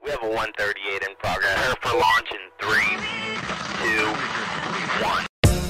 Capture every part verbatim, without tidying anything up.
Level one thirty-eight in progress. Prepare for launch in three, two, one.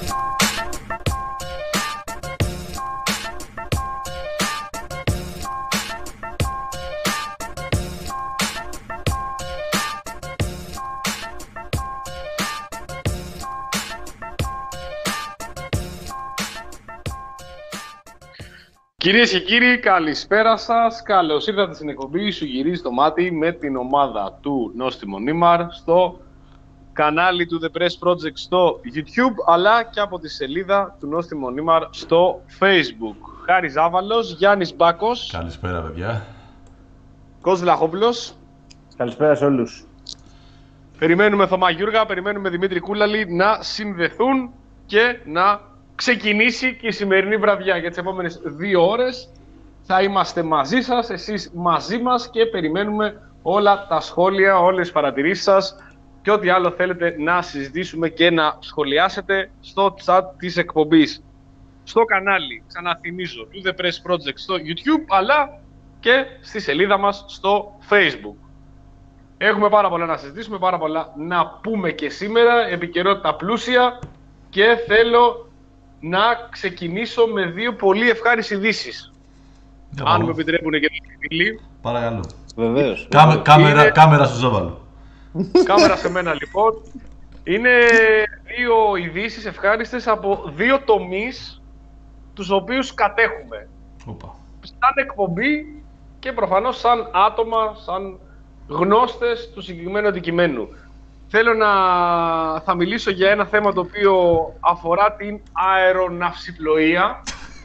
Κυρίες και κύριοι, καλησπέρα σας. Καλώς ήρθατε στην εκπομπή Σου Γυρίζει το Μάτι με την ομάδα του Νόστιμο Νίμαρ στο κανάλι του The Press Project στο YouTube, αλλά και από τη σελίδα του Νόστιμο Νίμαρ στο Facebook. Χάρης Ζάβαλος, Γιάννης Μπάκος. Καλησπέρα, παιδιά. Κώστας Βλαχόπουλος. Καλησπέρα σε όλους. Περιμένουμε Θωμά Γιούργα, περιμένουμε Δημήτρη Κούλαλη να συνδεθούν και να ξεκινήσει και η σημερινή βραδιά. Για τις επόμενες δύο ώρες θα είμαστε μαζί σας, εσείς μαζί μας και περιμένουμε όλα τα σχόλια, όλες τις παρατηρήσεις σας και ό,τι άλλο θέλετε να συζητήσουμε και να σχολιάσετε στο chat της εκπομπής. Στο κανάλι, ξαναθυμίζω, του The Press Project στο YouTube, αλλά και στη σελίδα μας στο Facebook. Έχουμε πάρα πολλά να συζητήσουμε, πάρα πολλά να πούμε και σήμερα, επικαιρότητα πλούσια και θέλω να ξεκινήσω με δύο πολύ ευχάριστες ειδήσεις. Αν μου επιτρέπουν και οι φίλοι. Παρακαλώ. Βεβαίως. Κάμε, βεβαίως. κάμερα, Είναι... κάμερα στο Ζόβαλο. Κάμερα σε μένα λοιπόν. Είναι δύο ειδήσεις ευχάριστες από δύο τομείς τους οποίους κατέχουμε. Οπα. Σαν εκπομπή και προφανώς σαν άτομα, σαν γνώστες του συγκεκριμένου αντικειμένου. Θέλω να θα μιλήσω για ένα θέμα το οποίο αφορά την αεροναυσιπλοεία.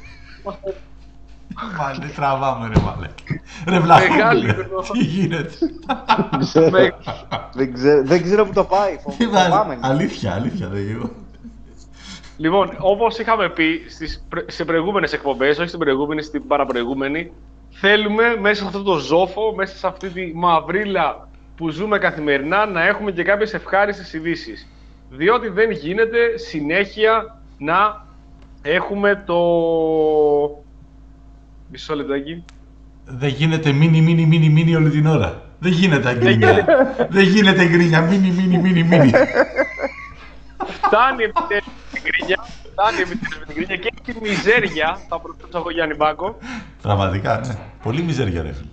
Μάλε, τραβάμε ρε μάλε. Ρε Βλαχόπουλε, τι γίνεται. Με... δεν, ξέρω, δεν ξέρω που το πάει. Τι Φοβάμαι. αλήθεια, αλήθεια δεν γύρω. Λοιπόν, όπως είχαμε πει στις, σε προηγούμενες εκπομπές, όχι στην προηγούμενη, στην παραπροηγούμενη, θέλουμε μέσα σε αυτό το ζόφο, μέσα σε αυτή τη μαυρίλα που ζούμε καθημερινά, να έχουμε και κάποιες ευχάριστες ειδήσεις. Διότι δεν γίνεται συνέχεια να έχουμε το... Μισό λεπτάκι. Δεν γίνεται μίνι, μίνι, μίνι, μίνι όλη την ώρα. Δεν γίνεται γκρίνια. Δεν γίνεται γκρίνια. Μίνι, μίνι, μίνι, μίνι. Φτάνει επιτέλους την γκρίνια. Φτάνει επιτέλους με την γκρίνια και τη μιζέρια. Θα προσθέσω εγώ Γιάννη Μπάκο. Πραγματικά, ναι. Πολύ μιζέρια, ρε φίλε.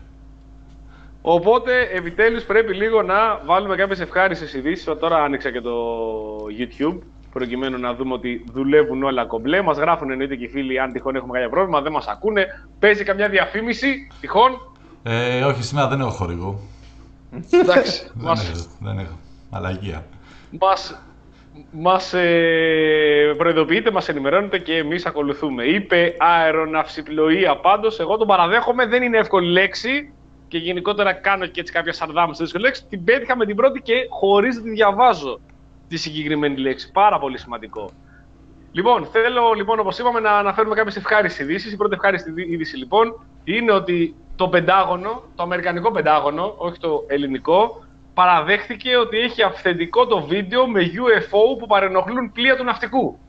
Οπότε, επιτέλους, πρέπει λίγο να βάλουμε κάποιες ευχάριστες ειδήσεις. Τώρα άνοιξα και το YouTube, προκειμένου να δούμε ότι δουλεύουν όλα κομπλέ. Μας γράφουν εννοείται και οι φίλοι αν τυχόν έχουμε κάποιο πρόβλημα, δεν μας ακούνε. Παίζει καμιά διαφήμιση, τυχόν. Ε, όχι, σήμερα δεν έχω χορηγό. Εντάξει, δεν, μας, έχω, δεν έχω. Μαλαγία. μας, μας ε, προειδοποιείτε, μας ενημερώνετε και εμείς ακολουθούμε. Είπε αεροναυσιπλοεία πάντως, εγώ τον παραδέχομαι, δεν είναι εύκολη λέξη. Και γενικότερα κάνω και έτσι κάποια σαρδάμ στη δύσκολη λέξη. Την πέτυχα με την πρώτη και χωρίς να τη διαβάζω τη συγκεκριμένη λέξη. Πάρα πολύ σημαντικό. Λοιπόν, θέλω λοιπόν, όπως είπαμε, να αναφέρουμε κάποιες ευχάριστες ειδήσεις. Η πρώτη ευχάριστη είδηση λοιπόν είναι ότι το Πεντάγωνο, το αμερικανικό Πεντάγωνο, όχι το ελληνικό, παραδέχθηκε ότι έχει αυθεντικό το βίντεο με γιου εφ ο που παρενοχλούν πλοία του ναυτικού.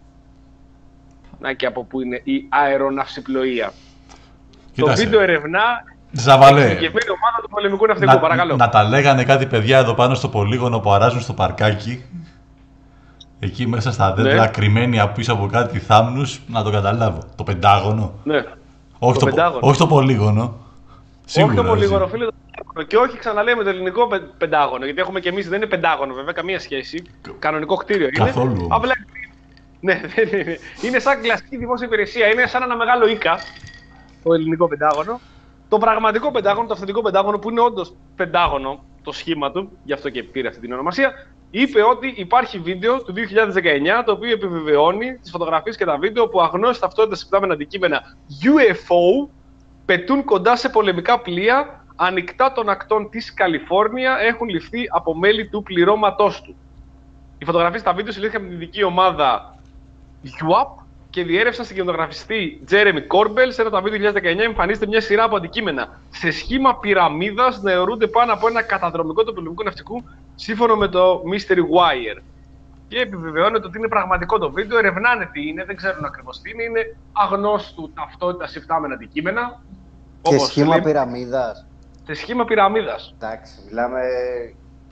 Να και από πού είναι η αεροναυσιπλοεία. Το βίντεο ερευνά. Ζαβαλέ, συγκεκριμένη ομάδα του πολεμικού ναυτικού, να, παρακαλώ. να τα λέγανε κάτι παιδιά εδώ πάνω στο πολύγωνο που αράζουν στο παρκάκι. Εκεί μέσα στα δέντρα, ναι. κρυμμένοι πίσω από κάτι θάμνους, να το καταλάβω. Το Πεντάγωνο. Ναι. Όχι το, το, όχι το πολύγωνο. Σίγουρα, όχι το πολύγωνο, έτσι. φίλε. Το... Και όχι ξαναλέμε το ελληνικό πε... Πεντάγωνο. Γιατί έχουμε και εμείς, δεν είναι Πεντάγωνο βέβαια, καμία σχέση. Κανονικό κτίριο είναι. Καθόλου. Απλά... ναι, δεν είναι. Είναι σαν κλασική δημόσια υπηρεσία. Είναι σαν ένα μεγάλο οίκα το ελληνικό Πεντάγωνο. Το πραγματικό Πεντάγωνο, το αυθεντικό Πεντάγωνο, που είναι όντως Πεντάγωνο το σχήμα του, γι' αυτό και πήρε αυτή την ονομασία, είπε ότι υπάρχει βίντεο του δύο χιλιάδες δεκαεννιά το οποίο επιβεβαιώνει τις φωτογραφίες και τα βίντεο που αγνώστες ταυτότητες υπτάμενα αντικείμενα γιου εφ ο πετούν κοντά σε πολεμικά πλοία ανοιχτά των ακτών της Καλιφόρνια, έχουν ληφθεί από μέλη του πληρώματός του. Οι φωτογραφίες στα βίντεο συλλήφθηκαν από την ειδική ομάδα γιου έι πι και διέρευσαν στην κινηματογραφιστή Τζέρεμι Κόρμπελ. Σε ένα τα βίντεο του δύο χιλιάδες δεκαεννιά εμφανίζεται μια σειρά από αντικείμενα σε σχήμα πυραμίδας να αιωρούνται πάνω από ένα καταδρομικό του πολεμικού ναυτικού, σύμφωνα με το Mystery Wire. Και επιβεβαιώνεται ότι είναι πραγματικό το βίντεο. Ερευνάνε τι είναι, δεν ξέρουν ακριβώς τι είναι. Είναι αγνώστου ταυτότητας υφτάμενα αντικείμενα. Και σχήμα πυραμίδας. Σε σχήμα πυραμίδας. Εντάξει, μιλάμε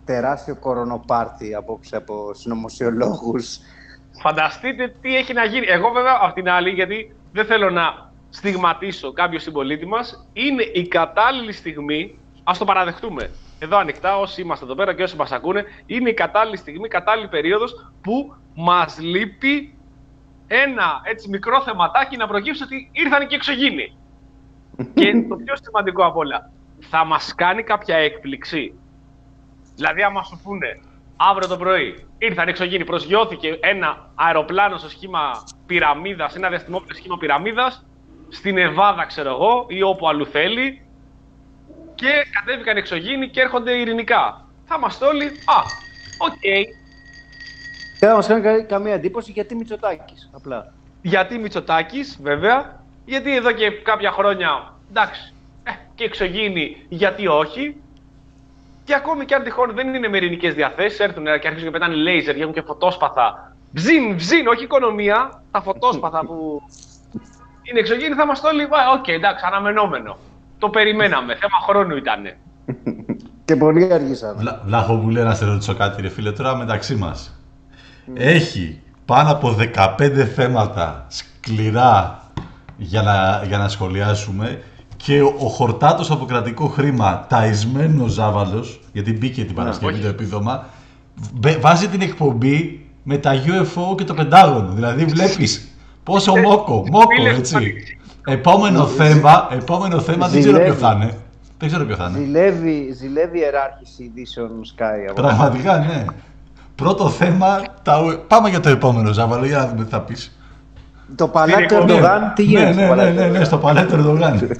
τεράστιο κορονοπάρτι απόψε από συνωμοσιολόγους. Φανταστείτε τι έχει να γίνει. Εγώ βέβαια απ' την άλλη, γιατί δεν θέλω να στιγματίσω κάποιο συμπολίτη μας, είναι η κατάλληλη στιγμή, ας το παραδεχτούμε. Εδώ ανοιχτά, όσοι είμαστε εδώ πέρα και όσοι μας ακούνε, είναι η κατάλληλη στιγμή, κατάλληλη περίοδος που μας λείπει ένα έτσι μικρό θεματάκι να προκύψει ότι ήρθαν και εξωγήινοι. Και το πιο σημαντικό απ' όλα, θα μας κάνει κάποια έκπληξη. Δηλαδή, άμα σου πούνε αύριο το πρωί, ήρθαν εξωγήινοι, προσγειώθηκε ένα αεροπλάνο στο σχήμα πυραμίδας, ένα διαστημόπλαιο σχήμα πυραμίδας, στην Εβάδα, ξέρω εγώ, ή όπου αλλού θέλει, και κατέβηκαν εξωγήινοι και έρχονται ειρηνικά. Θα είμαστε όλοι, α, οκ. Okay. Και δεν θα μας κάνει καμία εντύπωση γιατί Μητσοτάκης, απλά. Γιατί Μητσοτάκης, βέβαια, γιατί εδώ και κάποια χρόνια, εντάξει, ε, και εξωγήινοι, γιατί όχι. Και ακόμη και αν τυχόν δεν είναι με ειρηνικές διαθέσεις, έρθουν και αρχίζουν και πετάνε λέιζερ, έχουν και φωτόσπαθα. Βζιν, βζιν, όχι οικονομία, τα φωτόσπαθα που είναι εξωγήινοι, θα είμαστε όλοι, οκ, okay, εντάξει, αναμενόμενο. Το περιμέναμε, θέμα χρόνου ήτανε. Και πολύ αργήσαμε. Βλα, Βλαχόπουλε, να σε ρωτήσω κάτι, ρε φίλε, τώρα μεταξύ μας. Mm. Έχει πάνω από δεκαπέντε θέματα σκληρά για να, για να σχολιάσουμε και ο, ο Χορτάτος από κρατικό χρήμα, ταϊσμένος Ζάβαλος, γιατί μπήκε την Παρασκευή mm. το επίδομα, βάζει την εκπομπή με τα γιου εφ ο και το Πεντάγωνο. Δηλαδή βλέπεις πόσο μόκο, μόκο, έτσι. Επόμενο θέμα, επόμενο θέμα δεν ξέρω ποιο θα είναι. Δεν ξέρω ποιο θα είναι. Ζηλεύει, ζηλεύει η ιεράρχηση ειδήσεων Sky. Πραγματικά, ναι. Πρώτο θέμα, τα... πάμε για το επόμενο, Ζάβαλο, για να δούμε τι θα πεις. Το παλάτι Ερντογάν, τι γίνεται. Ναι, ναι, ναι, ναι, ναι, στο παλάτι Ερντογάν.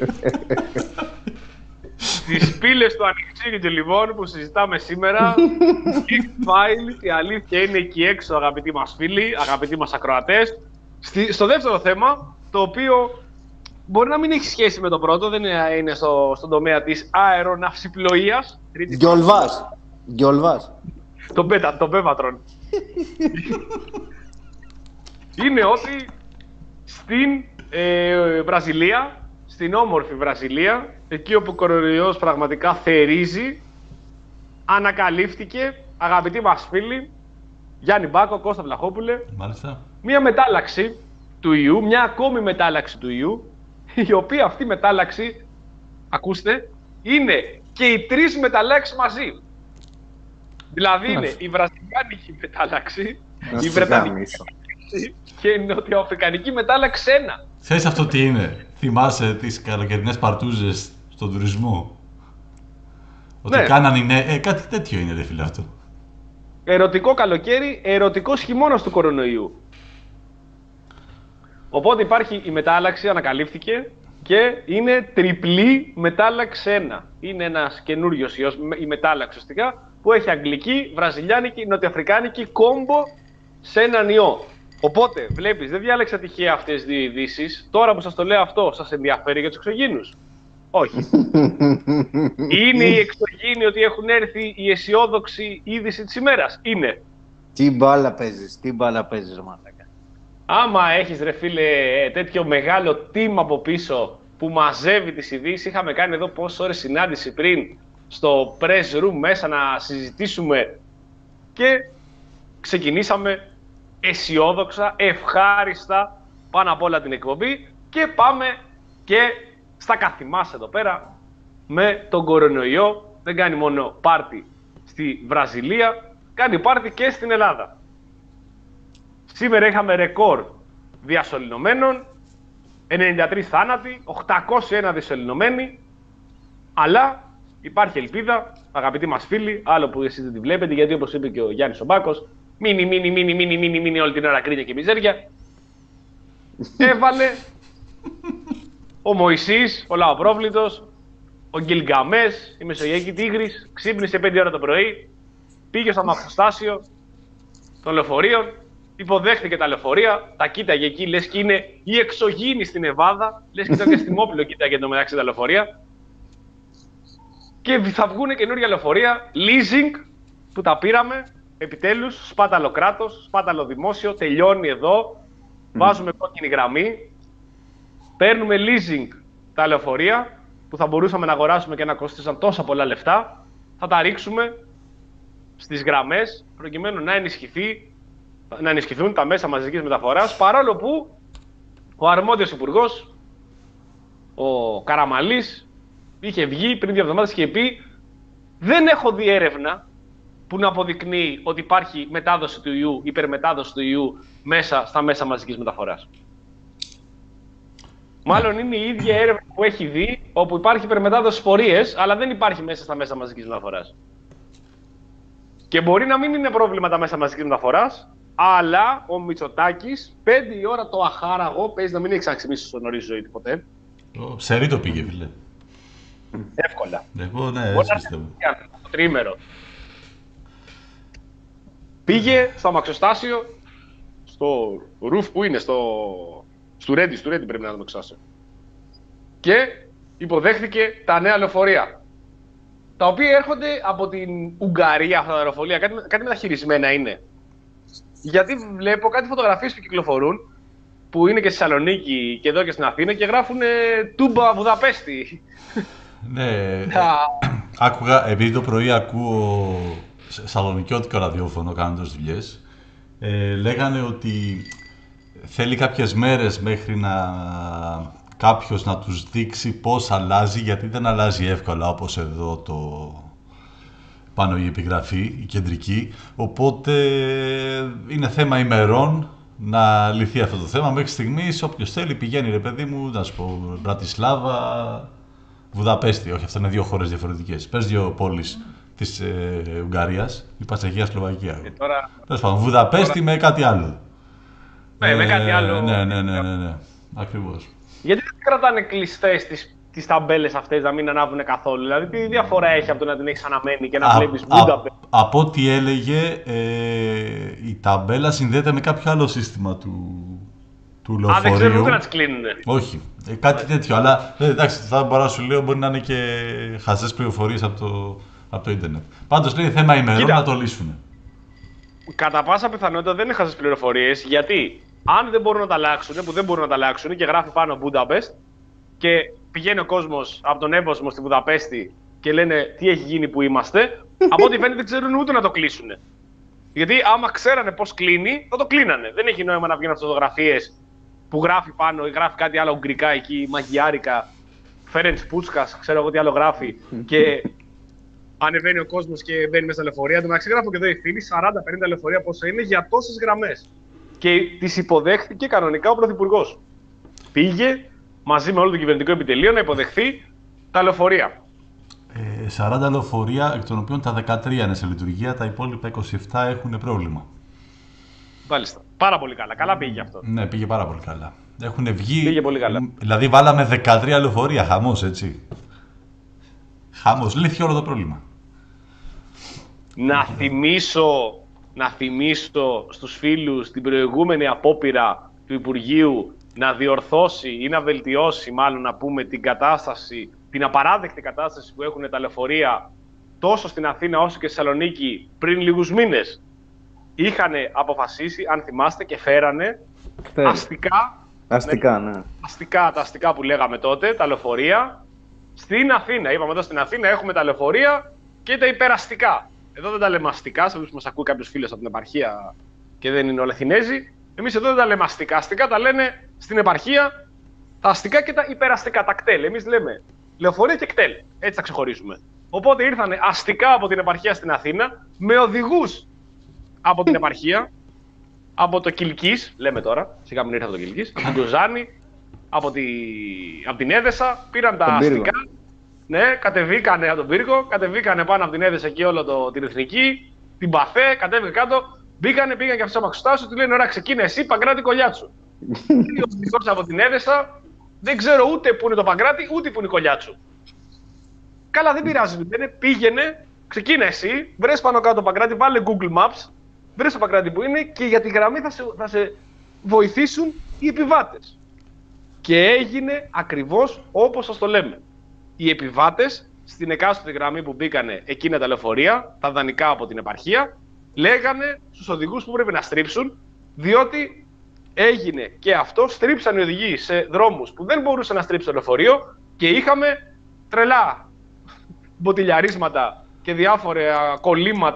Στις πύλες του Ανοιξίριτζου, λοιπόν, που συζητάμε σήμερα, η αλήθεια είναι εκεί έξω, αγαπητοί μας φίλοι, αγαπητοί μας ακροατές. Στο δεύτερο θέμα, το οποίο μπορεί να μην έχει σχέση με το πρώτο, δεν είναι στο, στον τομέα της αεροναυσιπλοείας. Γκιολβάς. Γκιολβάς. Το πέτα, το πέβατρον. Είναι ότι στην ε, Βραζιλία, στην όμορφη Βραζιλία, εκεί όπου ο κορονοϊός πραγματικά θερίζει, ανακαλύφθηκε, αγαπητοί μας φίλοι, Γιάννη Μπάκο, Κώστα Βλαχόπουλε, μάλιστα, μία μετάλλαξη του ιού, μια ακόμη μετάλλαξη του ιού, η οποία αυτή μετάλλαξη, ακούστε, είναι και οι τρεις μεταλλάξεις μαζί. Δηλαδή είναι η βραζιλιάνικη μετάλλαξη, η βρετανική μετάλλαξη και η νοτιοαφρικανική μετάλλαξη ένα. Ξέρεις αυτό τι είναι? Θυμάσαι τις καλοκαιρινές παρτούζες στον τουρισμό? Ότι ναι, κάνανε, είναι, ε, κάτι τέτοιο είναι, ρε φίλε, αυτό. Ερωτικό καλοκαίρι, ερωτικός χειμώνας του κορονοϊού. Οπότε υπάρχει η μετάλλαξη, ανακαλύφθηκε, και είναι τριπλή μετάλλαξη ένα. Είναι ένας καινούριος ιός, η μετάλλαξη ουσιαστικά, που έχει αγγλική, βραζιλιάνικη, νοτιοαφρικάνικη κόμπο σε έναν ιό. Οπότε, βλέπεις, δεν διάλεξα τυχαία αυτές τις δύο ειδήσεις. Τώρα που σας το λέω αυτό, σας ενδιαφέρει για τους εξωγήινους? Όχι. Είναι οι εξωγήινοι ότι έχουν έρθει η αισιόδοξη είδηση της ημέρας? Είναι. Τι μπάλα παίζεις, τι μπάλα παίζεις, μαλάκα. Άμα έχεις, ρε φίλε, τέτοιο μεγάλο team από πίσω που μαζεύει τις ειδήσεις, είχαμε κάνει εδώ πόσες ώρες συνάντηση πριν στο press room μέσα να συζητήσουμε και ξεκινήσαμε αισιόδοξα, ευχάριστα πάνω απ' όλα την εκπομπή και πάμε και στα καθημάς εδώ πέρα με τον κορονοϊό. Δεν κάνει μόνο πάρτι στη Βραζιλία, κάνει πάρτι και στην Ελλάδα. Σήμερα είχαμε ρεκόρ διασωληνωμένων, ενενήντα τρεις θάνατοι, οκτακόσιοι ένα διασωληνωμένοι, αλλά υπάρχει ελπίδα, αγαπητοί μας φίλοι, άλλο που εσείς δεν τη βλέπετε, γιατί όπως είπε και ο Γιάννης ο Μπάκος, μείνει, μείνει, μείνει, μείνει, μείνει, μείνει όλη την ώρα κρίνια και μιζέρια. Έβαλε ο Μωυσής, ο Λαοπρόβλητος, ο Γκιλγκαμές, η Μεσογειακή Τίγρης, ξύπνησε πέντε ώρα το πρωί, πήγε στο αμαξοστάσιο των λεωφορείων, υποδέχτηκε τα λεωφορεία, τα κοίταγε εκεί, λες και είναι οι εξωγήινοι στην Εβάδα, λες και ήταν διαστημόπλαιο, κοίταγε το μεταξύ τα λεωφορεία. Και θα βγουν καινούργια λεωφορεία, leasing, που τα πήραμε, επιτέλους, σπάταλο κράτος, σπάταλο δημόσιο, τελειώνει εδώ, mm. βάζουμε κόκκινη γραμμή, παίρνουμε leasing τα λεωφορεία, που θα μπορούσαμε να αγοράσουμε και να κοστίσαν τόσα πολλά λεφτά, θα τα ρίξουμε στις γραμμές προκειμένου να, ενισχυθεί, να ενισχυθούν τα μέσα μαζικής μεταφοράς, παρόλο που ο αρμόδιος υπουργός, ο Καραμαλής, είχε βγει πριν δύο εβδομάδες και είχε πει δεν έχω δει έρευνα που να αποδεικνύει ότι υπάρχει μετάδοση του ιού, υπερμετάδοση του ιού μέσα στα μέσα μαζικής μεταφοράς. Μάλλον είναι η ίδια έρευνα που έχει δει, όπου υπάρχει υπερμετάδοση πορείες, αλλά δεν υπάρχει μέσα στα μέσα μαζικής μεταφοράς. Και μπορεί να μην είναι πρόβλημα τα μέσα μαζικής μεταφοράς, αλλά ο Μητσοτάκης, πέντε η ώρα το αχάραγο, παίζει να μην έχει ξαναξιμήσει στο νωρίς ζωή του ποτέ. Σε ρίτο πήγε, φίλε. Εύκολα. Εγώ, ναι, έτσι πιστεύω. Το τρίμερο. Πήγε στο αμαξοστάσιο, στο ρουφ που είναι, στο... Στου Ρέντι, στου Ρέντι πρέπει να είναι το αμαξοστάσιο. Και υποδέχθηκε τα νέα λεωφορεία. Τα οποία έρχονται από την Ουγγαρία αυτά τα λεωφορεία, κάτι, κάτι μεταχειρισμένα είναι. Γιατί βλέπω κάτι φωτογραφίες που κυκλοφορούν, που είναι και στη Θεσσαλονίκη και εδώ και στην Αθήνα και γράφουν Τούμπα Βουδαπέστη. Ναι, άκουγα, επειδή το πρωί ακούω σαλονικιώτικο ραδιόφωνο κάνοντας δουλειές, ε, λέγανε ότι θέλει κάποιες μέρες μέχρι να κάποιος να τους δείξει πώς αλλάζει, γιατί δεν αλλάζει εύκολα όπως εδώ το πάνω η επιγραφή, η κεντρική, οπότε είναι θέμα ημερών να λυθεί αυτό το θέμα. Μέχρι στιγμής όποιος θέλει πηγαίνει, ρε παιδί μου, να σου πω, Μπρατισλάβα, Βουδαπέστη, όχι, αυτά είναι δύο χώρες διαφορετικές. Πες δύο πόλεις της ε, Ουγγαρίας, είπα Τσεχία, Σλοβακία. Και τώρα... Τέλος πάντων, Βουδαπέστη τώρα... με κάτι άλλο. Ναι, ε, με κάτι άλλο. Ναι, ναι, ναι, ναι, ναι. Ακριβώς. Γιατί δεν κρατάνε κλειστές τις, τις ταμπέλες αυτές να μην ανάβουν καθόλου? Δηλαδή, τι διαφορά έχει από το να την έχεις αναμένη και να α, βλέπεις Βουδαπέστη? Από ό,τι έλεγε, ε, η ταμπέλα συνδέεται με κάποιο άλλο σύστημα του, του λεωφορείου. Α, δεν ξέρουν ούτε να τις κλείνουνε. Όχι, ε, κάτι τέτοιο. Αλλά ε, εντάξει, θα μπορώ να σου λέω, μπορεί να είναι και χαζές πληροφορίες από το, από το ίντερνετ. Πάντως λέει θέμα ημερών να το λύσουν. Κατά πάσα πιθανότητα δεν είναι χαζές πληροφορίες, γιατί αν δεν μπορούν να τα αλλάξουν, που δεν μπορούν να τα αλλάξουν και γράφει πάνω Budapest και πηγαίνει ο κόσμος από τον Εύωσμο στη Βουδαπέστη και λένε τι έχει γίνει που είμαστε, από ό,τι φαίνεται δεν ξέρουν ούτε να το κλείσουν. Γιατί άμα ξέρανε πώς κλείνει, θα το κλείνανε. Δεν έχει νόημα να βγαίνουν φωτογραφίες που γράφει πάνω ή γράφει κάτι άλλο ουγγρικά εκεί, μαγιάρικα, Φέρεντς Πούτσκας, ξέρω εγώ τι άλλο γράφει, και ανεβαίνει ο κόσμος και μπαίνει μέσα στα λεωφορεία. Εν τω μεταξύ, γράφω και εδώ οι φίλοι, σαράντα πενήντα λεωφορεία πόσα είναι για τόσες γραμμές. Και τις υποδέχθηκε κανονικά ο Πρωθυπουργός. Πήγε μαζί με όλο το κυβερνητικό επιτελείο να υποδεχθεί τα λεωφορεία. Ε, σαράντα λεωφορεία, εκ των οποίων τα δεκατρία είναι σε λειτουργία, τα υπόλοιπα είκοσι επτά έχουν πρόβλημα. Μάλιστα. Πάρα πολύ καλά. Καλά πήγε αυτό. Ναι, πήγε πάρα πολύ καλά. Έχουν βγει. Πήγε πολύ καλά. Δηλαδή, βάλαμε δεκατρία λεωφορεία. Χαμός, έτσι. Χαμός. Λύθηκε όλο το πρόβλημα. Να θυμίσω, να θυμίσω στους φίλους την προηγούμενη απόπειρα του Υπουργείου να διορθώσει ή να βελτιώσει, μάλλον να πούμε, την κατάσταση, την απαράδεκτη κατάσταση που έχουν τα λεωφορεία τόσο στην Αθήνα όσο και στη Θεσσαλονίκη πριν λίγους μήνες. Είχαν αποφασίσει, αν θυμάστε, και φέρανε Φέρει. αστικά, αστικά, ναι. αστικά, τα αστικά που λέγαμε τότε, τα λεωφορεία, στην Αθήνα. Είπαμε εδώ στην Αθήνα έχουμε τα λεωφορεία και τα υπεραστικά. Εδώ δεν τα λέμε αστικά, σε μας ακούει κάποιος φίλος από την επαρχία και δεν είναι όλοι Αθηνέζοι. Εμείς εδώ δεν τα λέμε αστικά. Αστικά τα λένε στην επαρχία τα αστικά και τα υπεραστικά, τα κτέλ. Εμείς λέμε λεωφορεία και κτέλ. Έτσι τα ξεχωρίζουμε. Οπότε ήρθαν αστικά από την επαρχία στην Αθήνα με οδηγούς από την επαρχία, από το Κιλκής, λέμε τώρα, σιγά μην ήρθε από το Κιλκής, από την Κοζάνη, από, τη... από την Έδεσα, πήραν τα αστικά, ναι, κατεβήκανε από τον πύργο, κατεβήκανε πάνω από την Έδεσα και όλο το... την Εθνική, την Παθέ, κατέβηκε κάτω, μπήκανε, πήγαν και αυτοί στο αμαξοστάσιο, του λένε, ωραία, ξεκίνα εσύ, Παγκράτη Κολιάτσου. Και ο οδηγός από την Έδεσα, δεν ξέρω ούτε που είναι το Παγκράτη, ούτε που είναι η Κολιάτσου. Καλά, δεν πειράζει, δεν πήγαινε, ξεκίνα εσύ, βρες πάνω κάτω το Παγκράτη, βάλε Google Maps, βρες το Παγκράτη που είναι και για τη γραμμή θα σε, θα σε βοηθήσουν οι επιβάτες. Και έγινε ακριβώς όπως σας το λέμε. Οι επιβάτες στην εκάστοτε γραμμή που μπήκανε εκείνα τα λεωφορεία, τα δανεικά από την επαρχία, λέγανε στους οδηγούς που πρέπει να στρίψουν, διότι έγινε και αυτό, στρίψαν οι οδηγοί σε δρόμους που δεν μπορούσε να στρίψει το λεωφορείο και είχαμε τρελά μποτιλιαρίσματα και διάφορα κολλήματα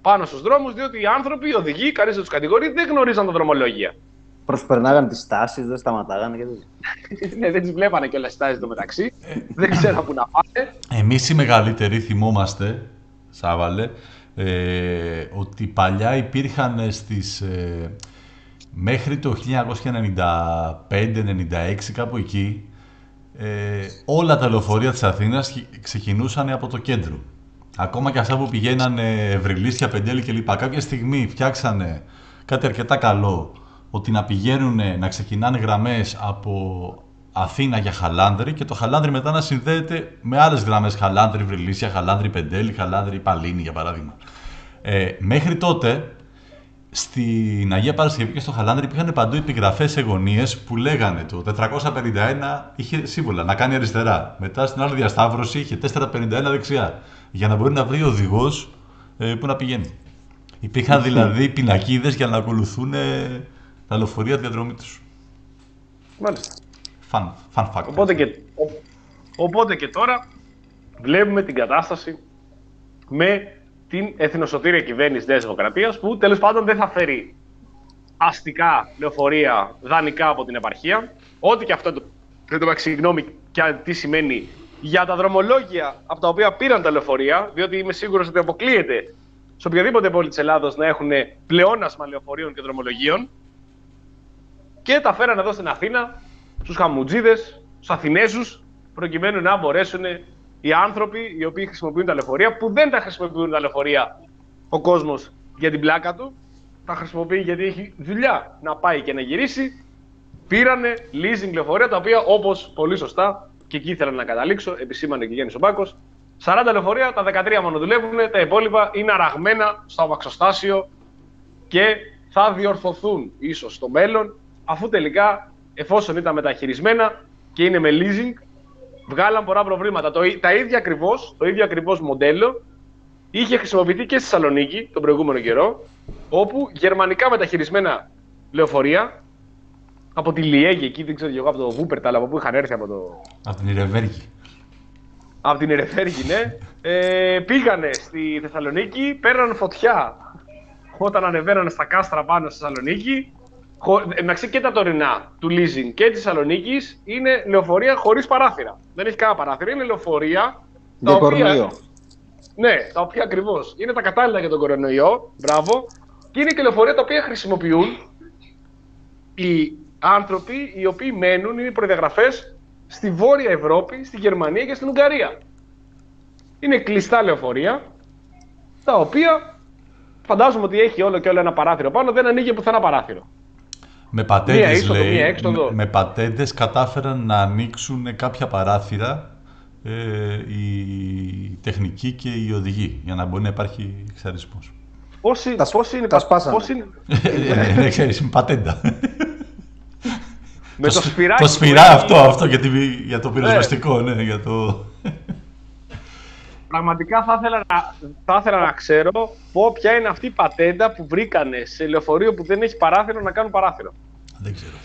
πάνω στους δρόμους, διότι οι άνθρωποι, οι οδηγοί, κανείς δεν τους κατηγορεί, δεν γνωρίζαν τα δρομολόγια. Προσπερνάγαν τις στάσεις, δεν σταματάγανε και τέτοια. Ναι, δεν τις βλέπανε κιόλας τις στάσεις εντωμεταξύ. Δεν ξέραν που να πάνε. Εμείς οι μεγαλύτεροι θυμόμαστε, Σάβαλε, ε, ότι παλιά υπήρχαν στις... Ε, μέχρι το χίλια εννιακόσια ενενήντα πέντε ενενήντα έξι, κάπου εκεί, ε, όλα τα λεωφορεία της Αθήνας ξεκινούσαν από το κέντρο. Ακόμα και αυτά που πηγαίνανε Ευρυλίσσια, Πεντέλη κλπ. Κάποια στιγμή φτιάξανε κάτι αρκετά καλό, ότι να πηγαίνουν, να ξεκινάνε γραμμές από Αθήνα για Χαλάνδρη και το Χαλάνδρη μετά να συνδέεται με άλλες γραμμές, Χαλάνδρη, Ευρυλίσσια, Χαλάνδρη, Πεντέλη, Χαλάνδρη, Παλίνη για παράδειγμα. Ε, μέχρι τότε, στην Αγία Παρασκευή και στο Χαλάνδρη υπήρχαν παντού επιγραφές σε γωνίες που λέγανε το τετρακόσια πενήντα ένα είχε σύμβολα να κάνει αριστερά. Μετά στην άλλη διασταύρωση είχε τετρακόσια πενήντα ένα δεξιά. Για να μπορεί να βρει ο οδηγός ε, που να πηγαίνει. Υπήρχαν δηλαδή πινακίδες για να ακολουθούν ε, τα λεωφορεία διαδρομή τους. Μάλιστα. Fun, fun fact. Οπότε και, ο, οπότε και τώρα βλέπουμε την κατάσταση με την εθνοσωτήρια κυβέρνηση της Δημοκρατίας, που τέλος πάντων δεν θα φέρει αστικά λεωφορεία δανεικά από την επαρχία. Ό,τι και αυτό το, το συγγνώμη και τι σημαίνει για τα δρομολόγια από τα οποία πήραν τα λεωφορεία, διότι είμαι σίγουρος ότι αποκλείεται σε οποιαδήποτε πόλη της Ελλάδος να έχουν πλεόνασμα λεωφορείων και δρομολογίων, και τα φέραν εδώ στην Αθήνα στους χαμουτζίδες, στους Αθηνέζους, προκειμένου να μπορέσουν οι άνθρωποι οι οποίοι χρησιμοποιούν τα λεωφορεία, που δεν τα χρησιμοποιούν τα λεωφορεία ο κόσμος για την πλάκα του, τα χρησιμοποιεί γιατί έχει δουλειά να πάει και να γυρίσει, πήρανε leasing λεωφορεία, τα οποία, όπως πολύ σωστά, και εκεί ήθελα να καταλήξω, επισήμανε και Γιάννης ο Μπάκος, σαράντα λεωφορεία, τα δεκατρία μόνο δουλεύουν, τα υπόλοιπα είναι αραγμένα στο αμαξοστάσιο και θα διορθωθούν ίσως στο μέλλον, αφού τελικά, εφόσον ήταν μεταχειρισμένα και είναι με leasing, βγάλαν πολλά προβλήματα. Το, τα ίδια ακριβώς, το ίδιο ακριβώς μοντέλο είχε χρησιμοποιηθεί και στη Θεσσαλονίκη τον προηγούμενο καιρό, όπου γερμανικά μεταχειρισμένα λεωφορεία από τη Λιέγη, εκεί δεν ξέρω εγώ, από το Βούπερταλ, από πού είχαν έρθει από το... Από την Ιρεβέργη. Από την Ιρεβέργη, ναι. Ε, πήγανε στη Θεσσαλονίκη, πέραν φωτιά όταν ανεβαίνανε στα κάστρα πάνω στη Θεσσαλονίκη. Εντάξει, και τα τωρινά του leasing και της Θεσσαλονίκης είναι λεωφορεία χωρίς παράθυρα. Δεν έχει κανένα παράθυρα. Είναι λεωφορεία τα οποία, ναι, τα οποία ακριβώς είναι τα κατάλληλα για τον κορονοϊό. Μπράβο. Και είναι και λεωφορεία τα οποία χρησιμοποιούν οι άνθρωποι οι οποίοι μένουν, είναι οι προδιαγραφές στη Βόρεια Ευρώπη, στη Γερμανία και στην Ουγγαρία. Είναι κλειστά λεωφορεία τα οποία φαντάζομαι ότι έχει όλο και όλο ένα παράθυρο πάνω, δεν ανοίγει πουθενά παράθυρο. Με πατέντες, λέει, με, με πατέντες κατάφεραν να ανοίξουν κάποια παράθυρα ε, οι τεχνικοί και οι οδηγοί, για να μπορεί να υπάρχει εξαρισμός. Πώς τα, είναι, τα σπάσανε. Πώς είναι... Δεν ξέρεις, με πατέντα. Με το, το σφυράκι. Το σφυρά αυτό, αυτό για, τη, για το πυροσβεστικό, ναι, για το... Πραγματικά θα ήθελα, να, θα ήθελα να ξέρω πω, ποια είναι αυτή η πατέντα που βρήκανε σε λεωφορείο που δεν έχει παράθυρο να κάνουν παράθυρο. Δεν ξέρω.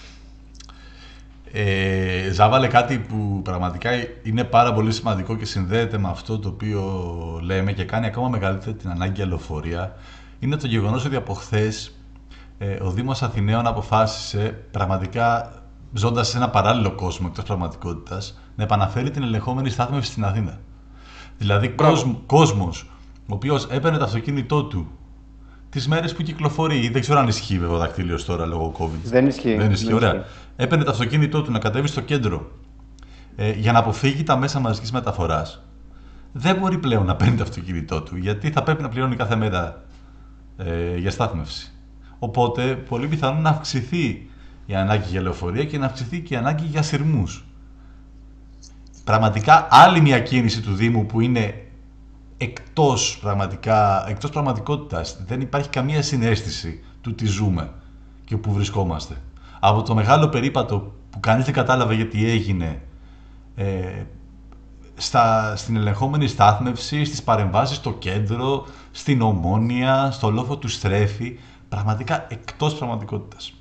Ε, Ζάβαλε κάτι που πραγματικά είναι πάρα πολύ σημαντικό και συνδέεται με αυτό το οποίο λέμε και κάνει ακόμα μεγαλύτερη την ανάγκη για λεωφορεία. Είναι το γεγονός ότι από χθες ε, ο Δήμος Αθηναίων αποφάσισε, πραγματικά ζώντας σε ένα παράλληλο κόσμο εκτός πραγματικότητας, να επαναφέρει την ελεγχόμενη στάθμευση στην Αθήνα. Δηλαδή κόσμ, κόσμος ο οποίος έπαιρνε το αυτοκίνητό του τις μέρες που κυκλοφορεί, δεν ξέρω αν ισχύει βέβαια ο δακτύλιος τώρα λόγω COVID. Δεν ισχύει. Δεν ισχύει, δεν ωραία. Ισχύει. Έπαιρνε το αυτοκίνητό του να κατέβει στο κέντρο ε, για να αποφύγει τα μέσα μαζικής μεταφοράς. Δεν μπορεί πλέον να παίρνει το αυτοκίνητό του, γιατί θα πρέπει να πληρώνει κάθε μέρα ε, για στάθμευση. Οπότε, πολύ πιθανόν να αυξηθεί η ανάγκη για λεωφορεία και να αυξηθεί και η ανάγκη για σειρμούς. Πραγματικά άλλη μια κίνηση του Δήμου που είναι εκτός, πραγματικά, εκτός πραγματικότητας. Δεν υπάρχει καμία συναίσθηση του τι ζούμε και που βρισκόμαστε. Από το μεγάλο περίπατο που κανείς δεν κατάλαβε γιατί έγινε ε, στα, στην ελεγχόμενη στάθμευση, στις παρεμβάσεις στο κέντρο, στην Ομόνια, στο λόφο του Στρέφη, πραγματικά εκτός πραγματικότητας.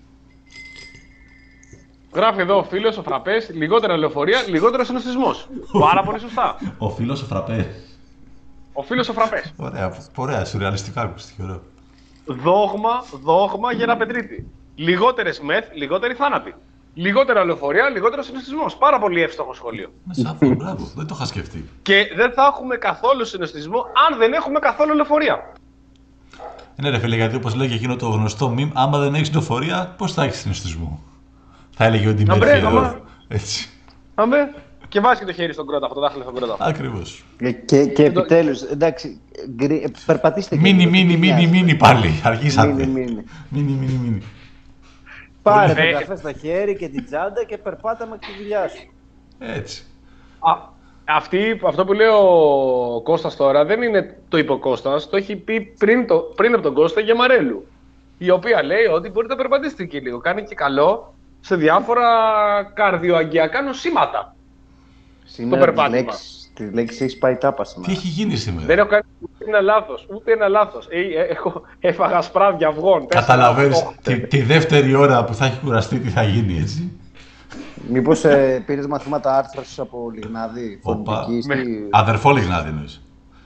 Γράφει εδώ ο φίλος, ο Φραπές, λιγότερα λεωφορεία, λιγότερο συνοστισμός. Πάρα πολύ σωστά. Ο φίλος ο Φραπές. Ο φίλος ο Φραπές. Ωραία, ωραία, σουρεαλιστικά ακούστηκε, ωραίο. Δόγμα, δόγμα για ένα πετρίτη. Λιγότερες μεθ, λιγότερη θάνατη. Λιγότερα λεωφορεία, λιγότερο συνοστισμός. Πάρα πολύ εύστοχο σχόλιο. Σαφώ, μπράβο, δεν το είχα σκεφτεί. Και δεν θα έχουμε καθόλου συνοστισμό αν δεν έχουμε καθόλου λεωφορεία. Ναι, ρε φίλε, γιατί όπως λέει και εκείνο το γνωστό meme, άμα δεν έχεις λεωφορεία, πώς θα έχεις συνοστισμό. Θα έλεγε ότι Αμπρέ, Μέρφυ εδώ. άμα- Έτσι. Αμέ. Και βάζει και το χέρι στον κρόταφο, το δάχτυλο στον κρόταφο. Ακριβώς. Και, και, και επιτέλους, εντάξει, γκρι, ε, περπατήστε και Μίνι, λίγο, μίνι, δεν μίνι, νοιάζει. μίνι πάλι. Αργήσατε. Μίνι, μίνι. Μίνι, μίνι, μίνι. Πάρε Πολύ- το καφέ στο χέρι και την τσάντα και περπάτα με τη δουλειά σου. Έτσι. Α, αυτή, αυτό που λέει ο Κώστας τώρα δεν είναι το είπε ο Κώστας, το έχει πει πριν, το, πριν από τον Κώστα για Μαρέλου. Η οποία λέει ότι μπορείτε να περπατήσετε και λίγο. Κάνει και καλό σε διάφορα καρδιοαγγειακά νοσήματα. Σήμερα τις περπάτημα. λέξεις, τις λέξεις έχεις πάει τάπα Τι σήμερα. έχει γίνει σήμερα. Δεν έχω κάνει ούτε ένα λάθος. Ούτε ένα λάθος. Ε, ε, έχω, έφαγα σπράδια αυγών. τέσσερα, Καταλαβαίνεις οκτώ. τη, τη δεύτερη ώρα που θα έχει κουραστεί τι θα γίνει, έτσι. Μήπως ε, πήρες μαθήματα άρθρωσης από Λιγνάδη, Οπα. φωνητική στη... Αδερφό Λιγνάδη εννοείς.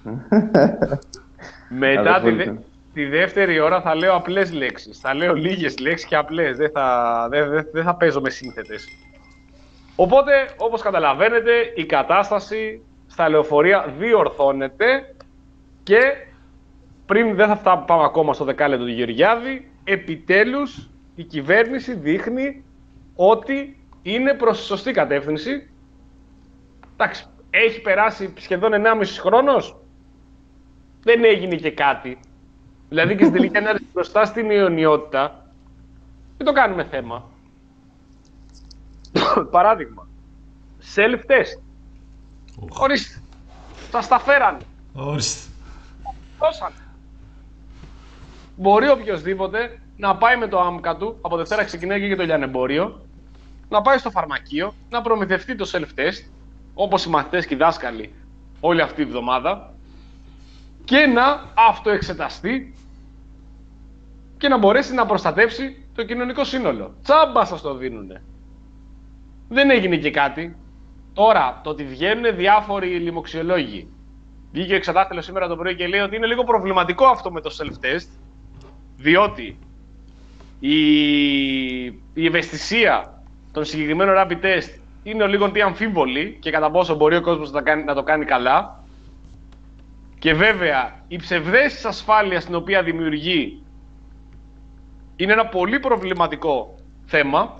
Μετά Αδερφό τη, δε- ήταν. τη δεύτερη ώρα θα λέω απλές λέξεις. Θα λέω λίγες λέξεις και απλές. Δεν θα, δεν, δεν, δεν θα παίζω με σύνθετες. Οπότε, όπως καταλαβαίνετε, η κατάσταση στα λεωφορεία διορθώνεται και πριν δεν θα φτά- πάμε ακόμα στο δεκάλεπτο του Γεωργιάδη, επιτέλους η κυβέρνηση δείχνει ότι είναι προς τη σωστή κατεύθυνση. Εντάξει, έχει περάσει σχεδόν ενάμιση χρόνος. Δεν έγινε και κάτι. Δηλαδή και στην τελική ανάλυση μπροστά στην αιωνιότητα, δεν το κάνουμε θέμα. Παράδειγμα, self-test. Ουχ. Ορίστε, σας τα φέρανε, Ορίστε. δώσανε. Μπορεί οποιοδήποτε να πάει με το άμκα του, από Δευτέρα ξεκινάει και το λιανεμπόριο, να πάει στο φαρμακείο, να προμηθευτεί το self-test, όπως οι μαθητές και οι δάσκαλοι όλη αυτή τη βδομάδα, και να αυτοεξεταστεί και να μπορέσει να προστατεύσει το κοινωνικό σύνολο. Τσάμπα σας το δίνουνε. Δεν έγινε και κάτι. Τώρα, το ότι βγαίνουν διάφοροι λοιμοξιολόγοι. Βγήκε ο εξετάστελος σήμερα το πρωί και λέει ότι είναι λίγο προβληματικό αυτό με το self-test, διότι η, η ευαισθησία των συγκεκριμένων rapid test είναι λίγο τι αμφίβολη και κατά πόσο μπορεί ο κόσμος να, τα κάνει, να το κάνει καλά. Και βέβαια, η ψευδαίσθηση ασφάλειας την οποία δημιουργεί είναι ένα πολύ προβληματικό θέμα,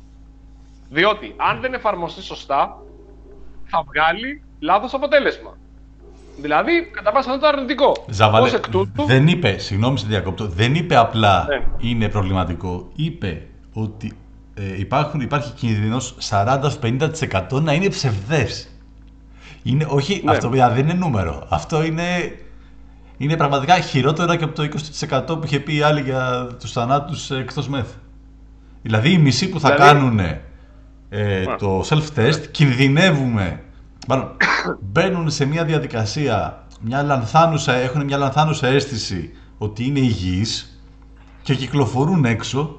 διότι αν δεν εφαρμοστεί σωστά, θα βγάλει λάθος αποτέλεσμα. Δηλαδή, κατά πάσα πιθανότητα αρνητικό. Ζαβαλέ, Ως εκ τούτου, δεν είπε, συγγνώμη σε διακόπτω, δεν είπε απλά Ναι. είναι προβληματικό. Είπε ότι ε, υπάρχουν, υπάρχει κίνδυνος σαράντα με πενήντα τοις εκατό να είναι ψευδές. Είναι, όχι, Ναι. αυτό παιδιά, δεν είναι νούμερο. Αυτό είναι, είναι πραγματικά χειρότερο και από το είκοσι τοις εκατό που είχε πει η άλλη για τους θανάτους ε, εκτός μεθ. Δηλαδή οι μισοί που θα Δηλαδή- κάνουν ε, Α. το self-test κινδυνεύουμε. Μάλλον μπαίνουν σε μια διαδικασία, μια λανθάνουσα, έχουν μια λανθάνουσα αίσθηση ότι είναι υγιείς και κυκλοφορούν έξω.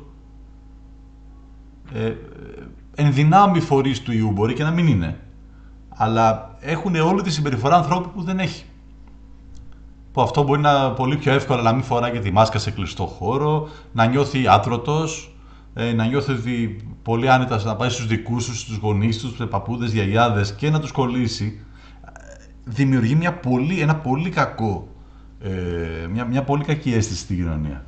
Ε, ε, ενδυνάμει φορείς του ιού, μπορεί και να μην είναι. Αλλά έχουν όλη τη συμπεριφορά ανθρώπου που δεν έχει. Που αυτό μπορεί να πολύ πιο εύκολα να μην φοράει και τη μάσκα σε κλειστό χώρο, να νιώθει άτρωτος, ε, να νιώθει ότι πολύ άνετα να πάει στους δικούς τους, στους γονείς τους, στους παππούδες, γιαγιάδες και να τους κολλήσει. Δημιουργεί μια πολύ, ένα πολύ κακό, ε, μια, μια πολύ κακή αίσθηση στην κοινωνία.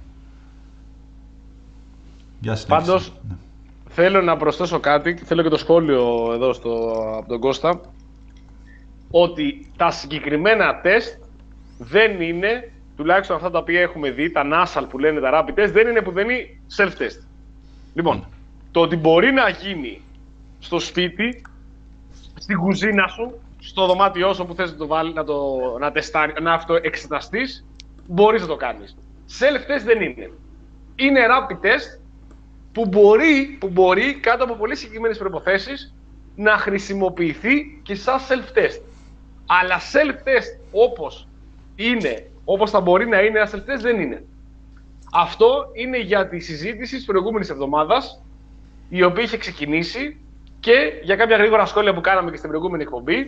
Γεια σας. Πάντως, Ναι. θέλω να προσθέσω κάτι και θέλω και το σχόλιο εδώ στο, από τον Κώστα, ότι τα συγκεκριμένα τεστ δεν είναι, τουλάχιστον αυτά τα οποία έχουμε δει, τα nasal που λένε τα rapid test, δεν είναι που δεν είναι self-test. Λοιπόν, το ότι μπορεί να γίνει στο σπίτι, στην κουζίνα σου, στο δωμάτιό σου που θες να το, βάλει, να, το, να, τεστάρει, να αυτοεξεταστείς, μπορείς να το κάνεις. Self-test δεν είναι. Είναι rapid test που μπορεί, που μπορεί κάτω από πολύ συγκεκριμένες προϋποθέσεις να χρησιμοποιηθεί και σαν self-test. Αλλά self-test όπως είναι, όπως θα μπορεί να είναι ένα self-test, δεν είναι. Αυτό είναι για τη συζήτηση της προηγούμενης εβδομάδας, η οποία είχε ξεκινήσει, και για κάποια γρήγορα σχόλια που κάναμε και στην προηγούμενη εκπομπή,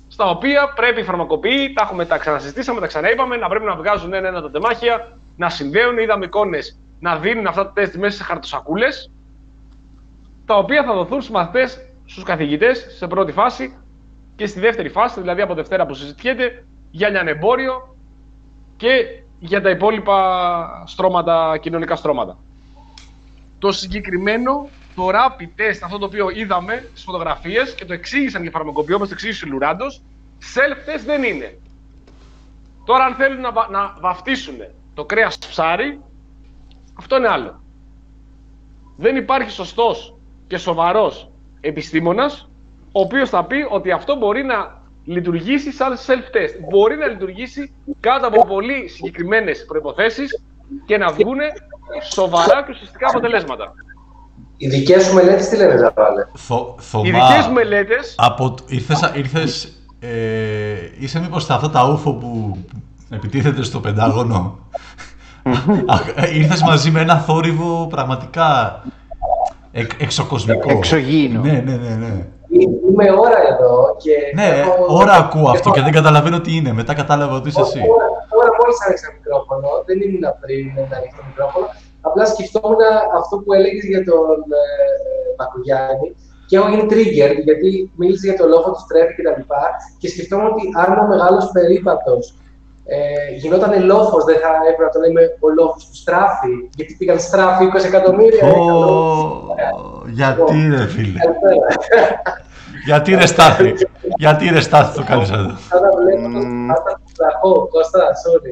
στα οποία πρέπει οι φαρμακοποιοί, τα, έχουμε, τα ξανασυζητήσαμε, τα ξαναείπαμε, να πρέπει να βγάζουν ένα-ένα τα τεμάχια, να συνδέουν, είδαμε εικόνες, να δίνουν αυτά τα τεστ μέσα σε χαρτοσακούλες, τα οποία θα δοθούν στους μαθητές, στους καθηγητές, σε πρώτη φάση και στη δεύτερη φάση, δηλαδή από Δευτέρα που συζητιέται, για λιανεμπόριο και για τα υπόλοιπα στρώματα, κοινωνικά στρώματα. Το συγκεκριμένο, το rapid test, αυτό το οποίο είδαμε στις φωτογραφίες και το εξήγησαν οι φαρμακοποιοί, όπως το εξήγησε ο Λουράντος, self-test δεν είναι. Τώρα αν θέλουν να, βα, να βαφτίσουν το κρέας ψάρι, αυτό είναι άλλο. Δεν υπάρχει σωστός και σοβαρός επιστήμονας, ο οποίος θα πει ότι αυτό μπορεί να λειτουργήσει σαν self-test. Μπορεί να λειτουργήσει κάτω από πολύ συγκεκριμένες προϋποθέσεις και να βγουν σοβαρά και ουσιαστικά αποτελέσματα. Οι δικές σου μελέτες τι λένε, Ζαβάλε? Οι δικές μου μελέτες... Από... Ήρθες, ήρθες ε, είσαι μήπως στα αυτά τα ούφο που επιτίθεται στο Πεντάγωνο? Ήρθες μαζί με ένα θόρυβο πραγματικά εκ, εξωκοσμικό. Εξωγήινο. Ναι, ναι, ναι, ναι. Είμαι ώρα εδώ και... Ναι, έχω... ώρα ακούω αυτό και δεν καταλαβαίνω τι είναι. Μετά κατάλαβα ότι είσαι εσύ. Τώρα μόλις άνοιξα μικρόφωνο, δεν ήμουν πριν να ανοίξω το μικρόφωνο. Απλά σκεφτόμουν αυτό που έλεγες για τον ε, Μπακογιάννη και έχω γίνει trigger γιατί μίλησε για το λόγο του στρέφει και τα λοιπά και σκεφτόμουν ότι αν ο μεγάλος περίπατος ε, γινόταν λόφος, δεν θα έπρεπε να το λέμε ο λόφος του στράφη, γιατί πήγαν στράφη είκοσι εκατομμύρια. Oh, γιατί ρε φίλε. Γιατί ρε Στάθη, γιατί ρε Στάθη το κάνεις εδώ. Θα τα βλέπω, θα τα πλαχώ, Κώστα, sorry.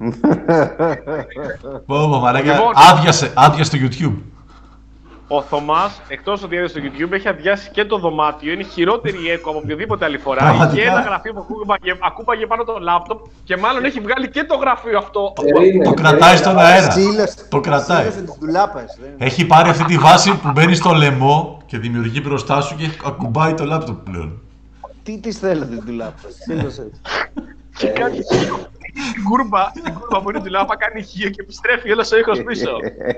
Πω πω μαλάκα, Λοιπόν, άδειασε, άδειασε το YouTube. Ο Θωμάς, εκτός ότι έδωσε στο YouTube, έχει αδειάσει και το δωμάτιο. Είναι χειρότερη η έκο από οποιοδήποτε άλλη φορά. Πραγματικά. Και ένα γραφείο που ακούγε- ακούπαγε πάνω το λάπτοπ και μάλλον έχει βγάλει και το γραφείο αυτό. Περίμενε, Το κρατάει στον αέρα. Σύλλος- Το κρατάει. σύλλος της ντουλάπας, δεν είναι. Έχει πάρει αυτή τη βάση που μπαίνει στο λαιμό και δημιουργεί μπροστά σου και ακουμπάει το λάπτοπ πλέον. Τι της θέλω την ντουλάπας. Σύλλος έτσι. Και κάνει την κούρμπα, την κούρμπα που είναι του λάπα, κάνει ηχείο και επιστρέφει όλος ο ήχος πίσω.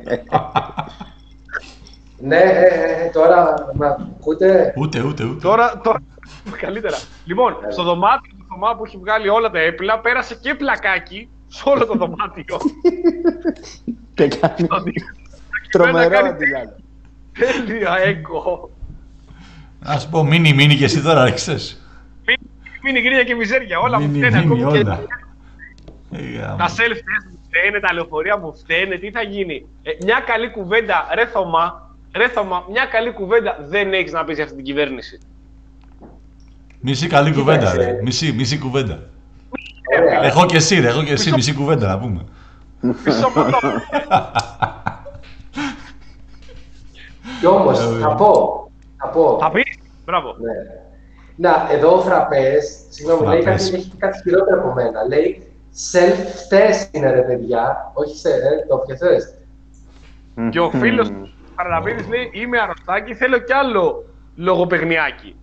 Ναι, ε, ε, τώρα με ακούτε. Ούτε, ούτε, ούτε. Τώρα, τώρα, καλύτερα. Λοιπόν, στο δωμάτιο του Θωμά που έχει βγάλει όλα τα έπιπλα, πέρασε και πλακάκι σε όλο το δωμάτιο. Και κάνει Ότι τρομερό κάνει αντιλάλο. τέλεια έκο. Να σου πω, μείνει, μείνει και εσύ τώρα, άρχισες. Μείνει γκρίνια και μιζέρια, όλα μου Μείνει, φταίνε μείνει ακόμη και όλα. Ε, γάμο. τα self-test μου φταίνε, τα λεωφορεία μου φταίνε, τι θα γίνει. Ε, μια καλή κουβέντα, ρε Θωμά, ρε Θωμά, μια καλή κουβέντα δεν έχεις να πεις για αυτή την κυβέρνηση. Μισή καλή κουβέντα, Κοίταξε. ρε. Μισή, μισή κουβέντα. Ωραία. Εγώ και εσύ, ρε, εγώ και εσύ, μισή κουβέντα να πούμε. Μισό λεπτό. Κι όμως, θα πω. Θα πω. Θα πεις, μπράβο. Ναι. Να, εδώ ο Φραπές, συγγνώμη, λέει Φραπές. κάτι, έχει κάτι χειρότερο από μένα. Λέει self-test είναι ρε παιδιά, όχι σε, ε, το test. Και ο φίλος του Παραλαβίδης λέει, είμαι αρρωστάκι, θέλω κι άλλο λογοπαιγνιάκι.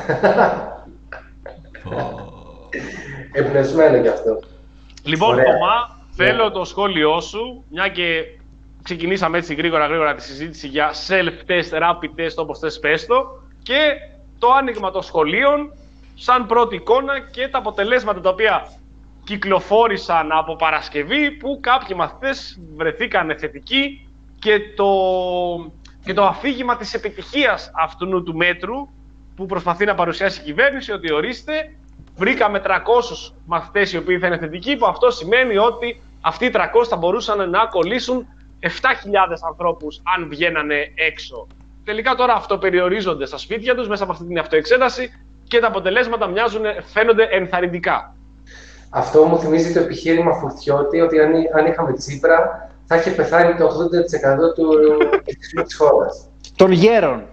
Εμπνευσμένο κι αυτό. Λοιπόν, Ωραία. Θωμά, Ναι. θέλω το σχόλιο σου, μια και ξεκινήσαμε έτσι γρήγορα γρήγορα τη συζήτηση για self-test, rapid test, όπως θες πες το, και το άνοιγμα των σχολείων σαν πρώτη εικόνα και τα αποτελέσματα τα οποία κυκλοφόρησαν από Παρασκευή, που κάποιοι μαθητές βρεθήκαν θετικοί και το, και το αφήγημα της επιτυχίας αυτού του μέτρου που προσπαθεί να παρουσιάσει η κυβέρνηση, ότι ορίστε, βρήκαμε τριακόσιους μαθητές οι οποίοι θα είναι θετικοί, που αυτό σημαίνει ότι αυτοί οι τριακόσιοι θα μπορούσαν να κολλήσουν επτά χιλιάδες ανθρώπους αν βγαίνανε έξω. Τελικά τώρα αυτοπεριορίζονται στα σπίτια τους μέσα από αυτή την αυτοεξέταση και τα αποτελέσματα μοιάζουν, φαίνονται ενθαρρυντικά. Αυτό μου θυμίζει το επιχείρημα Φουρτιώτη ότι αν, αν είχαμε Τσίπρα θα είχε πεθάνει το ογδόντα τοις εκατό του πληθυσμού της χώρας. Των γέρων.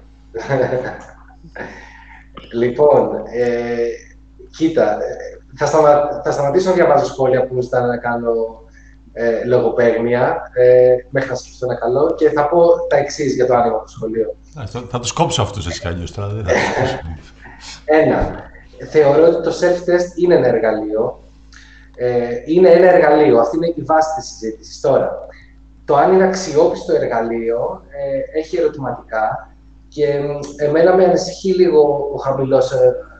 Λοιπόν, ε, κοίτα, ε, θα, σταμα, θα σταματήσω να διαβάζω σχόλια που μου ζητάνε να κάνω ε, λογοπαίγνια, ε, μέχρι να σκεφτώ ένα καλό, και θα πω τα εξής για το άνοιγμα του σχολείου. Θα, θα τους κόψω αυτούς έτσι κι αλλιώς τώρα, δεν θα τους κόψω. Ένα, θεωρώ ότι το self-test είναι ένα εργαλείο. Ε, είναι ένα εργαλείο, αυτή είναι η βάση της συζήτησης. Τώρα, το αν είναι αξιόπιστο εργαλείο ε, έχει ερωτηματικά και εμένα με ανησυχεί λίγο ο χαμηλός ε,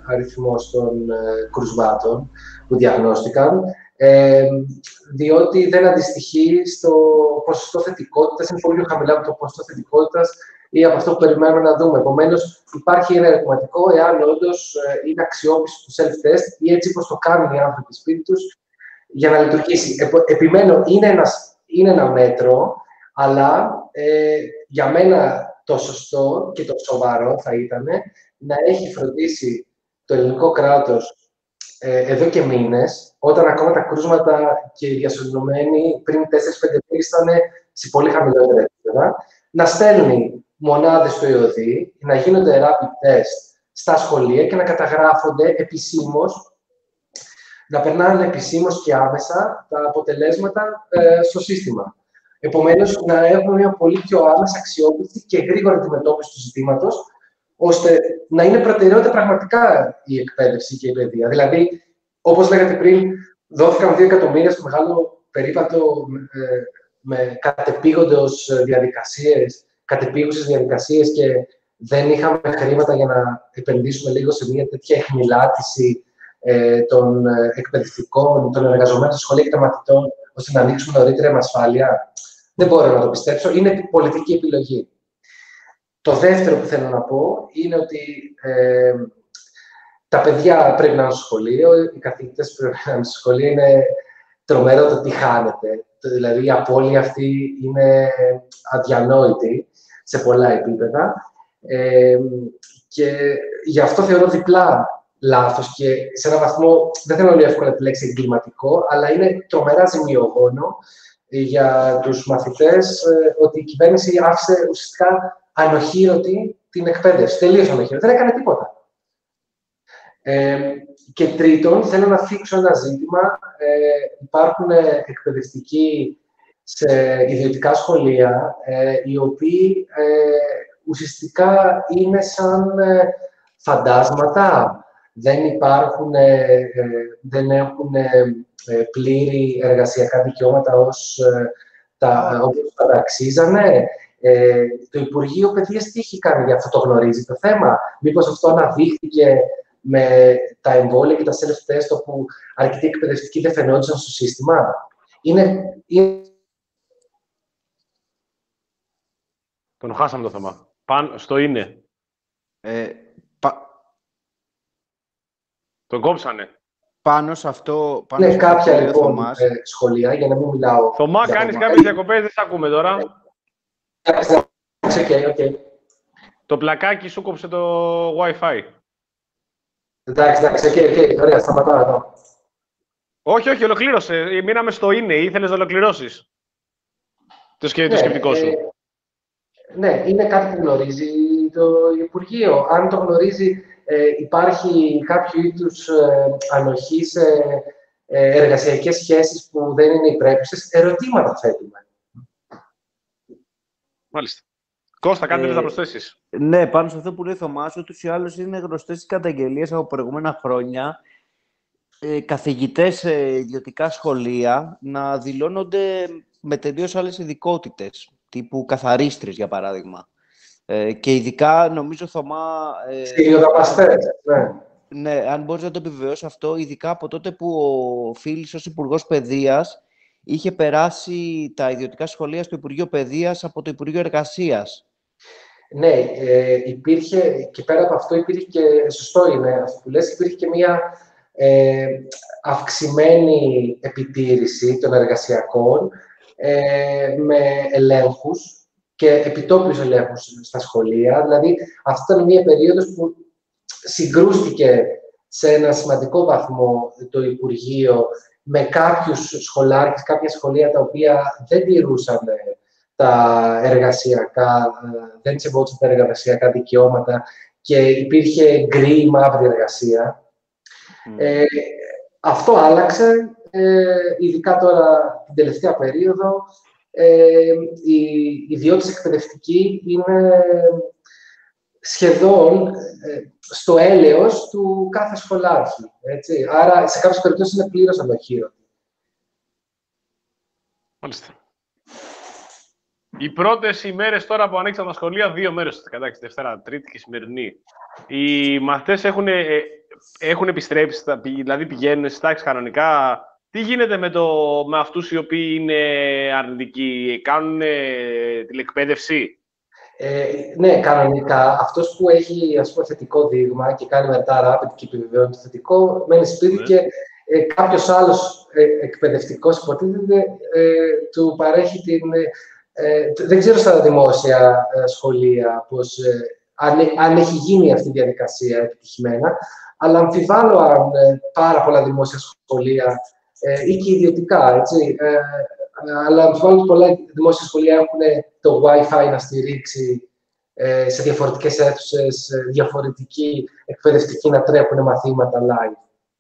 αριθμός των ε, κρουσμάτων που διαγνώστηκαν, ε, διότι δεν αντιστοιχεί στο ποσοστό θετικότητας, είναι πολύ χαμηλά από το ποσοστό θετικότητας ή από αυτό που περιμένουμε να δούμε. Επομένως, υπάρχει ένα ερωτηματικό εάν όντως ε, είναι αξιόπιστο το self-test ή έτσι όπως το κάνουν οι άνθρωποι σπίτι τους για να λειτουργήσει. Ε, επιμένω, είναι, ένας, είναι ένα μέτρο, αλλά ε, για μένα το σωστό και το σοβαρό θα ήταν να έχει φροντίσει το ελληνικό κράτος ε, εδώ και μήνες, όταν ακόμα τα κρούσματα και οι διασωληνωμένοι πριν τέσσερα πέντε μήνες ήταν σε πολύ χαμηλότερα επίπεδα, να στέλνει μονάδες στο ΕΟΔΗ, να γίνονται rapid test στα σχολεία και να καταγράφονται επισήμως, να περνάνε επισήμως και άμεσα τα αποτελέσματα ε, στο σύστημα. Επομένως, να έχουμε μια πολύ πιο άμεσα αξιόπιστη και γρήγορη αντιμετώπιση του ζητήματος, ώστε να είναι προτεραιότητα πραγματικά η εκπαίδευση και η παιδεία. Δηλαδή, όπως λέγατε πριν, δόθηκαν δύο εκατομμύρια στο μεγάλο περίπατο ε, με κατεπήγοντες διαδικασίες, κατεπήγουσες διαδικασίες και δεν είχαμε χρήματα για να επενδύσουμε λίγο σε μια τέτοια αιχμηλάτιση ε, των εκπαιδευτικών, των εργαζομένων στη σχολεία και των μαθητών, ώστε να ανοίξουμε νωρίτερα με ασφάλεια. Δεν μπορώ να το πιστέψω. Είναι πολιτική επιλογή. Το δεύτερο που θέλω να πω είναι ότι ε, τα παιδιά πρέπει να είναι στο σχολείο, οι καθηγητές πρέπει να είναι στο σχολείο. Είναι τρομερό το τι χάνεται. Δηλαδή, η απώλεια αυτή είναι αδιανόητη σε πολλά επίπεδα. Ε, και γι' αυτό θεωρώ διπλά λάθος και σε έναν βαθμό, δεν θέλω να λέω εύκολα τη λέξη εγκληματικό, αλλά είναι τρομερά ζημιογόνο για τους μαθητές ε, ότι η κυβέρνηση άφησε ουσιαστικά ανοχήρωτη την εκπαίδευση. Τελείως ανοχήρωτη. Δεν έκανε τίποτα. Ε, και τρίτον, θέλω να θίξω ένα ζήτημα. Ε, υπάρχουν εκπαιδευτικοί σε ιδιωτικά σχολεία, ε, οι οποίοι ε, ουσιαστικά είναι σαν ε, φαντάσματα. Δεν υπάρχουν, ε, ε, δεν έχουν ε, πλήρη εργασιακά δικαιώματα ως ε, τα, όπως τα αξίζανε. Ε, το Υπουργείο Παιδείας τι έχει κάνει για αυτό, το γνωρίζει το θέμα? Μήπως αυτό αναδείχθηκε με τα εμβόλια και τα self-test, όπου αρκετοί εκπαιδευτικοί δεν φαινόντουσαν στο σύστημα? Είναι... είναι... Τον χάσαμε το θέμα. Πάνω στο είναι. Ε, πα... Τον κόψανε. Πάνω σε αυτό... Πάνω Ναι, σε κάποια αυτό, λοιπόν Θωμάς, ε, σχολεία, για να μην μιλάω... Θωμά, για κάνεις το- κάποιες διακοπές, δεν σε ακούμε τώρα. Εντάξει, οκ, οκ. Το πλακάκι σου κόψε το Wi-Fi. Εντάξει, εντάξει, οκ, οκ, ωραία, σταματάω εδώ. Όχι, όχι, ολοκλήρωσε. Μείναμε στο είναι. Ήθελες να ολοκληρώσεις το, σκε... το σκεπτικό σου. ε, ναι, είναι κάτι που γνωρίζει το Υπουργείο. Αν το γνωρίζει, ε, υπάρχει κάποιο είδους ε, ανοχή σε ε, εργασιακές σχέσεις που δεν είναι υπρέπουσες. Ερωτήματα θέτουμε. Μάλιστα. Κώστα, κάτι Ε, να προσθέσεις. Ναι, πάνω σε αυτό που λέει ο Θωμάς, ούτως ή άλλως είναι γνωστές οι καταγγελίες από προηγούμενα χρόνια ε, καθηγητές σε ιδιωτικά σχολεία να δηλώνονται με τελείως άλλες ειδικότητες, τύπου καθαρίστρες, για παράδειγμα. Ε, και ειδικά, νομίζω, Θωμά... Ε, Στηριοδαπαστές, ναι. ναι, αν μπορείς να το επιβεβαιώσεις αυτό, ειδικά από τότε που ο Φίλης ως Υπουργός Παιδείας είχε περάσει τα ιδιωτικά σχολεία στο Υπουργείο Παιδείας από το Υπουργείο Εργασίας. Ναι, ε, υπήρχε, και πέρα από αυτό υπήρχε και, σωστό είναι αυτό που λες, υπήρχε και μια ε, αυξημένη επιτήρηση των εργασιακών ε, με ελέγχους και επιτόπιους ελέγχους στα σχολεία. Δηλαδή, αυτή ήταν μια περίοδος που συγκρούστηκε σε ένα σημαντικό βαθμό το Υπουργείο με κάποιους σχολάρχες, κάποια σχολεία τα οποία δεν τηρούσαν τα εργασιακά, δεν σεβόντουσαν τα εργασιακά δικαιώματα και υπήρχε γκρι ή μαύρη εργασία. Mm. Ε, αυτό άλλαξε, ε, ειδικά τώρα την τελευταία περίοδο. Ε, οι ιδιώτες εκπαιδευτικοί είναι σχεδόν ε, στο έλεος του κάθε σχολάρχη. Έτσι. Άρα, σε κάποιες περιπτώσεις είναι πλήρως ανοχήρωτοι. Μάλιστα. Οι πρώτες ημέρες τώρα που ανοίξαν τα σχολεία, δύο μέρες, κατάξει, Δευτέρα, Τρίτη και σημερινή. Οι μαθητές έχουν ε, έχουν επιστρέψει, δηλαδή πηγαίνουν στις τάξεις κανονικά. Τι γίνεται με, το, με αυτούς οι οποίοι είναι αρνητικοί, κάνουν τηλεκπαίδευση? Ε, ναι, κανονικά. Αυτός που έχει, ας πούμε, θετικό δείγμα και κάνει μετά rapid και επιβεβαιώνει το θετικό, μένει σπίτι ναι. και ε, κάποιος άλλος ε, εκπαιδευτικός, υποτίθεται, ε, του παρέχει την... Ε, δεν ξέρω στα δημόσια ε, σχολεία πώς, ε, αν, αν έχει γίνει αυτή η διαδικασία επιτυχημένα, αλλά αμφιβάλλω αν ε, πάρα πολλά δημόσια σχολεία ε, ή και ιδιωτικά, έτσι, ε, αλλά αμφιβάλλω ότι πολλά δημόσια σχολεία έχουν το Wi-Fi να στηρίξει ε, σε διαφορετικές αίθουσες, διαφορετικοί εκπαιδευτικοί να τρέχουν μαθήματα live.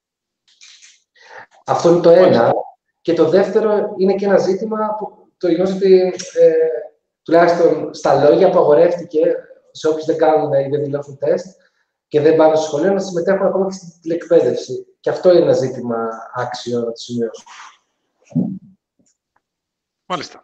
Αυτό είναι το ένα. Και το δεύτερο είναι και ένα ζήτημα που το γεγονός ότι ε, τουλάχιστον στα λόγια απαγορεύτηκε σε όποιους δεν κάνουν ή δεν δηλώσουν τεστ και δεν πάνε στο σχολείο να συμμετέχουν ακόμα και στην τηλεκπαίδευση. Και αυτό είναι ένα ζήτημα άξιο να το σημειώσω. Μάλιστα.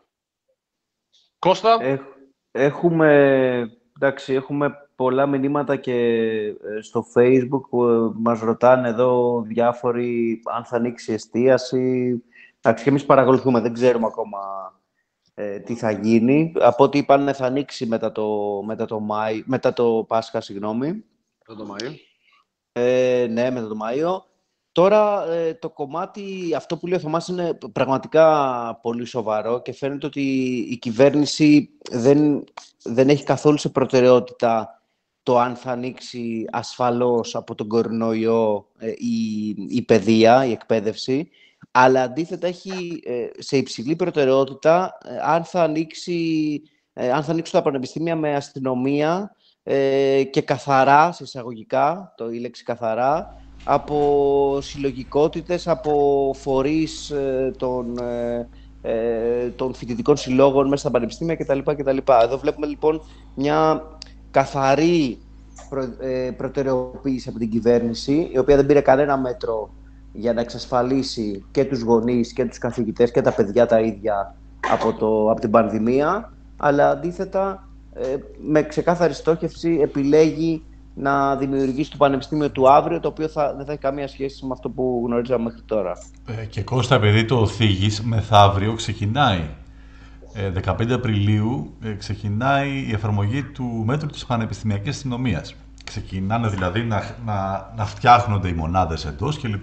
Κώστα. Έχ, έχουμε, εντάξει, έχουμε πολλά μηνύματα και στο Facebook που μας ρωτάνε εδώ διάφοροι αν θα ανοίξει εστίαση. Εντάξει, και εμείς παρακολουθούμε, δεν ξέρουμε ακόμα ε, τι θα γίνει. Από ό,τι είπαν θα ανοίξει μετά το, μετά το, Μάη, μετά το Πάσχα, συγγνώμη. Μετά το Μάιο. Ε, ναι, μετά το Μάιο. Τώρα ε, το κομμάτι, αυτό που λέει ο Θωμάς, είναι πραγματικά πολύ σοβαρό και φαίνεται ότι η κυβέρνηση δεν, δεν έχει καθόλου σε προτεραιότητα το αν θα ανοίξει ασφαλώς από τον κορονοϊό ε, η, η παιδεία, η εκπαίδευση, αλλά αντίθετα έχει ε, σε υψηλή προτεραιότητα ε, αν, θα ανοίξει, ε, αν θα ανοίξουν τα πανεπιστήμια με αστυνομία ε, και καθαρά, σε εισαγωγικά, το η λέξη καθαρά, από συλλογικότητες, από φορείς ε, των, ε, ε, των φοιτητικών συλλόγων μέσα στα πανεπιστήμια κτλ. κτλ. Εδώ βλέπουμε λοιπόν μια καθαρή προ, ε, προτεραιοποίηση από την κυβέρνηση, η οποία δεν πήρε κανένα μέτρο για να εξασφαλίσει και τους γονείς και τους καθηγητές και τα παιδιά τα ίδια από, το, από την πανδημία, αλλά αντίθετα ε, με ξεκάθαρη στόχευση επιλέγει να δημιουργήσει το Πανεπιστήμιο του αύριο, το οποίο θα, δεν θα έχει καμία σχέση με αυτό που γνωρίζαμε μέχρι τώρα. Ε, και Κώστα, επειδή το θίγεις, μεθαύριο ξεκινάει. Ε, δεκαπέντε Απριλίου ε, ξεκινάει η εφαρμογή του μέτρου της Πανεπιστημιακής Αστυνομίας. Ξεκινάνε δηλαδή να, να, να φτιάχνονται οι μονάδες εντός κλπ.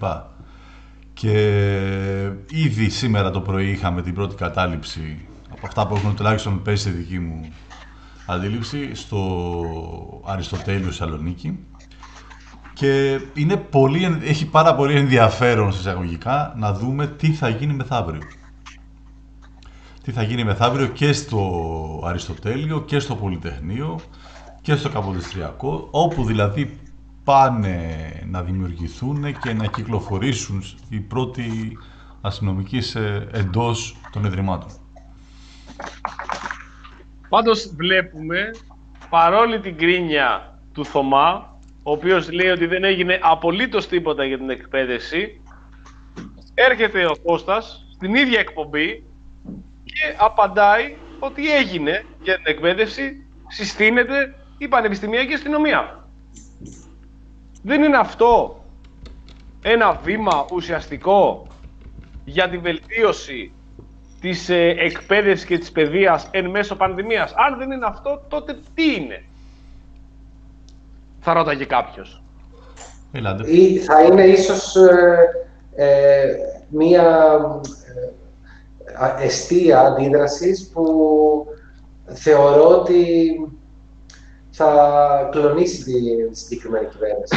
Και ήδη σήμερα το πρωί είχαμε την πρώτη κατάληψη από αυτά που έχουν τουλάχιστον πέσει στη δική μου αντίληψη στο Αριστοτέλειο Σαλονίκη και είναι πολύ, έχει πάρα πολύ ενδιαφέρον εισαγωγικά να δούμε τι θα γίνει μεθαύριο. Τι θα γίνει μεθαύριο και στο Αριστοτέλειο και στο Πολυτεχνείο και στο Καποδιστριακό, όπου δηλαδή πάνε να δημιουργηθούν και να κυκλοφορήσουν οι πρώτοι αστυνομικοί εντός των ιδρυμάτων. Πάντως βλέπουμε, παρόλη την κρίνια του Θωμά, ο οποίος λέει ότι δεν έγινε απολύτως τίποτα για την εκπαίδευση, έρχεται ο Κώστας στην ίδια εκπομπή και απαντάει ότι έγινε για την εκπαίδευση, συστήνεται η Πανεπιστημιακή Αστυνομία. Δεν είναι αυτό ένα βήμα ουσιαστικό για τη βελτίωση της ε, εκπαίδευσης και της παιδείας εν μέσω πανδημίας? Αν δεν είναι αυτό, τότε τι είναι? Θα ρώταγε κάποιος. Ή θα είναι ίσως ε, ε, μία ε, εστία αντίδρασης που θεωρώ ότι θα κλονίσει τη συγκεκριμένη κυβέρνηση.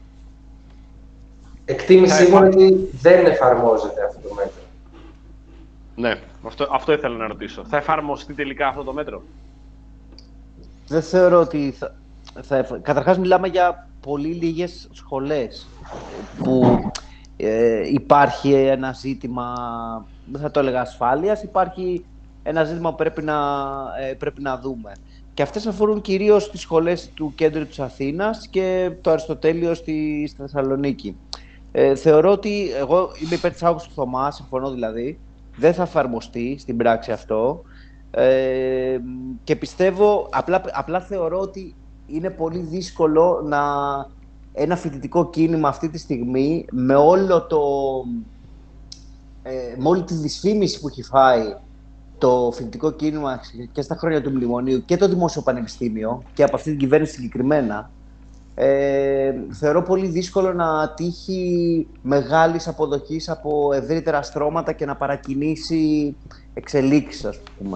Εκτίμησή μου ότι δεν εφαρμόζεται αυτό το μέτρο. Ναι, αυτό, αυτό ήθελα να ρωτήσω. Θα εφαρμοστεί τελικά αυτό το μέτρο? Δεν θεωρώ ότι θα... θα καταρχάς μιλάμε για πολύ λίγες σχολές που ε, υπάρχει ένα ζήτημα, δεν θα το έλεγα ασφάλειας, υπάρχει ένα ζήτημα που πρέπει να, ε, πρέπει να δούμε. Και αυτές αφορούν κυρίως τις σχολές του κέντρου της Αθήνας και το Αριστοτέλειο στη, στη Θεσσαλονίκη. Ε, θεωρώ ότι εγώ είμαι υπέρ της άποψης του Θωμά, συμφωνώ δηλαδή, δεν θα εφαρμοστεί στην πράξη αυτό ε, και πιστεύω, απλά, απλά θεωρώ ότι είναι πολύ δύσκολο να ένα φοιτητικό κίνημα αυτή τη στιγμή, με όλο το... Ε, με όλη τη δυσφήμιση που έχει φάει το φοιτητικό κίνημα και στα χρόνια του Μνημονίου και το Δημόσιο Πανεπιστήμιο και από αυτή την κυβέρνηση συγκεκριμένα, ε, θεωρώ πολύ δύσκολο να τύχει μεγάλης αποδοχής από ευρύτερα στρώματα και να παρακινήσει εξελίξεις, ας πούμε.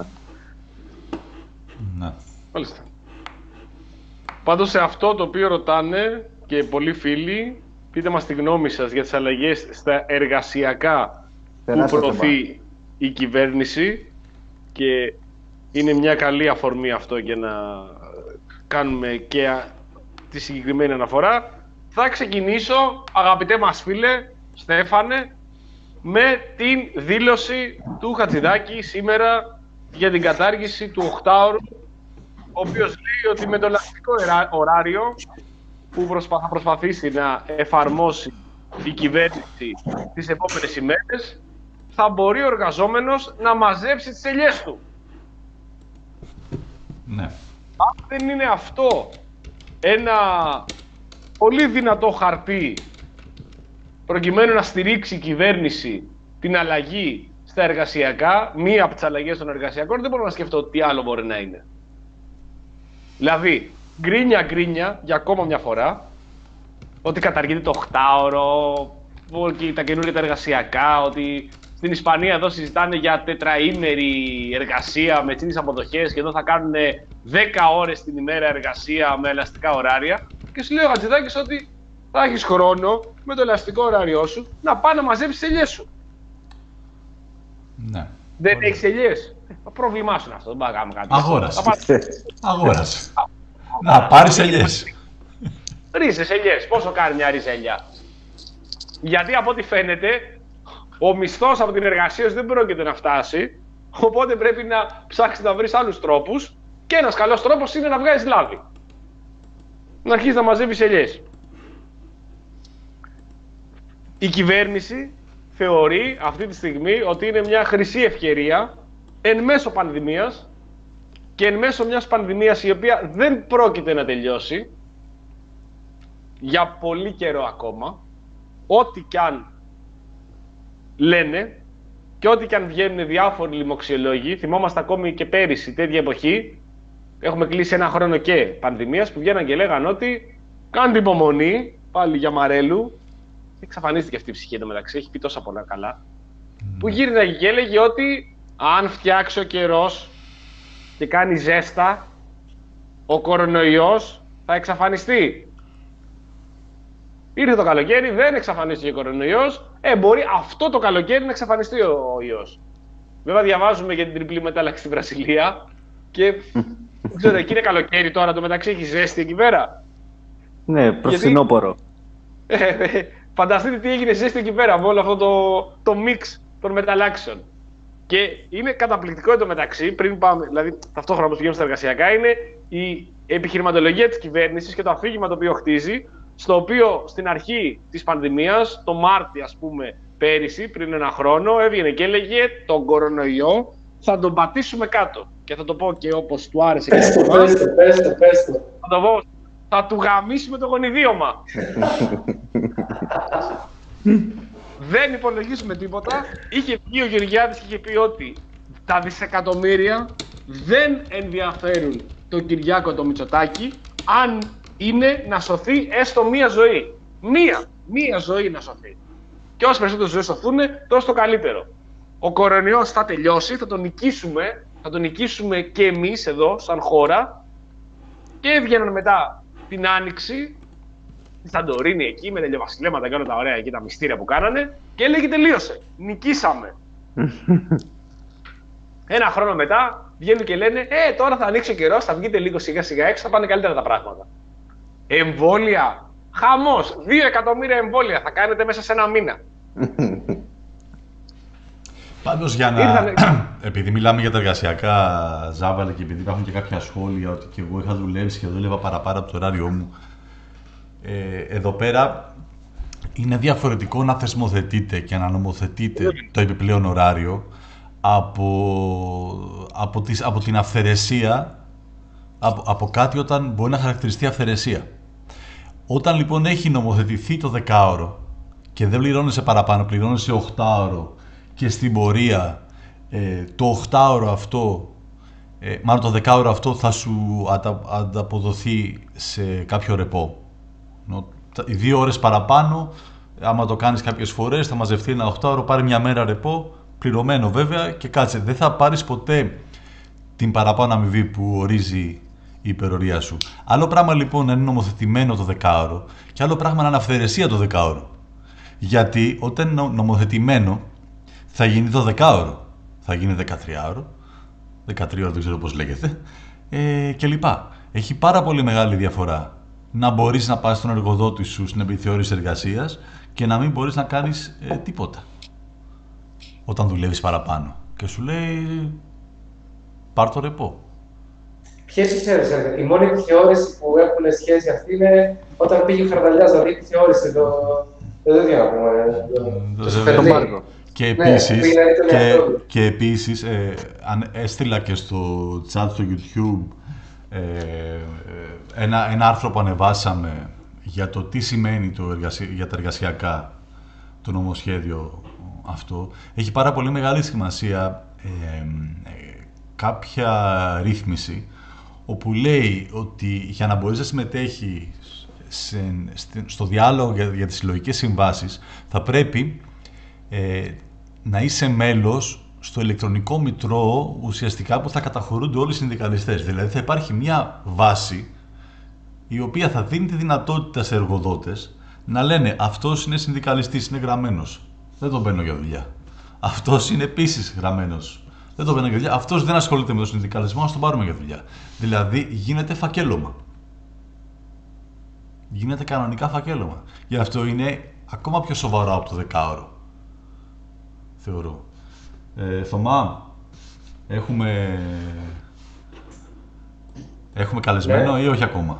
Ναι. Μάλιστα. Πάντως σε αυτό το οποίο ρωτάνε και πολλοί φίλοι, πείτε μας τη γνώμη σας για τις αλλαγές στα εργασιακά που προωθεί η κυβέρνηση, και είναι μια καλή αφορμή αυτό για να κάνουμε και τη συγκεκριμένη αναφορά. Θα ξεκινήσω, αγαπητέ μας φίλε Στέφανε, με την δήλωση του Χατζηδάκη σήμερα για την κατάργηση του οχτάωρου, ο οποίος λέει ότι με το ελαστικό ωράριο που προσπα... θα προσπαθήσει να εφαρμόσει η κυβέρνηση τις επόμενες ημέρες, θα μπορεί ο εργαζόμενος να μαζέψει τις ελιές του. Ναι. Αν δεν είναι αυτό ένα πολύ δυνατό χαρτί προκειμένου να στηρίξει η κυβέρνηση την αλλαγή στα εργασιακά, μία από τις αλλαγές των εργασιακών, δεν μπορώ να σκεφτώ τι άλλο μπορεί να είναι. Δηλαδή, γκρίνια γκρίνια για ακόμα μια φορά, ότι καταργείται το οχτάωρο, ότι τα καινούργια τα εργασιακά, ότι στην Ισπανία εδώ συζητάνε για τετραήμερη εργασία με τσίνες αποδοχές και εδώ θα κάνουν δέκα ώρες την ημέρα εργασία με ελαστικά ωράρια. Και σου λέει ο Χατζηδάκης ότι θα έχεις χρόνο με το ελαστικό ωράριό σου να πάει να μαζέψεις τις ελιές σου. Ναι. Δεν έχεις ελιές. Το πρόβλημά σου είναι αυτό. Δεν πάει να κάνουμε κάτι. Αγόρασε. Αγόρασε. Να πάρεις ελιές. Ρίζες ελιές. Πόσο κάνει μια ρίζα ελιά? Γιατί από ό,τι φαίνεται, ο μισθός από την εργασία σου δεν πρόκειται να φτάσει, οπότε πρέπει να ψάξεις να βρεις άλλους τρόπους, και ένας καλός τρόπος είναι να βγάζεις λάδι. Να αρχίσεις να μαζεύεις ελιές. Η κυβέρνηση θεωρεί αυτή τη στιγμή ότι είναι μια χρυσή ευκαιρία εν μέσω πανδημίας, και εν μέσω μιας πανδημίας η οποία δεν πρόκειται να τελειώσει για πολύ καιρό ακόμα, ό,τι κι αν λένε και ό,τι και αν βγαίνουν διάφοροι λοιμοξιολόγοι. Θυμόμαστε ακόμη και πέρυσι τέτοια εποχή, έχουμε κλείσει ένα χρόνο και πανδημίας, που βγαίναν και λέγαν ότι κάντε υπομονή, πάλι για Μαρέλου. Εξαφανίστηκε αυτή η ψυχή εντωμεταξύ, έχει πει τόσα πολλά καλά. Mm. Που γύρναγε και έλεγε ότι αν φτιάξει ο καιρός και κάνει ζέστα, ο κορονοϊός θα εξαφανιστεί. Ήρθε το καλοκαίρι, δεν εξαφανίστηκε ο κορονοϊός. Ε, μπορεί αυτό το καλοκαίρι να εξαφανιστεί ο ιός. Βέβαια, διαβάζουμε για την τριπλή μετάλλαξη στη Βραζιλία και δεν ξέρω, εκεί είναι καλοκαίρι τώρα, το μεταξύ έχει ζέστη εκεί πέρα. Ναι, προς φθινόπωρο. Ε, ε, φανταστείτε τι έγινε ζέστη εκεί πέρα με όλο αυτό το, το μίξ των μεταλλάξεων. Και είναι καταπληκτικό εδώ μεταξύ, πριν πάμε, δηλαδή ταυτόχρονα που πηγαίνουμε στα εργασιακά, είναι η επιχειρηματολογία της κυβέρνησης και το αφήγημα το οποίο χτίζει, στο οποίο στην αρχή της πανδημίας, το Μάρτιο ας πούμε πέρυσι, πριν ένα χρόνο, έβγαινε και έλεγε τον κορονοϊό θα τον πατήσουμε κάτω. Και θα το πω και όπως του άρεσε και στο πες το, πες το, πες το. Θα το πω, θα του γαμίσουμε το γονιδίωμα. Δεν υπολογίζουμε τίποτα. Είχε βγει ο Γεωργιάδης και είχε πει ότι τα δισεκατομμύρια δεν ενδιαφέρουν τον Κυριάκο το Μητσοτάκη, αν είναι να σωθεί έστω μία ζωή. Μία, μία ζωή να σωθεί. Και όσες περισσότερες ζωές σωθούν, τόσο το καλύτερο. Ο κορονοϊός θα τελειώσει, θα τον νικήσουμε, θα τον νικήσουμε και εμείς εδώ, σαν χώρα. Και έβγαιναν μετά την Άνοιξη, στη Σαντορίνη εκεί, με τα ηλιοβασιλέματα και όλα τα ωραία εκεί, τα μυστήρια που κάνανε, και έλεγε τελείωσε. Νικήσαμε. Ένα χρόνο μετά βγαίνουν και λένε Ε, τώρα θα ανοίξει ο καιρός, θα βγείτε λίγο σιγά σιγά έξω, θα πάνε καλύτερα τα πράγματα. Εμβόλια. Χαμός. Δύο εκατομμύρια εμβόλια θα κάνετε μέσα σε ένα μήνα. Πάντως για να... Ήρθανε... επειδή μιλάμε για τα εργασιακά, Ζάβαλε, και επειδή υπάρχουν και κάποια σχόλια ότι και εγώ είχα δουλέψει και δούλευα παραπάνω από το ωράριό μου, ε, εδώ πέρα είναι διαφορετικό να θεσμοθετείτε και να νομοθετείτε το επιπλέον ωράριο από, από, τις, από την αυθαιρεσία, από, από κάτι όταν μπορεί να χαρακτηριστεί αυθαιρεσία. Όταν λοιπόν έχει νομοθετηθεί το δεκάωρο και δεν πληρώνεσαι παραπάνω, πληρώνεσαι οχτάωρο και στην πορεία ε, το οχτάωρο αυτό, ε, μάλλον το δεκάωρο αυτό θα σου ατα, ανταποδοθεί σε κάποιο ρεπό. Οι δύο ώρες παραπάνω, άμα το κάνεις κάποιες φορές, θα μαζευτεί ένα οχτάωρο, πάρει μια μέρα ρεπό, πληρωμένο βέβαια, και κάτσε. Δεν θα πάρεις ποτέ την παραπάνω αμοιβή που ορίζει η υπερορία σου. Άλλο πράγμα λοιπόν να είναι νομοθετημένο το δεκάωρο και άλλο πράγμα να είναι αυθαιρεσία το δεκάωρο. Γιατί όταν είναι νομοθετημένο θα γίνει το δεκάωρο, θα γίνει δεκατριάωρο, δεκατρία δεν ξέρω πώς λέγεται, ε, και λοιπά. Έχει πάρα πολύ μεγάλη διαφορά να μπορείς να πας στον εργοδότη σου στην επιθεώρηση εργασίας και να μην μπορείς να κάνεις ε, τίποτα όταν δουλεύεις παραπάνω. Και σου λέει, πάρ' το ρεπό. Ποιες ξέρεις, η μόνη επιθεώρηση που έχουν σχέση αυτή είναι όταν πήγε ο Χαρδαλιάς να δει επιθεώρηση το... Δεν ξέρω να πούμε, το Σεφερλί. Και επίσης, ναι, και, και επίσης ε, αν έστειλα και στο chat στο YouTube ε, ένα, ένα άρθρο που ανεβάσαμε για το τι σημαίνει το εργασια... για τα εργασιακά το νομοσχέδιο αυτό. Έχει πάρα πολύ μεγάλη σημασία ε, ε, κάποια ρύθμιση όπου λέει ότι για να μπορείς να συμμετέχεις σε, στο διάλογο για, για τις συλλογικές συμβάσεις θα πρέπει ε, να είσαι μέλος στο ηλεκτρονικό μητρό ουσιαστικά που θα καταχωρούνται όλοι οι συνδικαλιστές. Δηλαδή θα υπάρχει μια βάση η οποία θα δίνει τη δυνατότητα σε εργοδότες να λένε αυτός είναι συνδικαλιστής, είναι γραμμένος, δεν τον παίρνω για δουλειά. Αυτός είναι επίσης γραμμένος, δεν τον παίρνω για δουλειά. Αυτός δεν ασχολείται με τον συνδικαλισμό, ας τον πάρουμε για δουλειά. Δηλαδή γίνεται φακέλωμα. Γίνεται κανονικά φακέλωμα. Γι' αυτό είναι ακόμα πιο σοβαρό από το δεκάωρο. Θεωρώ. Ε, Θωμά, έχουμε... έχουμε καλεσμένο, ναι, ή όχι ακόμα?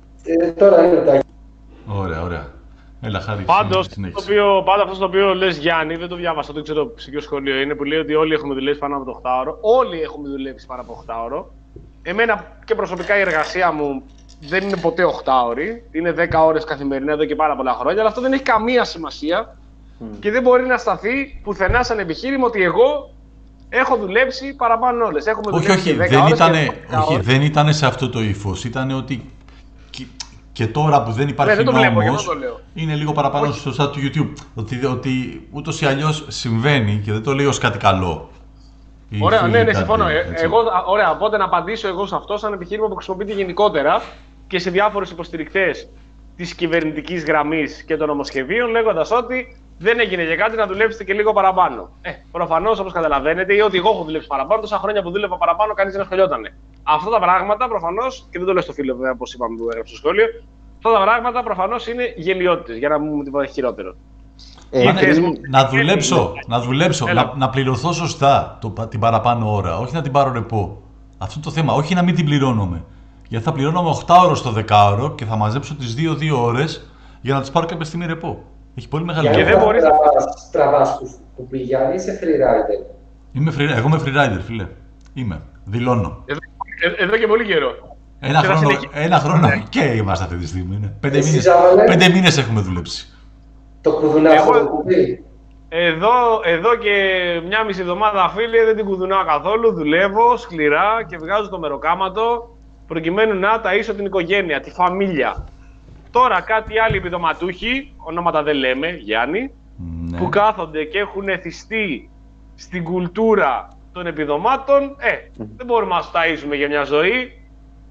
Ε, τώρα είναι τα... Ωραία, ωραία. Έλα, Χάρη. Πάντως, το οποίο, πάντα αυτό το οποίο λες, Γιάννη, δεν το διάβασα, δεν ξέρω σε ποιο σχολείο είναι, που λέει ότι όλοι έχουμε δουλέψει πάνω από το οχτάωρο. Όλοι έχουμε δουλέψει πάνω από το οχτάωρο. Εμένα και προσωπικά η εργασία μου δεν είναι ποτέ οχτάωρη. Είναι δέκα ώρες καθημερινά εδώ και πάρα πολλά χρόνια, αλλά αυτό δεν έχει καμία σημασία mm. και δεν μπορεί να σταθεί πουθενά σαν επιχείρημα ότι εγώ έχω δουλέψει παραπάνω όλες. Έχουμε όχι, όχι, δεν ήτανε, όχι, δεν ήταν σε αυτό το ύφος. Ήταν ότι και, και τώρα που δεν υπάρχει ναι, δεν νόμος, είναι λίγο παραπάνω στο chat του YouTube. Ότι, ότι ούτως ή αλλιώς συμβαίνει και δεν το λέει ως κάτι καλό. Ωραία, ναι, ναι, συμφωνώ. Εγώ, ωραία, οπότε να απαντήσω εγώ σε αυτό σαν επιχείρημα που χρησιμοποιείται γενικότερα και σε διάφορους υποστηρικτές της κυβερνητικής γραμμής και των νομοσχεδίων, λέγοντας ότι δεν έγινε για κάτι να δουλέψετε και λίγο παραπάνω. Ε, προφανώς, όπως καταλαβαίνετε, ή ότι εγώ έχω δουλέψει παραπάνω, τόσα χρόνια που δούλευα παραπάνω, κανείς δεν ασχολιότανε. Αυτά τα πράγματα προφανώς, και δεν το λέω στο φίλο, βέβαια, όπως είπαμε που έγραψε στο σχόλιο, αυτά τα πράγματα προφανώς είναι γελιότητες, για να μου τίποτα χειρότερο. Ε, να, να δουλέψω, να, δουλέψω να, να πληρωθώ σωστά το, την παραπάνω ώρα, όχι να την πάρω ρεπό. Αυτό το θέμα, όχι να μην την πληρώνομαι. Γιατί θα πληρώνομαι οχτάωρο στο δεκάωρο και θα μαζέψω τις δύο δύο ώρες για να τις πάρω κάποια στιγμή ρεπό. Έχει πολύ μεγάλη διαφορά. Και δεν μπορείς να τραβάς που πηγαίνει, είσαι freerider. Είμαι free, εγώ είμαι freerider, φίλε. Είμαι. Δηλώνω. Εδώ, ε, εδώ και πολύ καιρό. Ένα χρόνο, ένα χρόνο και είμαστε αυτή τη στιγμή. Ναι. Πέντε, μήνες, πέντε μήνες έχουμε δουλέψει. Το κουδουνάω το κουμπί. Εδώ, εδώ και μια μισή εβδομάδα, φίλε, δεν την κουδουνάω καθόλου. Δουλεύω σκληρά και βγάζω το μεροκάματο προκειμένου να ταΐσω την οικογένεια, τη φαμίλια. Τώρα κάτι άλλοι επιδοματούχοι, ονόματα δεν λέμε, Γιάννη, ναι, που κάθονται και έχουν εθιστεί στην κουλτούρα των επιδομάτων, ε, δεν μπορούμε να τους ταΐσουμε για μια ζωή.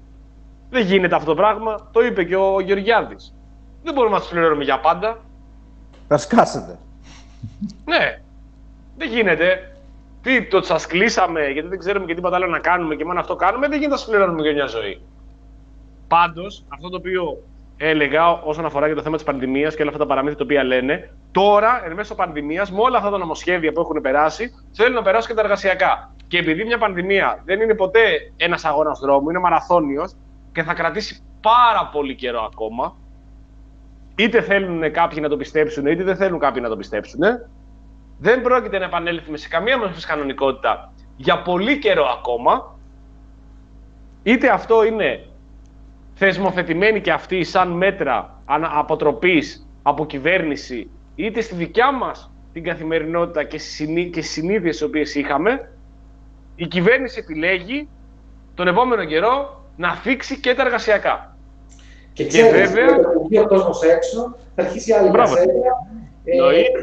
Δεν γίνεται αυτό το πράγμα, το είπε και ο Γεωργιάδης. Δεν μπορούμε να τους πληρώνουμε για πάντα. Θα σκάσετε. Ναι, δεν γίνεται. Τι, το σας κλείσαμε γιατί δεν ξέρουμε και τίποτα άλλο να κάνουμε και μόνο αυτό κάνουμε, δεν γίνεται να σας πληρώνουμε για μια ζωή. Πάντως, αυτό το οποίο έλεγα όσον αφορά και το θέμα της πανδημίας και όλα αυτά τα παραμύθια τα οποία λένε, τώρα, εν μέσω πανδημίας, με όλα αυτά τα νομοσχέδια που έχουν περάσει, θέλουν να περάσουν και τα εργασιακά. Και επειδή μια πανδημία δεν είναι ποτέ ένας αγώνας δρόμου, είναι μαραθώνιος και θα κρατήσει πάρα πολύ καιρό ακόμα, είτε θέλουν κάποιοι να το πιστέψουν, είτε δεν θέλουν κάποιοι να το πιστέψουν, δεν πρόκειται να επανέλθουμε σε καμία μορφή κανονικότητα για πολύ καιρό ακόμα. Είτε αυτό είναι θεσμοθετημένοι και αυτοί σαν μέτρα αποτροπής από κυβέρνηση, είτε στη δικιά μας την καθημερινότητα και στις συνήθειες τις οποίες είχαμε, η κυβέρνηση επιλέγει τον επόμενο καιρό να θίξει και τα εργασιακά. Και ξέρεις, βέβαια... με το που βγει ο κόσμος έξω, θα αρχίσει άλλη κασέτρα. Ε,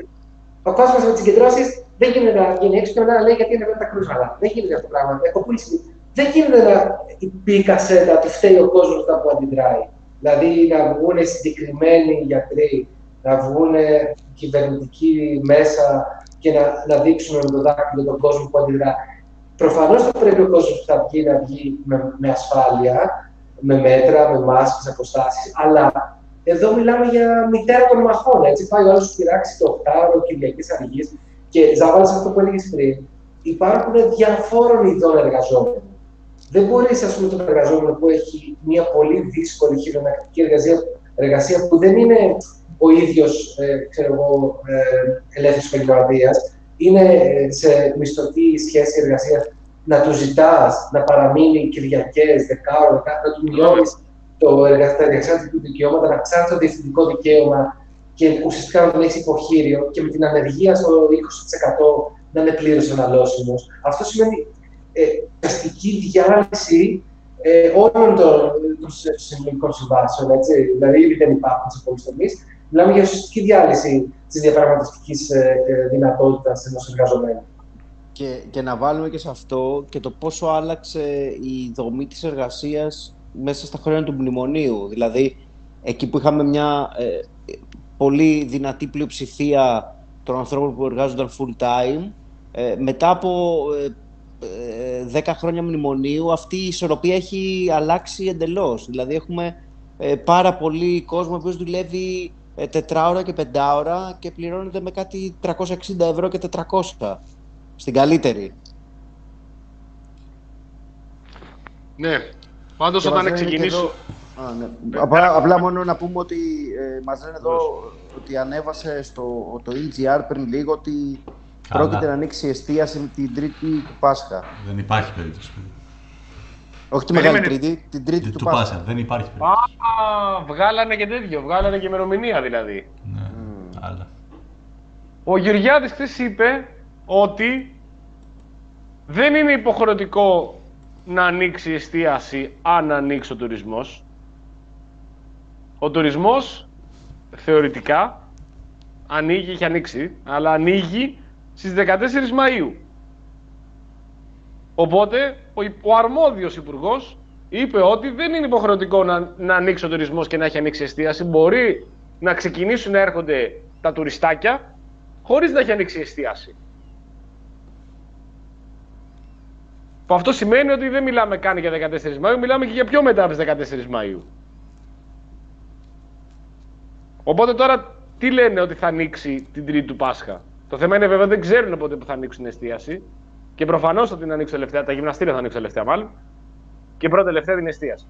ο κόσμος με τις συγκεντρώσεις δεν γίνεται να βγει έξω και μετά να λέει γιατί είναι τα κρούσματα. Δεν γίνεται αυτό το πράγμα. Δεν γίνεται να πει η κασέτα ότι φταίει ο κόσμος αυτά που αντιδράει. Δηλαδή να βγουν συγκεκριμένοι γιατροί, να βγουν κυβερνητικοί μέσα και να, να δείξουν με το δάκτυλο τον κόσμο που αντιδρά. Προφανώς θα πρέπει ο κόσμος που θα βγει να βγει με, με ασφάλεια, με μέτρα, με μάσκες, αποστάσεις, αλλά εδώ μιλάμε για μητέρα των μαχών. Έτσι πάει ο άλλος σου πειράξει το οχτάωρο Κυριακής Αργής και ζάβαλες αυτό που έλεγες πριν. Υπάρχουν διαφόρων ειδών εργαζόμενων. Δεν μπορείς, ας πούμε, τον εργαζόμενο που έχει μια πολύ δύσκολη χειρονακτική εργασία, εργασία που δεν είναι ο ίδιος, ε, ξέρω εγώ, ε, ελεύθερος επαγγελματίας, είναι σε μισθωτή σχέση εργασίας, να του ζητάς να παραμείνει Κυριακές, δεκάωρα, να του μειώνεις το εργασιακά του δικαιώματα, να ψάχνεις το διευθυντικό δικαίωμα και ουσιαστικά να τον έχεις υποχείριο και με την ανεργία στο είκοσι τοις εκατό να είναι πλήρως αναλώσιμος. Αυτό σημαίνει ουσιαστική ε, διάλυση ε, όλων των, των συνολικών συμβάσεων. Έτσι. Δηλαδή, ήδη δεν υπάρχουν σε πολλούς τομείς. Μιλάμε για ουσιαστική διάλυση της διαπραγματευτικής ε, ε, δυνατότητας ενός εργαζομένου. Και, και να βάλουμε και σε αυτό και το πόσο άλλαξε η δομή της εργασίας μέσα στα χρόνια του μνημονίου. Δηλαδή, εκεί που είχαμε μια ε, πολύ δυνατή πλειοψηφία των ανθρώπων που εργάζονταν full time, ε, μετά από ε, ε, δέκα χρόνια μνημονίου αυτή η ισορροπία έχει αλλάξει εντελώς. Δηλαδή, έχουμε ε, πάρα πολύ κόσμο που δουλεύει ε, τετράωρα και πεντάωρα και πληρώνεται με κάτι τριακόσια εξήντα ευρώ και τετρακόσια. Στην καλύτερη. Ναι. Πάντως όταν ξεκινήσω... Α, ναι. Απλά, απλά μόνο να πούμε ότι ε, μας λένε εδώ ότι ανέβασε στο το ι τζι αρ πριν λίγο ότι καλά. Πρόκειται να ανοίξει η εστίαση την Τρίτη του Πάσχα. Δεν υπάρχει περίπτωση. Όχι τη Μεγάλη Τρίτη, την Τρίτη του, του Πάσχα. Πάσχα. Δεν υπάρχει περίπτωση. Α, βγάλανε και τέτοιο, βγάλανε και ημερομηνία δηλαδή. Ναι, mm. άλλα. Ο Γεωργιάδης χθες είπε ότι δεν είναι υποχρεωτικό να ανοίξει η εστίαση αν ανοίξει ο τουρισμός. Ο τουρισμός θεωρητικά ανοίγει, έχει ανοίξει, αλλά ανοίγει στις δεκατέσσερις Μαΐου. Οπότε ο, ο αρμόδιος υπουργός είπε ότι δεν είναι υποχρεωτικό να, να ανοίξει ο τουρισμός και να έχει ανοίξει η εστίαση. Μπορεί να ξεκινήσουν να έρχονται τα τουριστάκια χωρίς να έχει ανοίξει η εστίαση. Που αυτό σημαίνει ότι δεν μιλάμε καν για δεκατέσσερις Μαΐου, μιλάμε και για πιο μετά από τις δεκατέσσερις Μαΐου. Οπότε τώρα τι λένε ότι θα ανοίξει την Τρίτη του Πάσχα. Το θέμα είναι βέβαια δεν ξέρουν πότε που θα ανοίξουν την εστίαση. Και προφανώς θα την ανοίξουν τελευταία, τα γυμναστήρια θα ανοίξουν τελευταία μάλλον. Και πρώτα τελευταία την εστίαση.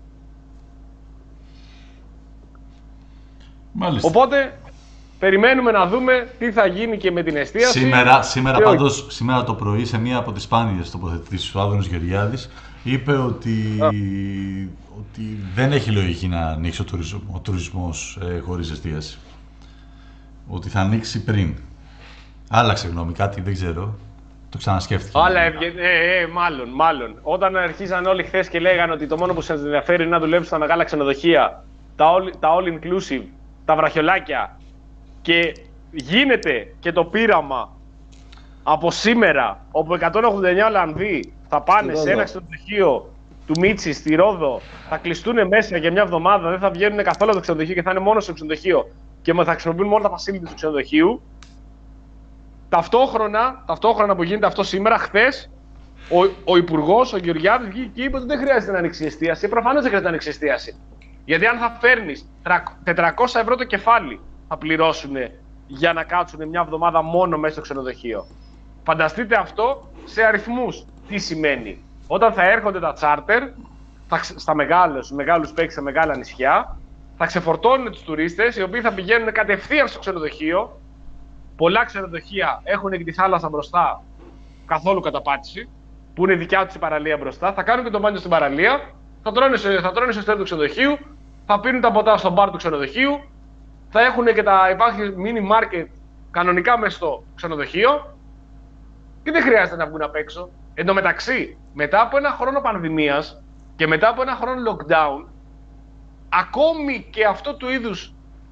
Μάλιστα. Οπότε περιμένουμε να δούμε τι θα γίνει και με την εστίαση. Σήμερα, σήμερα πάντως, σήμερα το πρωί σε μία από τις σπάνιες τοποθετήσεις του Άδωνος Γεωργιάδης είπε ότι, ότι δεν έχει λογική να ανοίξει ο, τουρισμό, ο τουρισμός ε, χωρίς εστίαση. Ότι θα ανοίξει πριν. Άλλαξε γνώμη, κάτι δεν ξέρω. Το ξανασκέφτηκε. Άλλα έβγαινε, ε, ε, μάλλον, μάλλον. Όταν αρχίζαν όλοι χθες και λέγανε ότι το μόνο που σας ενδιαφέρει είναι να δουλέψουν στα μεγάλα ξενοδοχεία, τα all, τα all inclusive, τα βραχιολάκια, και γίνεται και το πείραμα από σήμερα, όπου εκατόν ογδόντα εννιά Ολλανδοί θα πάνε σε ένα ξενοδοχείο του Μίτσι στη Ρόδο, θα κλειστούν μέσα για μια εβδομάδα, δεν θα βγαίνουν καθόλου από το ξενοδοχείο και θα είναι μόνο στο ξενοδοχείο και θα χρησιμοποιούν μόνο τα facilities του ξενοδοχείου. Ταυτόχρονα, ταυτόχρονα που γίνεται αυτό σήμερα, χθες, ο, ο Υπουργός, ο Γεωργιάδης, βγήκε και είπε ότι δεν χρειάζεται να ανοίξει εστίαση. Προφανώς δεν χρειάζεται να ανοίξει εστίαση. Γιατί αν θα φέρνεις τετρακόσια ευρώ το κεφάλι, θα πληρώσουν για να κάτσουν μια εβδομάδα μόνο μέσα στο ξενοδοχείο. Φανταστείτε αυτό σε αριθμούς. Τι σημαίνει. Όταν θα έρχονται τα charter, θα, στα μεγάλους, μεγάλους παίκτες, στα μεγάλα νησιά, θα ξεφορτώνουν τους τουρίστες, οι οποίοι θα πηγαίνουν κατευθείαν στο ξενοδοχείο. Πολλά ξενοδοχεία έχουν και τη θάλασσα μπροστά, καθόλου καταπάτηση, που είναι δικιά τους η παραλία μπροστά. Θα κάνουν και το μπάνιο στην παραλία, θα τρώνε, θα τρώνε στο εστιατόριο του ξενοδοχείου, θα πίνουν τα ποτά στο μπαρ του ξενοδοχείου, θα έχουν και τα υπάρχει mini market κανονικά μέσα στο ξενοδοχείο και δεν χρειάζεται να βγουν απ' έξω. Εν τω μεταξύ, μετά από ένα χρόνο πανδημίας και μετά από ένα χρόνο lockdown, ακόμη και αυτό του είδους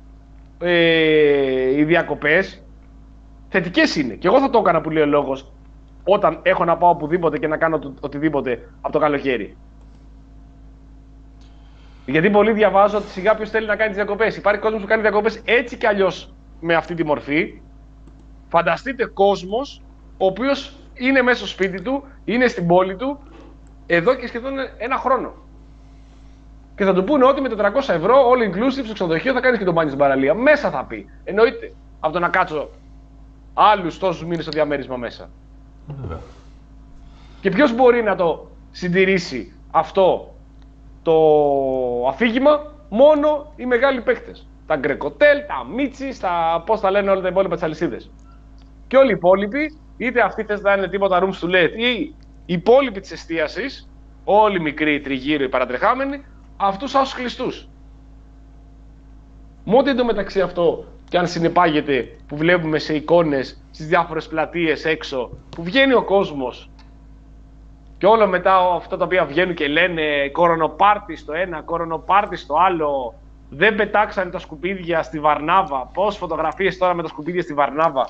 ε, οι διακοπές θετικές είναι. Και εγώ θα το έκανα που λέει ο λόγος όταν έχω να πάω οπουδήποτε και να κάνω το, οτιδήποτε από το καλοκαίρι. Γιατί πολλοί διαβάζω ότι σιγά ποιος θέλει να κάνει τις διακοπές. Υπάρχει κόσμος που κάνει διακοπές έτσι κι αλλιώς με αυτή τη μορφή. Φανταστείτε κόσμος ο οποίος είναι μέσα στο σπίτι του, είναι στην πόλη του, εδώ και σχεδόν ένα χρόνο. Και θα του πούνε ότι με τετρακόσια ευρώ, all inclusive, στο ξενοδοχείο θα κάνεις και τον μπάνι στην παραλία. Μέσα θα πει. Εννοείται. Από το να κάτσω άλλους τόσους μήνες στο διαμέρισμα μέσα. Βέβαια. Και ποιος μπορεί να το συντηρήσει αυτό το αφήγημα? Μόνο οι μεγάλοι παίκτες. Τα Γκρεκοτέλ, τα Μίτσι, τα πώς τα λένε όλα τα υπόλοιπα τις αλυσίδες. Και όλοι οι υπόλοιποι, είτε αυτοί θες να είναι τίποτα rooms to let, ή οι υπόλοιποι της εστίασης, όλοι οι μικροί τριγύρω, οι παρατρεχάμενοι, αυτούς άσους κλειστούς. Μόνοι εντωμεταξύ αυτό και αν συνεπάγεται που βλέπουμε σε εικόνες στις διάφορες πλατείες έξω, που βγαίνει ο κόσμος και όλα μετά αυτά τα οποία βγαίνουν και λένε κορονοπάρτι στο ένα, κορονοπάρτι στο άλλο, δεν πετάξανε τα σκουπίδια στη Βαρνάβα, πώς φωτογραφίες τώρα με τα σκουπίδια στη Βαρνάβα.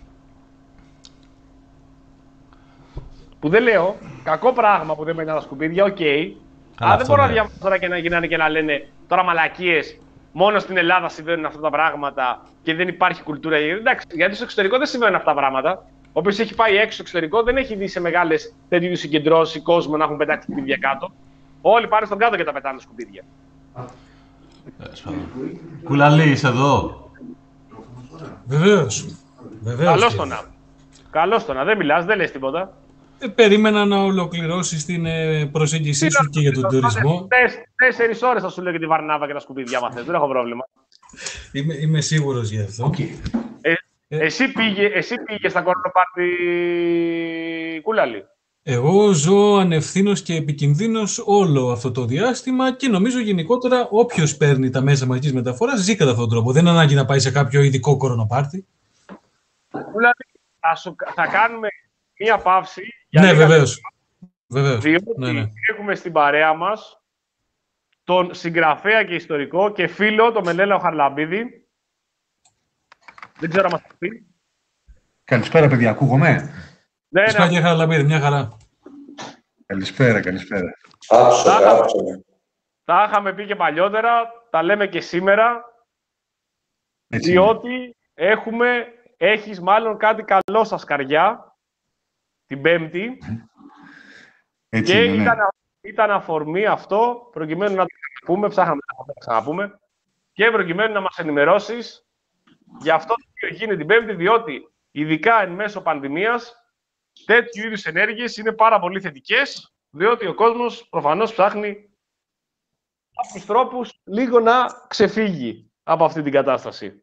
Που δεν λέω, κακό πράγμα που δεν μένουν τα σκουπίδια, οκ. Okay. Αλλά δεν μπορώ ναι. να διαβάσω τώρα και να γίνανε και να λένε τώρα μαλακίες. Μόνο στην Ελλάδα συμβαίνουν αυτά τα πράγματα και δεν υπάρχει κουλτούρα. Εντάξει, γιατί στο εξωτερικό δεν συμβαίνουν αυτά τα πράγματα. Όποιος έχει πάει έξω στο εξωτερικό δεν έχει δει σε μεγάλες τέτοιου είδους συγκεντρώσεις κόσμο να έχουν πετάξει σκουπίδια κάτω. Όλοι πάνε στον κάτω και τα πετάνε σκουπίδια. Κουλαλή, είσαι εδώ. Βεβαίως. Καλώς το να. Καλώς το να. Δεν μιλάς, δεν λες τίποτα. Ε, περίμενα να ολοκληρώσεις την ε, προσέγγιση σου και για τον τουρισμό. Τέσσερις ώρες θα σου λέω και τη Βαρνάβα και τα σκουπίδια, άμα θες. Δεν έχω πρόβλημα. Είμαι, είμαι σίγουρος γι' αυτό. Okay. Ε, ε. Εσύ πήγε, εσύ πήγε στα κορονοπάρτι, Κούλαλη. Εγώ ζω ανευθύνος και επικινδύνος όλο αυτό το διάστημα και νομίζω γενικότερα όποιος παίρνει τα μέσα μαζικής μεταφοράς ζει κατά αυτόν τον τρόπο. Δεν ανάγκη να πάει σε κάποιο ειδικό κορονοπάρτι. Κούλαλη, θα, σου, θα κάνουμε μία παύση. Ναι, βεβαίως. Βεβαίως. Διότι ναι, ναι. έχουμε στην παρέα μας τον συγγραφέα και ιστορικό και φίλο, τον Μελέλαο Χαρλαμπίδη. Δεν ξέρω αν μας το πει. Καλησπέρα, παιδιά. Ακούγομαι. Ναι, καλησπέρα, ναι. κύριε Χαρλαμπίδη. Μια χαρά. Καλησπέρα, καλησπέρα. Άψογα, άψογα. Τα είχαμε πει και παλιότερα, τα λέμε και σήμερα. Έτσι διότι είναι. έχουμε, έχεις μάλλον κάτι καλό στα σκαριά. Την Πέμπτη. Έτσι και είναι, ήταν, ναι. ήταν αφορμή αυτό, προκειμένου να το πούμε, ψάχαμε να το ξαναπούμε, και προκειμένου να μας ενημερώσεις για αυτό το οποίο γίνεται την Πέμπτη, διότι ειδικά εν μέσω πανδημίας, τέτοιου είδους ενέργειες είναι πάρα πολύ θετικές, διότι ο κόσμος προφανώς ψάχνει κάποιους τρόπους λίγο να ξεφύγει από αυτή την κατάσταση.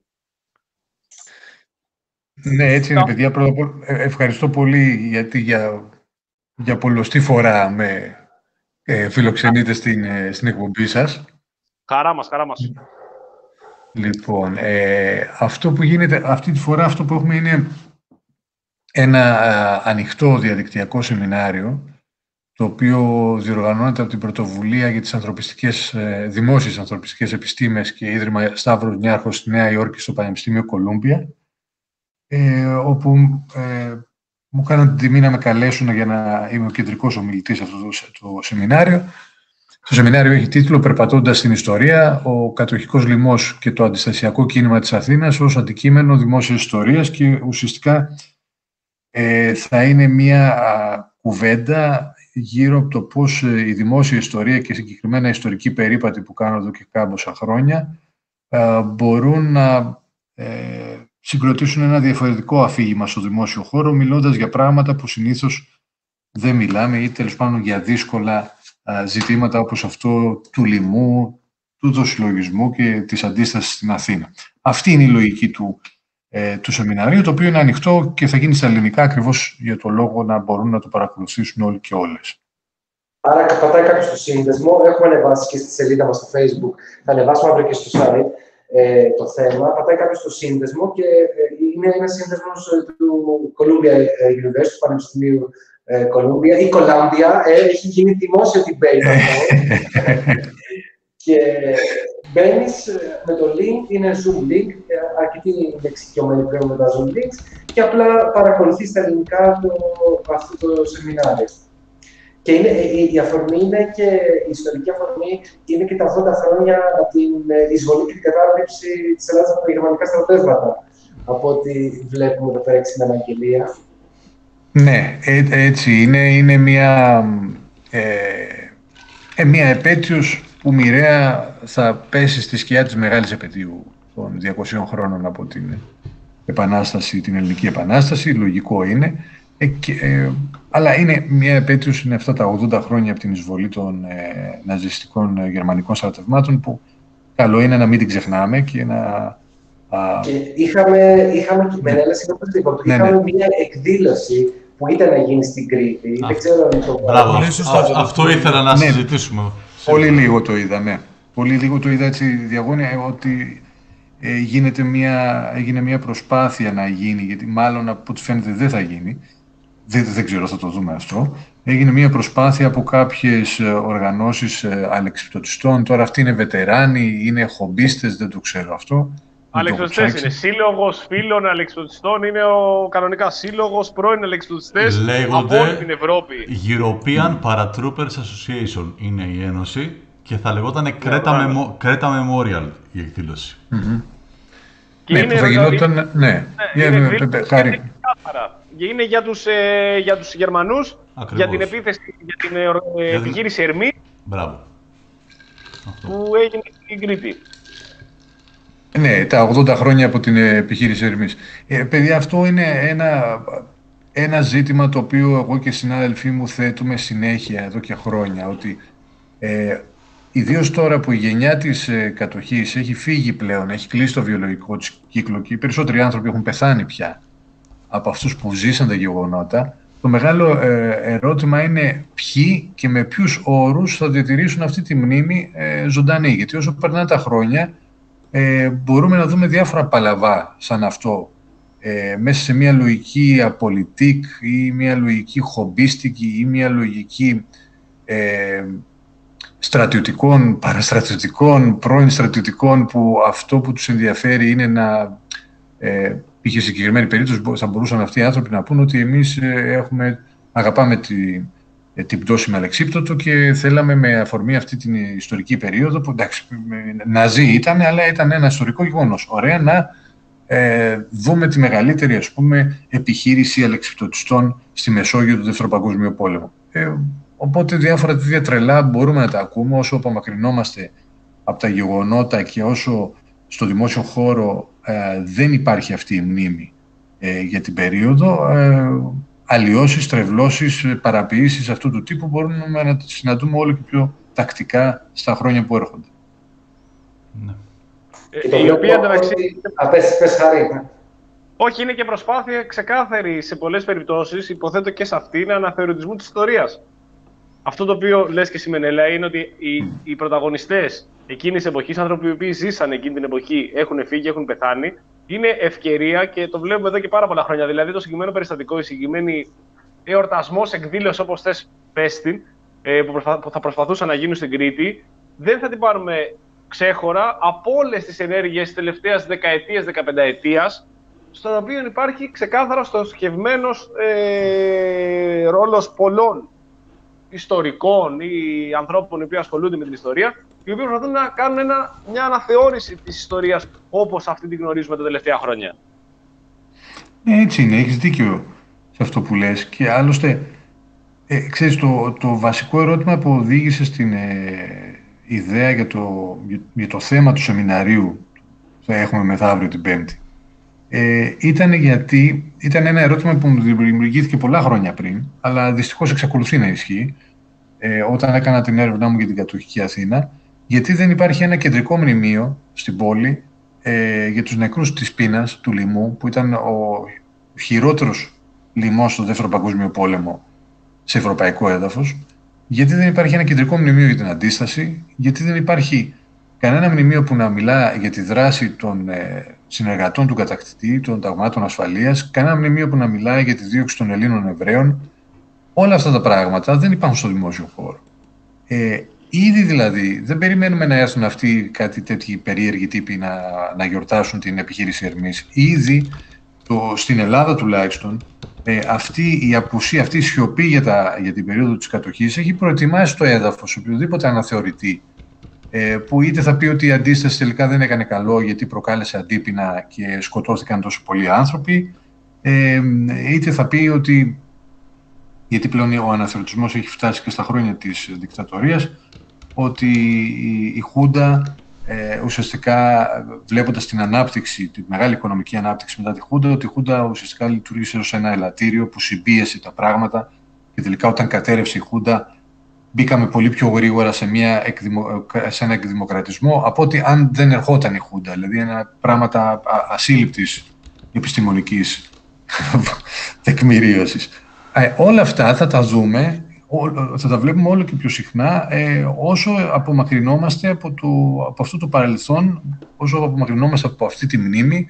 Ναι, έτσι είναι, παιδιά. Πρώτα απ' όλα, ευχαριστώ πολύ γιατί για, για πολλοστή φορά με ε, φιλοξενείτε στην, ε, στην εκπομπή σας. Χαρά μας, χαρά μας. Λοιπόν, ε, αυτό που γίνεται αυτή τη φορά, αυτό που έχουμε είναι ένα α, ανοιχτό διαδικτυακό σεμινάριο, το οποίο διοργανώνεται από την Πρωτοβουλία για τις ανθρωπιστικές, ε, δημόσιες ανθρωπιστικές επιστήμες και Ίδρυμα Σταύρος Νιάρχος στη Νέα Υόρκη στο Πανεπιστήμιο Κολούμπια, Ε, όπου ε, μου κάναν την τιμή να με καλέσουν για να είμαι ο κεντρικός ομιλητής σε αυτό το, το σεμινάριο. Το σεμινάριο έχει τίτλο «Περπατώντας στην ιστορία, ο κατοχικός λοιμός και το αντιστασιακό κίνημα της Αθήνας ως αντικείμενο δημόσιας ιστορίας», και ουσιαστικά ε, θα είναι μια α, κουβέντα γύρω από το πώς ε, η δημόσια ιστορία και συγκεκριμένα η ιστορική περίπατη που κάνω εδώ και κάμποσα χρόνια ε, μπορούν να ε, συγκροτήσουν ένα διαφορετικό αφήγημα στο δημόσιο χώρο, μιλώντας για πράγματα που συνήθως δεν μιλάμε ή τέλος πάντων για δύσκολα α, ζητήματα όπως αυτό του λοιμού, του δοσυλλογισμού και της αντίστασης στην Αθήνα. Αυτή είναι η λογική του, ε, του σεμιναρίου, το οποίο είναι ανοιχτό και θα γίνει στα ελληνικά ακριβώς για το λόγο να μπορούν να το παρακολουθήσουν όλοι και όλες. Άρα πατάει κάποιος στο σύνδεσμο, έχουμε ανεβάσει και στη σελίδα μας στο Facebook, θα ανεβάσουμε αύριο και στο site ε, το θέμα, πατάει κάποιος στο σύνδεσμο και ε, είναι ένας σύνδεσμος ε, του Columbia University, του Πανεπιστημίου ε, Columbia ή Columbia, ε, έχει γίνει δημόσιο debate αυτό. Και μπαίνεις με το link, είναι Zoom link, αρκετοί είναι εξοικειωμένοι πλέον με τα Zoom links και απλά παρακολουθείς στα ελληνικά το, αυτό το σεμινάριο. Και είναι, η αφορμή είναι και η ιστορική αφορμή είναι και τα ογδόντα χρόνια από την εισβολή και την κατάρρευση της Ελλάδας από τα γερμανικά στρατεύματα. Από ό,τι βλέπουμε εδώ πέρα στην αναγγελία. Ναι, έ, έτσι είναι. Είναι μια, ε, ε, μια επέτειος που μοιραία θα πέσει στη σκιά της μεγάλης επετείου των διακοσίων χρόνων από την Επανάσταση, την Ελληνική Επανάσταση. Λογικό είναι. Ε, και, ε, αλλά είναι μια επέτειος, είναι αυτά τα ογδόντα χρόνια από την εισβολή των ε, ναζιστικών ε, γερμανικών στρατευμάτων που καλό είναι να μην την ξεχνάμε και να... Α... Και είχαμε, είχαμε και με ένα συγγνώμη, ναι, είχαμε ναι. μια εκδήλωση που ήταν να γίνει στην Κρήτη. Α, δεν ξέρω αν το μπράβο, α, αυτό ήθελα να ναι. συζητήσουμε. Πολύ λίγο το είδα, ναι. Πολύ λίγο το είδα έτσι διαγώνια ότι ε, γίνεται μια, έγινε μια προσπάθεια να γίνει, γιατί μάλλον από ό,τι φαίνεται δεν θα γίνει. Δεν, δεν ξέρω, θα το δούμε αυτό. Έγινε μια προσπάθεια από κάποιες οργανώσεις αλεξιπτωτιστών. Τώρα αυτοί είναι βετεράνοι, είναι χομπίστες, δεν το ξέρω αυτό. Αλεξιπτωτιστές είναι. Σύλλογος φίλων αλεξιπτωτιστών είναι ο κανονικά σύλλογος πρώην αλεξιπτωτιστές από όλη την Ευρώπη. European Paratroopers Association είναι η ένωση και θα λεγόταν Creta, Memo Creta Memorial η εκδήλωση. Mm-hmm. Και ναι, είναι, που θα γινόταν, ναι, ναι, ναι, είναι, είναι, είναι, χάρη. Είναι για τους, ε, για τους Γερμανούς, ακριβώς. Για την επίθεση, για την ε, για επιχείρηση Ερμή, μπράβο. Που έγινε στην Κρήτη. Ναι, τα ογδόντα χρόνια από την επιχείρηση Ερμής. Ε, παιδιά, αυτό είναι ένα, ένα ζήτημα το οποίο εγώ και οι συνάδελφοί μου θέτουμε συνέχεια εδώ και χρόνια, ότι ε, ιδίως τώρα που η γενιά της ε, κατοχής έχει φύγει πλέον, έχει κλείσει το βιολογικό της κύκλο και οι περισσότεροι άνθρωποι έχουν πεθάνει πια από αυτούς που ζήσαν τα γεγονότα, το μεγάλο ε, ερώτημα είναι ποιοι και με ποιους όρους θα διατηρήσουν αυτή τη μνήμη ε, ζωντανή. Γιατί όσο περνάνε τα χρόνια, ε, μπορούμε να δούμε διάφορα παλαβά σαν αυτό, ε, μέσα σε μια λογική απολυτικ ή μια λογική χομπίστικη ή μια λογική ε, στρατιωτικών, παραστρατιωτικών, πρώην στρατιωτικών, που αυτό που τους ενδιαφέρει είναι να... Ε, είχε συγκεκριμένη περίπτωση, θα μπορούσαν αυτοί οι άνθρωποι να πούν ότι εμείς έχουμε, αγαπάμε τη, την πτώση με αλεξίπτωτο και θέλαμε με αφορμή αυτή την ιστορική περίοδο, που εντάξει, ναζί ήταν, αλλά ήταν ένα ιστορικό γεγονός. Ωραία να ε, δούμε τη μεγαλύτερη, ας πούμε, επιχείρηση αλεξίπτωτιστών στη Μεσόγειο του Δεύτερου Παγκόσμιου Πόλεμου. Ε, οπότε διάφορα τέτοια τρελά μπορούμε να τα ακούμε όσο απομακρυνόμαστε από τα γεγονότα και όσο στο δημόσιο χώρο ε, δεν υπάρχει αυτή η μνήμη ε, για την περίοδο. Ε, αλλοιώσεις, τρευλώσεις, παραποιήσεις αυτού του τύπου μπορούμε να τις συναντούμε όλο και πιο τακτικά στα χρόνια που έρχονται. Ναι. Ε, η οποία εντωμεταξύ... Πες, πες, Χαρή. Όχι, είναι και προσπάθεια ξεκάθαρη σε πολλές περιπτώσεις, υποθέτω και σε αυτήν, αναθεωρητισμού της ιστορίας. Αυτό το οποίο λες και εσύ, Μενέλα, είναι ότι οι, mm. οι πρωταγωνιστές εκείνης της εποχής, άνθρωποι οι οποίοι ζήσαν εκείνη την εποχή, έχουν φύγει, έχουν πεθάνει, είναι ευκαιρία και το βλέπουμε εδώ και πάρα πολλά χρόνια. Δηλαδή, το συγκεκριμένο περιστατικό, η συγκεκριμένη εορτασμός, εκδήλωση, όπως θες πες την, που θα προσπαθούσαν να γίνουν στην Κρήτη, δεν θα την πάρουμε ξέχωρα από όλες τις ενέργειες της τελευταίας δεκαετίας, δεκαπενταετίας, στον οποίο υπάρχει ξεκάθαρα στοχευμένος ε, ρόλος πολλών ιστορικών ή ανθρώπων οι οποίοι ασχολούνται με την ιστορία, οι οποίοι προσπαθούν να κάνουν ένα, μια αναθεώρηση της ιστορίας όπως αυτή την γνωρίζουμε τα τελευταία χρόνια. Ναι, έτσι είναι, έχεις δίκιο σε αυτό που λες. Και άλλωστε, ε, ξέρεις, το, το βασικό ερώτημα που οδήγησε στην ε, ιδέα για το, για, για το θέμα του σεμιναρίου που θα έχουμε μεθαύριο την Πέμπτη, ε, ήταν γιατί ήταν ένα ερώτημα που μου δημιουργήθηκε πολλά χρόνια πριν, αλλά δυστυχώς εξακολουθεί να ισχύει, ε, όταν έκανα την έρευνά μου για την κατοχική Αθήνα, γιατί δεν υπάρχει ένα κεντρικό μνημείο στην πόλη ε, για τους νεκρούς της πείνας, του λοιμού, που ήταν ο χειρότερος λοιμός στο Δεύτερο Παγκόσμιο Πόλεμο σε ευρωπαϊκό έδαφος. γιατί δεν υπάρχει ένα κεντρικό μνημείο για την αντίσταση, γιατί δεν υπάρχει κανένα μνημείο που να μιλά για τη δράση των ε, συνεργατών του κατακτητή, των ταγμάτων ασφαλείας, κανένα μνημείο που να μιλάει για τη δίωξη των Ελλήνων Εβραίων. Όλα αυτά τα πράγματα δεν υπάρχουν στο δημόσιο χώρο. Ε, ήδη δηλαδή δεν περιμένουμε να έρθουν αυτοί κάτι τέτοιοι περίεργοι τύποι να, να γιορτάσουν την επιχείρηση Ερμής. Ήδη το, στην Ελλάδα τουλάχιστον ε, αυτή η απουσία, αυτή η σιωπή για, τα, για την περίοδο της κατοχής έχει προετοιμάσει το έδαφος οποιοδήποτε αναθεωρητή ε, που είτε θα πει ότι η αντίσταση τελικά δεν έκανε καλό γιατί προκάλεσε αντίπεινα και σκοτώθηκαν τόσο πολλοί άνθρωποι, ε, είτε θα πει ότι, γιατί πλέον ο αναθεωρητισμός έχει φτάσει και στα χρόνια της δικτατορίας, ότι η, η Χούντα ε, ουσιαστικά, βλέποντας την ανάπτυξη, τη μεγάλη οικονομική ανάπτυξη μετά τη Χούντα, ότι η Χούντα ουσιαστικά λειτουργήσε ως ένα ελαττήριο που συμπίεσε τα πράγματα και τελικά όταν κατέρευσε η Χούντα μπήκαμε πολύ πιο γρήγορα σε, μια εκδημο, σε ένα εκδημοκρατισμό από ότι αν δεν ερχόταν η Χούντα, δηλαδή ένα πράγματα ασύλληπτης επιστημονικής τεκμηρίωσης. Ε, όλα αυτά θα τα δούμε, θα τα βλέπουμε όλο και πιο συχνά ε, όσο απομακρυνόμαστε από, το, από αυτό το παρελθόν, όσο απομακρυνόμαστε από αυτή τη μνήμη,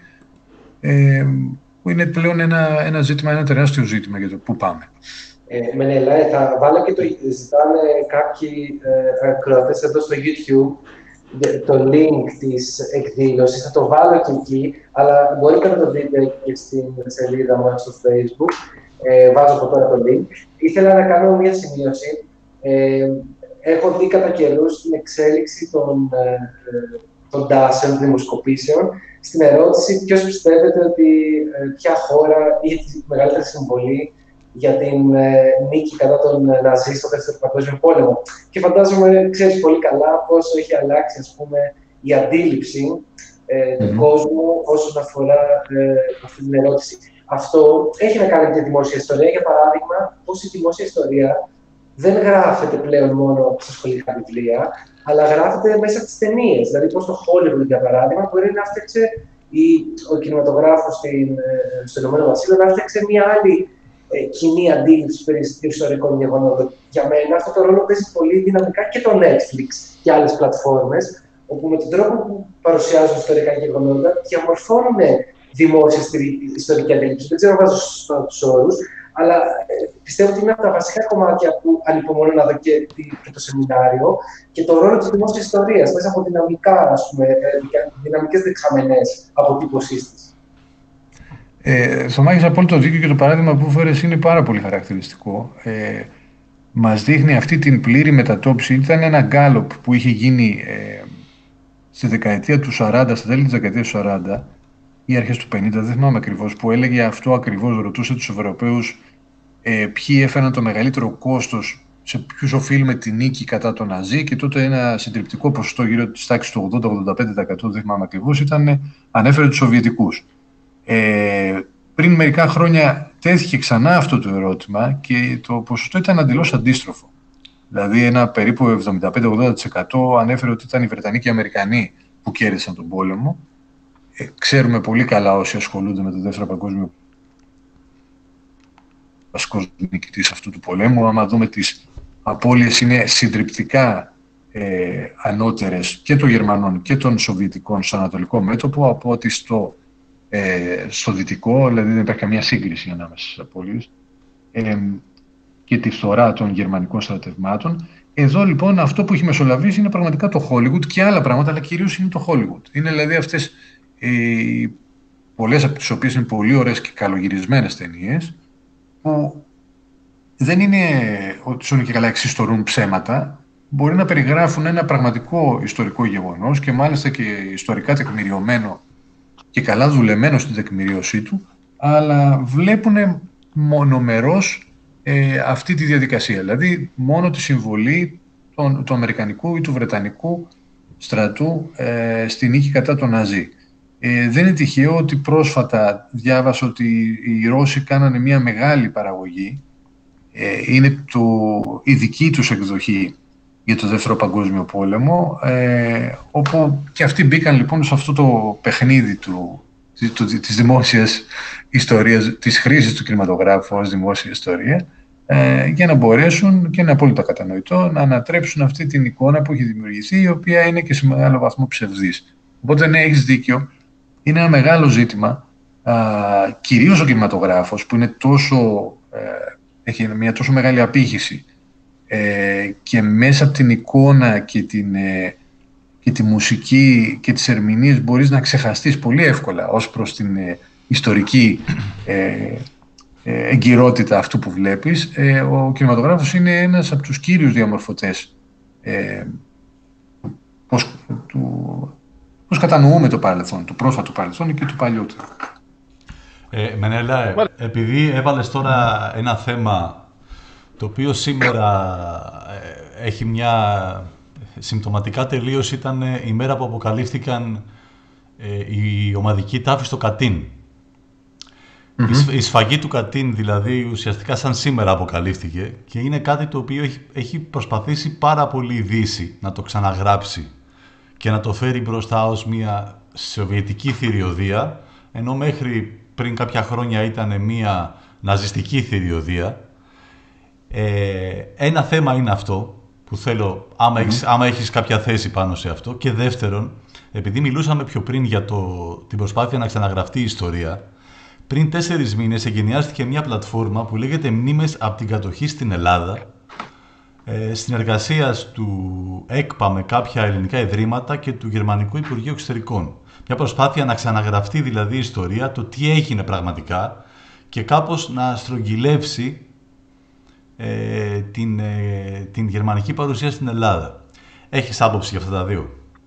ε, που είναι πλέον ένα, ένα ζήτημα, ένα τεράστιο ζήτημα για το πού πάμε. Ε, Μενέλα, θα βάλω και το ζητάνε κάποιοι ε, ακροατές εδώ στο YouTube, το link της εκδήλωσης, θα το βάλω και εκεί, αλλά μπορείτε να το δείτε και στην σελίδα μας στο Facebook. Ε, βάζω από τώρα το link. Ήθελα να κάνω μια σημείωση. Ε, έχω δει κατά καιρούς την εξέλιξη των, ε, των τάσεων, των δημοσκοπήσεων, στην ερώτηση ποιος πιστεύετε ότι ε, ποια χώρα είχε τη μεγαλύτερη συμβολή για την ε, νίκη κατά τον Ναζί στο Δεύτερο Παγκόσμιο Πόλεμο. Και φαντάζομαι, ξέρεις πολύ καλά πόσο έχει αλλάξει, ας πούμε, η αντίληψη ε, του mm-hmm. κόσμου όσον αφορά ε, αυτή την ερώτηση. Αυτό έχει να κάνει με τη δημόσια ιστορία. Για παράδειγμα, πως η δημόσια ιστορία δεν γράφεται πλέον μόνο στα σχολικά βιβλία, αλλά γράφεται μέσα από τις ταινίες. Δηλαδή, πως το Hollywood, για παράδειγμα, μπορεί να φτιάξει ο κινηματογράφος στο Ηνωμένο Βασίλειο να φτιάξει μια άλλη ε, κοινή αντίληψη περί ιστορικών γεγονότων. Για μένα, αυτό το ρόλο παίζει πολύ δυναμικά και το Netflix και άλλες πλατφόρμες, όπου με τον τρόπο που παρουσιάζουν ιστορικά γεγονότα διαμορφώνουν δημόσια ιστορική αντίληψη. Δεν ξέρω αν βάζω στους όρους, αλλά ε, πιστεύω ότι είναι από τα βασικά κομμάτια που ανυπομονώ να δω και, και το σεμινάριο και το ρόλο της δημόσιας ιστορίας μέσα από δυναμικά, ας πούμε, ε, δυναμικές δεξαμενές αποτύπωσής της. Ε, Θωμά, έχεις απόλυτο δίκιο και το παράδειγμα που φέρες είναι πάρα πολύ χαρακτηριστικό. Ε, μας δείχνει αυτή την πλήρη μετατόπιση. Ήταν ένα γκάλοπ που είχε γίνει ε, στη δεκαετία του σαράντα, στα τέλη της δεκαετίας του σαράντα, ή αρχές του πενήντα, δεν θυμάμαι ακριβώς, που έλεγε αυτό ακριβώς, ρωτούσε τους Ευρωπαίους ε, ποιοι έφεραν το μεγαλύτερο κόστος, σε ποιους οφείλουμε τη νίκη κατά τον Ναζί, και τότε ένα συντριπτικό ποσοστό γύρω της τάξης του ογδόντα με ογδόντα πέντε τοις εκατό, δεν θυμάμαι ακριβώς, ήταν, ανέφερε τους Σοβιετικούς. Ε, πριν μερικά χρόνια τέθηκε ξανά αυτό το ερώτημα και το ποσοστό ήταν εντελώς αντίστροφο. Δηλαδή ένα περίπου εβδομήντα πέντε με ογδόντα τοις εκατό ανέφερε ότι ήταν οι Βρετανοί και οι Αμερικανοί που κέρδισαν τον πόλεμο. Ε, ξέρουμε πολύ καλά όσοι ασχολούνται με το Δεύτερο Παγκόσμιο βασικός νικητής αυτού του πολέμου. Άμα δούμε τις απώλειες, είναι συντριπτικά ε, ανώτερες και των Γερμανών και των Σοβιετικών στο ανατολικό μέτωπο από ότι στο, ε, στο δυτικό, δηλαδή δεν υπάρχει καμία σύγκριση ανάμεσα στις απώλειες, ε, και τη φθορά των γερμανικών στρατευμάτων. Εδώ λοιπόν αυτό που έχει μεσολαβήσει είναι πραγματικά το Hollywood και άλλα πράγματα, αλλά κυρίως είναι το Hollywood. Είναι δηλαδή αυτές οι πολλές από τις οποίες είναι πολύ ωραίες και καλογυρισμένες ταινίες, που δεν είναι ότι σώνει και καλά εξιστορούν ψέματα, μπορεί να περιγράφουν ένα πραγματικό ιστορικό γεγονός και μάλιστα και ιστορικά τεκμηριωμένο και καλά δουλεμένο στην τεκμηρίωσή του, αλλά βλέπουν μονομερώς ε, αυτή τη διαδικασία, δηλαδή μόνο τη συμβολή των, του Αμερικανικού ή του Βρετανικού στρατού ε, στη νίκη κατά τον Ναζί. Ε, δεν είναι τυχαίο ότι πρόσφατα διάβασα ότι οι Ρώσοι κάνανε μια μεγάλη παραγωγή, ε, είναι το, η δική τους εκδοχή για το Δεύτερο Παγκόσμιο Πόλεμο, ε, όπου και αυτοί μπήκαν λοιπόν σε αυτό το παιχνίδι του, του, της δημόσιας ιστορίας, της χρήσης του κινηματογράφου ως δημόσια ιστορία, ε, για να μπορέσουν, και είναι απόλυτα κατανοητό, να ανατρέψουν αυτή την εικόνα που έχει δημιουργηθεί, η οποία είναι και σε μεγάλο βαθμό ψευδής. Οπότε, ναι, έχεις δίκιο. Είναι ένα μεγάλο ζήτημα, α, κυρίως ο κινηματογράφος, που είναι τόσο, ε, έχει μια τόσο μεγάλη απήχηση ε, και μέσα από την εικόνα και, την, ε, και τη μουσική και τις ερμηνείες μπορείς να ξεχαστείς πολύ εύκολα ως προς την ε, ιστορική ε, ε, εγκυρότητα αυτού που βλέπεις. Ε, ο κινηματογράφος είναι ένας από τους κύριους διαμορφωτές ε, πώς, του, πώς κατανοούμε το παρελθόν, το πρόσφατο παρελθόν και το παλιότερο. Ε, Μενέλα, ε, επειδή έβαλες τώρα ένα θέμα το οποίο σήμερα ε, έχει μια συμπτωματικά τελείως, ήταν ε, η μέρα που αποκαλύφθηκαν ε, η ομαδική τάφη στο Κατίν. Mm-hmm. Η, σφ, η σφαγή του Κατίν δηλαδή ουσιαστικά σαν σήμερα αποκαλύφθηκε και είναι κάτι το οποίο έχει, έχει προσπαθήσει πάρα πολύ η Δύση να το ξαναγράψει και να το φέρει μπροστά ως μια σοβιετική θηριωδία, ενώ μέχρι πριν κάποια χρόνια ήταν μια ναζιστική θηριωδία. Ε, ένα θέμα είναι αυτό που θέλω, άμα, mm-hmm. έχεις, άμα έχεις κάποια θέση πάνω σε αυτό. Και δεύτερον, επειδή μιλούσαμε πιο πριν για το, την προσπάθεια να ξαναγραφτεί η ιστορία, πριν τέσσερις μήνες εγκαινιάστηκε μια πλατφόρμα που λέγεται Μνήμες από την κατοχή στην Ελλάδα, ε, συνεργασίας του ΕΚΠΑ με κάποια ελληνικά ιδρύματα και του Γερμανικού Υπουργείου Εξωτερικών. Μια προσπάθεια να ξαναγραφτεί δηλαδή η ιστορία, το τι έγινε πραγματικά και κάπως να στρογγυλεύσει ε, την, ε, την γερμανική παρουσία στην Ελλάδα. Έχεις άποψη για αυτά τα δύο?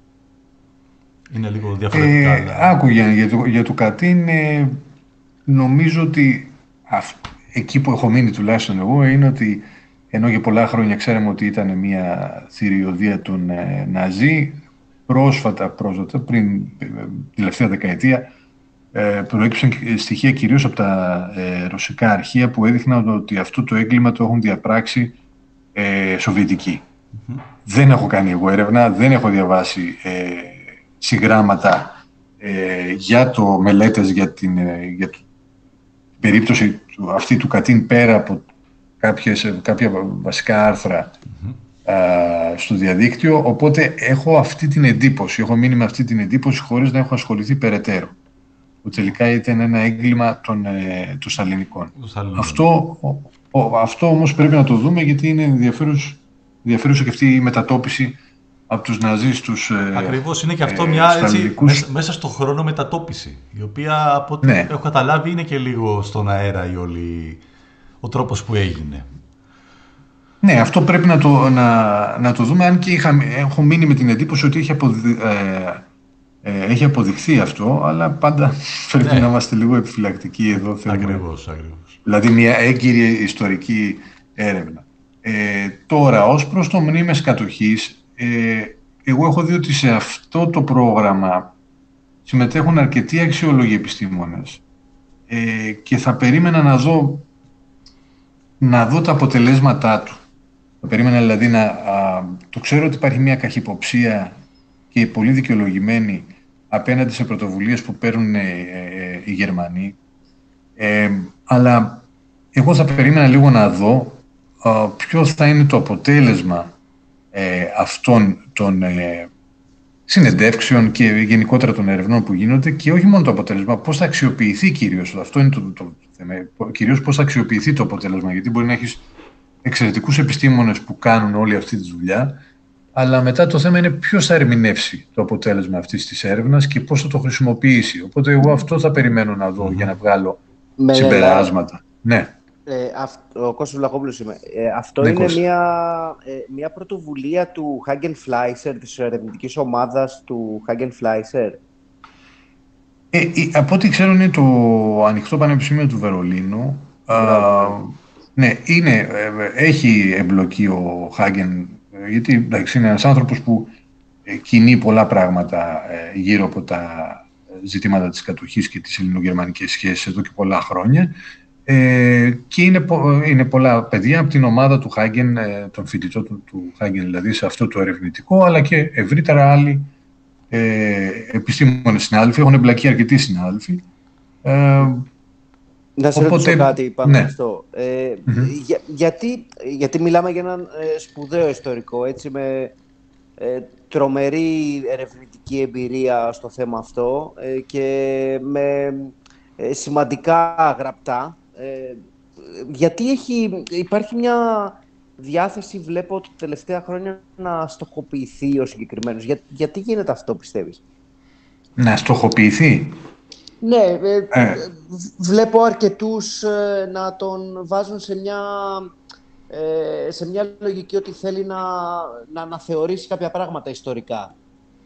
Είναι λίγο διαφορετικά. Ε, αλλά... Άκουγε για το, για το Κατίν, ε, νομίζω ότι αυ, εκεί που έχω μείνει τουλάχιστον εγώ είναι ότι ενώ για πολλά χρόνια ξέραμε ότι ήταν μια θηριωδία των ε, Ναζί, πρόσφατα, πρόσφατα, πριν ε, τελευταία δεκαετία, ε, προέκυψαν στοιχεία κυρίως από τα ε, ρωσικά αρχεία που έδειχναν ότι αυτό το έγκλημα το έχουν διαπράξει ε, Σοβιετικοί. Mm-hmm. Δεν έχω κάνει εγώ έρευνα, δεν έχω διαβάσει ε, συγγράμματα ε, για το μελέτες για την, ε, για την περίπτωση του, αυτή του Κατίν πέρα από κάποιες, κάποια βασικά άρθρα mm-hmm. α, στο διαδίκτυο, οπότε έχω αυτή την εντύπωση, έχω μείνει με αυτή την εντύπωση χωρίς να έχω ασχοληθεί περαιτέρω. Που τελικά ήταν ένα έγκλημα των, ε, των Σταλινικών. Αυτό, ο, ο, αυτό όμως πρέπει να το δούμε γιατί είναι ενδιαφέρουσα και αυτή η μετατόπιση από τους Ναζί στους ε, Ακριβώς, είναι και αυτό ε, μια έτσι, μέσα, μέσα στο χρόνο μετατόπιση, η οποία από ό,τι ναι. έχω καταλάβει είναι και λίγο στον αέρα η όλη, ο τρόπος που έγινε. Ναι, αυτό πρέπει να το, να, να το δούμε, αν και είχα, έχω μείνει με την εντύπωση ότι είχε, αποδει, ε, ε, έχει αποδειχθεί αυτό, αλλά πάντα πρέπει ναι. να είμαστε λίγο επιφυλακτικοί εδώ. Ακριβώς, ακριβώς. Δηλαδή μια έγκυρη ιστορική έρευνα. Ε, τώρα, ως προς το μνήμες κατοχής, ε, εγώ έχω δει ότι σε αυτό το πρόγραμμα συμμετέχουν αρκετοί αξιόλογοι επιστήμονες ε, και θα περίμενα να δω, να δω τα αποτελέσματά του. Θα περίμενα δηλαδή να... Α, το ξέρω ότι υπάρχει μια καχυποψία και πολύ δικαιολογημένη απέναντι σε πρωτοβουλίες που παίρνουν ε, ε, οι Γερμανοί, ε, αλλά εγώ θα περίμενα λίγο να δω α, ποιο θα είναι το αποτέλεσμα ε, αυτών των ε, συνεντεύξεων και γενικότερα των ερευνών που γίνονται και όχι μόνο το αποτέλεσμα, πώς θα αξιοποιηθεί κυρίως, αυτό είναι το, το, το θέμα, κυρίως πώς θα αξιοποιηθεί το αποτέλεσμα, γιατί μπορεί να έχεις εξαιρετικούς επιστήμονες που κάνουν όλη αυτή τη δουλειά, αλλά μετά το θέμα είναι ποιος θα ερμηνεύσει το αποτέλεσμα αυτής της έρευνας και πώς θα το χρησιμοποιήσει. Οπότε εγώ αυτό θα περιμένω να δω mm. για να βγάλω με συμπεράσματα. Ναι. Ε, αυτό, ο Κώστας Βλαχόπουλος είμαι. Ε, αυτό ναι, είναι μια, ε, μια πρωτοβουλία του Hagen Fleischer, της ερευνητικής ομάδας του Hagen Fleischer. Ε, ε, από ό,τι ξέρω είναι το Ανοιχτό Πανεπιστήμιο του Βερολίνου. Α, ναι, είναι, ε, έχει εμπλοκή ο Hagen, γιατί εντάξει, είναι ένας άνθρωπος που ε, κινεί πολλά πράγματα ε, γύρω από τα ζητήματα της κατοχής και τις ελληνογερμανικές σχέσεις εδώ και πολλά χρόνια. Ε, και είναι, είναι πολλά παιδιά από την ομάδα του Hagen, ε, των φοιτητών του, του Hagen, δηλαδή σε αυτό το ερευνητικό, αλλά και ευρύτερα άλλοι ε, επιστήμονες συνάδελφοι, έχουν εμπλακεί αρκετοί συνάδελφοι. Ε, Να σε Οπότε, ρωτήσω κάτι πάνω ναι. αυτό. Ε, Mm-hmm. για, γιατί, γιατί μιλάμε για έναν ε, σπουδαίο ιστορικό, έτσι, με ε, τρομερή ερευνητική εμπειρία στο θέμα αυτό ε, και με ε, σημαντικά γραπτά. Ε, γιατί έχει, υπάρχει μια διάθεση, βλέπω, τα τελευταία χρόνια να στοχοποιηθεί ο συγκεκριμένος. Για, γιατί γίνεται αυτό, πιστεύεις? Να στοχοποιηθεί. Ναι, ε, Ε. βλέπω αρκετούς ε, να τον βάζουν σε μια, ε, σε μια λογική ότι θέλει να, να αναθεωρήσει κάποια πράγματα ιστορικά.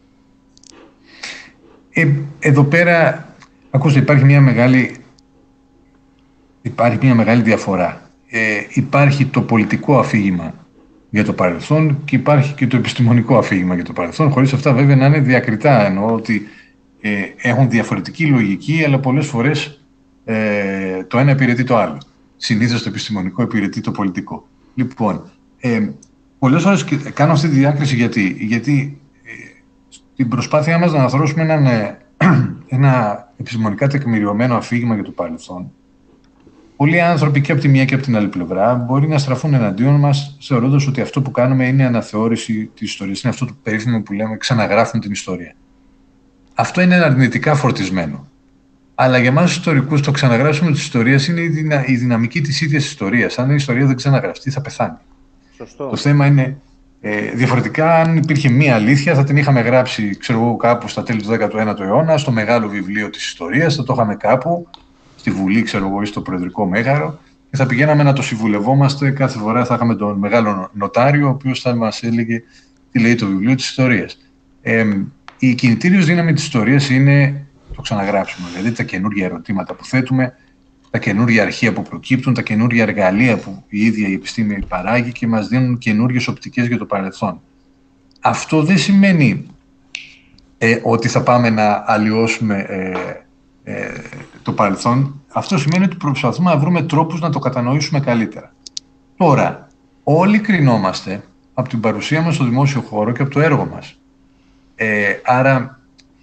Ε, εδώ πέρα, ακούστε, υπάρχει μια μεγάλη, υπάρχει μια μεγάλη διαφορά. Ε, υπάρχει το πολιτικό αφήγημα για το παρελθόν και υπάρχει και το επιστημονικό αφήγημα για το παρελθόν, χωρίς αυτά βέβαια να είναι διακριτά. Εννοώ ότι ε, έχουν διαφορετική λογική, αλλά πολλές φορές ε, το ένα υπηρετεί το άλλο. Συνήθως το επιστημονικό υπηρετεί το πολιτικό. Λοιπόν, ε, πολλές φορές κάνω αυτή τη διάκριση γιατί, γιατί ε, στην προσπάθειά μας να αναθρώσουμε έναν, ε, ένα επιστημονικά τεκμηριωμένο αφήγημα για το παρελθόν, πολλοί άνθρωποι και από τη μία και από την άλλη πλευρά μπορεί να στραφούν εναντίον μας, θεωρώντας ότι αυτό που κάνουμε είναι αναθεώρηση της ιστορίας. Είναι αυτό το περίφημο που λέμε ξαναγράφουν την ιστορία. Αυτό είναι αρνητικά φορτισμένο. Αλλά για εμάς τους ιστορικούς το ξαναγράψιμο της ιστορίας είναι η, δυνα... η δυναμική της ίδιας ιστορίας. Αν η ιστορία δεν ξαναγραφτεί, θα πεθάνει. Σωστό. Το θέμα είναι ε, διαφορετικά, αν υπήρχε μία αλήθεια, θα την είχαμε γράψει, ξέρω εγώ, κάπου στα τέλη του δέκατου ένατου αιώνα, στο μεγάλο βιβλίο της ιστορίας, θα το είχαμε κάπου στη Βουλή, ξέρω εγώ, ή στο Προεδρικό Μέγαρο, και θα πηγαίναμε να το συμβουλευόμαστε. Κάθε φορά θα είχαμε τον μεγάλο νοτάριο, ο οποίος θα μας έλεγε τι λέει το βιβλίο της ιστορίας. Ε, η κινητήριος δύναμη της ιστορίας είναι το ξαναγράψιμο. Δηλαδή τα καινούργια ερωτήματα που θέτουμε, τα καινούργια αρχεία που προκύπτουν, τα καινούργια εργαλεία που η ίδια η επιστήμη παράγει και μας δίνουν καινούργιες οπτικές για το παρελθόν. Αυτό δεν σημαίνει ε, ότι θα πάμε να αλλοιώσουμε ε, ε, το παρελθόν. Αυτό σημαίνει ότι προσπαθούμε να βρούμε τρόπους να το κατανοήσουμε καλύτερα. Τώρα, όλοι κρινόμαστε από την παρουσία μας στο δημόσιο χώρο και από το έργο μας. Ε, άρα,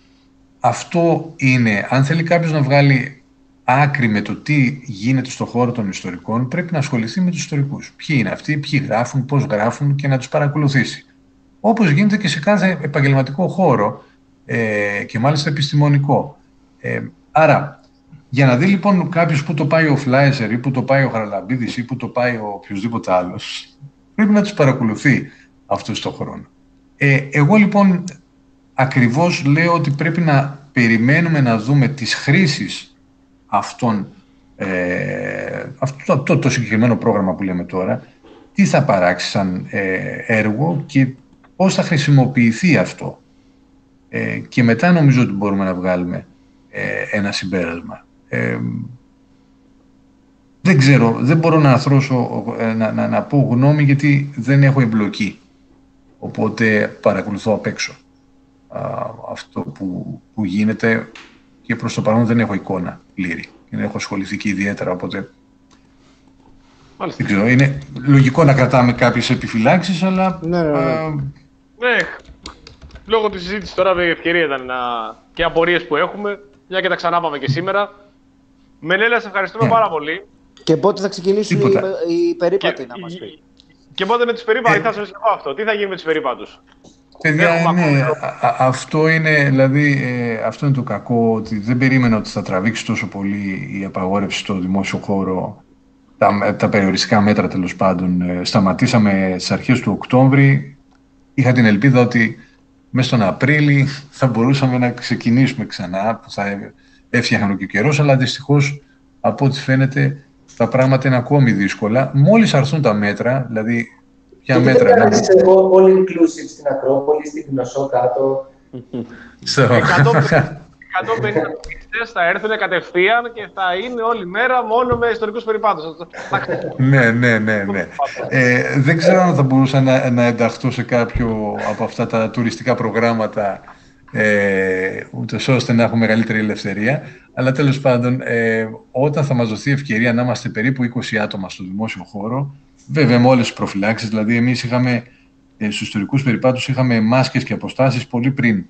αυτό είναι, αν θέλει κάποιος να βγάλει άκρη με το τι γίνεται στον χώρο των ιστορικών, πρέπει να ασχοληθεί με τους ιστορικούς. Ποιοι είναι αυτοί, ποιοι γράφουν, πώς γράφουν και να τους παρακολουθήσει. Όπως γίνεται και σε κάθε επαγγελματικό χώρο ε, και μάλιστα επιστημονικό. Ε, άρα, για να δει λοιπόν κάποιος που το πάει ο Φλάιζερ ή που το πάει ο Χαραλαμπίδης ή που το πάει ο οποιοδήποτε άλλος, πρέπει να τους παρακολουθεί αυτούς τον χρόνο. Ε, εγώ λοιπόν ακριβώς λέω ότι πρέπει να περιμένουμε να δούμε τις χρήσεις αυτών, ε, αυτό το, το συγκεκριμένο πρόγραμμα που λέμε τώρα, τι θα παράξει σαν ε, έργο και πώς θα χρησιμοποιηθεί αυτό. Ε, και μετά νομίζω ότι μπορούμε να βγάλουμε ε, ένα συμπέρασμα. Ε, δεν ξέρω, δεν μπορώ να αθρώσω, να, να, να πω γνώμη γιατί δεν έχω εμπλοκή. Οπότε παρακολουθώ απ' έξω α, αυτό που, που γίνεται και προς το παρόν δεν έχω εικόνα πλήρη. Δεν έχω ασχοληθεί και ιδιαίτερα, οπότε Μάλιστα. δεν ξέρω. Είναι λογικό να κρατάμε κάποιες επιφυλάξεις, αλλά... Ναι, ναι, ναι. Α, Ναι, λόγω της συζήτησης τώρα η ευκαιρία ήταν να... και απορίες που έχουμε, μια και τα ξανάπαμε και σήμερα. Μενέλα, σε ευχαριστούμε Ναι. πάρα πολύ. Και πότε θα ξεκινήσουν οι, Τίποτα. οι περίπατοι, Και, να μας πει. και πότε με τους περίπατους, Ε. θα σας πω αυτό. Τι θα γίνει με τους περίπατους. Παιδιά, Έχουμε ναι, ακόμα- α- α- αυτό είναι, δηλαδή, ε, αυτό είναι το κακό, ότι δεν περίμενα ότι θα τραβήξει τόσο πολύ η απαγόρευση στο δημόσιο χώρο, τα, τα περιοριστικά μέτρα τέλος πάντων. Ε, σταματήσαμε στις αρχές του Οκτώβρη, είχα την ελπίδα ότι μέσα στον Απρίλη θα μπορούσαμε να ξεκινήσουμε ξανά, που θα έφτιαχνε και ο καιρός, αλλά δυστυχώς από ό,τι φαίνεται τα πράγματα είναι ακόμη δύσκολα. Μόλις αρθούν τα μέτρα, δηλαδή ποια Γιατί μέτρα... δεν να- κάνεις εγώ all inclusive στην Ακρόπολη, στην Γνωσό κάτω. Στο- εκατόν πενήντα τουρίστες θα έρθουν κατευθείαν και θα είναι όλη μέρα μόνο με ιστορικούς περίπατους. Ναι, ναι, ναι, ναι. Ε, δεν ξέρω αν θα μπορούσα να, να ενταχθώ σε κάποιο από αυτά τα τουριστικά προγράμματα ε, ούτως ώστε να έχω μεγαλύτερη ελευθερία. Αλλά τέλος πάντων, ε, όταν θα μας δοθεί ευκαιρία να είμαστε περίπου είκοσι άτομα στο δημόσιο χώρο, βέβαια με όλες τις προφυλάξεις, δηλαδή εμείς είχαμε ε, στους ιστορικούς περιπάτους είχαμε μάσκες και αποστάσεις πολύ πριν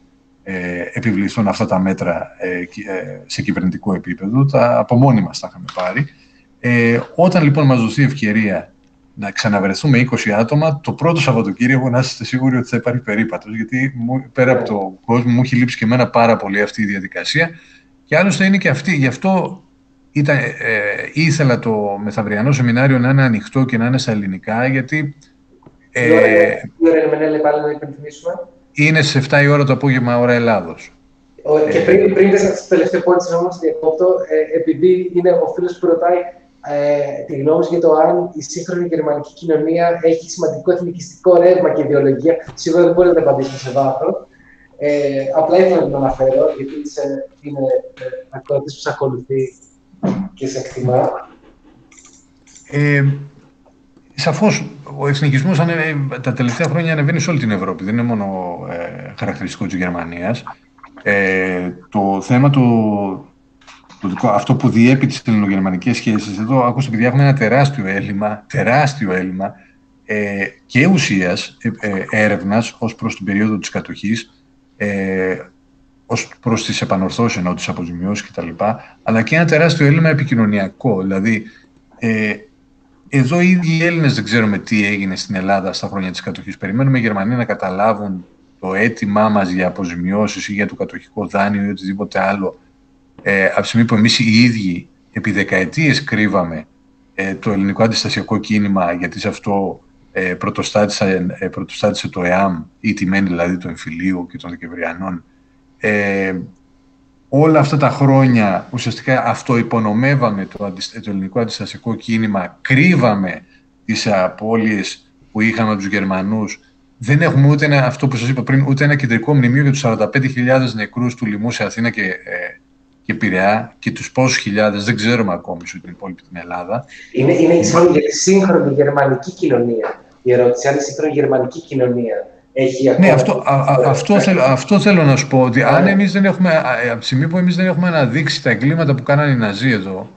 ε, επιβληθούν αυτά τα μέτρα ε, ε, σε κυβερνητικό επίπεδο. Τα από μόνοι μας τα είχαμε πάρει. Ε, όταν λοιπόν μας δοθεί ευκαιρία να ξαναβρεθούμε είκοσι άτομα, το πρώτο Σαββατοκύριακο να είστε σίγουροι ότι θα υπάρχει περίπατος, γιατί μου, πέρα από τον κόσμο μου έχει λείψει και εμένα πάρα πολύ αυτή η διαδικασία και άλλωστε είναι και αυτή. Γι' αυτό ήταν, ε, ήθελα το μεθαυριανό σεμινάριο να είναι ανοιχτό και να είναι στα ελληνικά, γιατί ε, Τι ώρα είναι, Μενέλη, πάλι να υπενθυμίσουμε? Είναι στις εφτά η ώρα το απόγευμα, ώρα Ελλάδος. Και πριν, πριν δεν σας τελευταίο πόντις όμως διακόπτω, ε, επειδή είναι ο φίλος που ρωτάει ε, τη γνώμη για το αν η σύγχρονη γερμανική κοινωνία έχει σημαντικό εθνικιστικό ρεύμα και ιδεολογία, σίγουρα δεν μπορείτε να απαντήσετε σε βάθος. Ε, απλά ήθελα να την αναφέρω, γιατί είσαι, είναι ε, ακροατής που σε ακολουθεί και σε εκτιμά. Ε, Σαφώς, ο εθνικισμός τα τελευταία χρόνια ανεβαίνει σε όλη την Ευρώπη. Δεν είναι μόνο ε, χαρακτηριστικό της Γερμανίας. Ε, το θέμα το, το δικό, αυτό που διέπει τις ελληνογερμανικές σχέσεις, εδώ ακούστε παιδιά, έχουμε ένα τεράστιο έλλειμμα, τεράστιο έλλειμμα ε, και ουσίας ε, ε, έρευνας ως προς την περίοδο της κατοχής, ε, ως προς τις επανορθώσεις ενώ τις αποζημιώσεις κτλ. Αλλά και ένα τεράστιο έλλειμμα επικοινωνιακό. Δηλαδή, ε, εδώ οι ίδιοι οι Έλληνες δεν ξέρουμε τι έγινε στην Ελλάδα στα χρόνια της κατοχής. Περιμένουμε οι Γερμανοί να καταλάβουν το αίτημά μας για αποζημιώσεις ή για το κατοχικό δάνειο ή οτιδήποτε άλλο. Ε, από τη στιγμή που εμείς οι ίδιοι επί δεκαετίες κρύβαμε ε, το ελληνικό αντιστασιακό κίνημα, γιατί σε αυτό ε, πρωτοστάτησε, ε, πρωτοστάτησε το ΕΑΜ, η τιμένη δηλαδή του εμφυλίου και των Δεκεμβριανών. Ε, όλα αυτά τα χρόνια ουσιαστικά αυτοϋπονομεύαμε το, το ελληνικό αντιστασιακό κίνημα, κρύβαμε τις απώλειες που είχαμε από τους Γερμανούς. Δεν έχουμε ούτε ένα, αυτό που σας είπα πριν, ούτε ένα κεντρικό μνημείο για τους σαράντα πέντε χιλιάδες νεκρούς του λοιμού σε Αθήνα και, ε, και Πειραιά και τους πόσους χιλιάδες δεν ξέρουμε ακόμη στην υπόλοιπη την Ελλάδα. Είναι, είναι η σύγχρονη γερμανική κοινωνία. Η ερώτηση, αν η σύγχρονη γερμανική κοινωνία έχει ακόμα... Ναι, αυτό, α, α, αυτό, θέλω, αυτό θέλω να σου πω, ότι yeah. αν εμείς δεν έχουμε, από τη στιγμή που εμείς δεν έχουμε αναδείξει τα εγκλήματα που κάνανε οι Ναζί εδώ,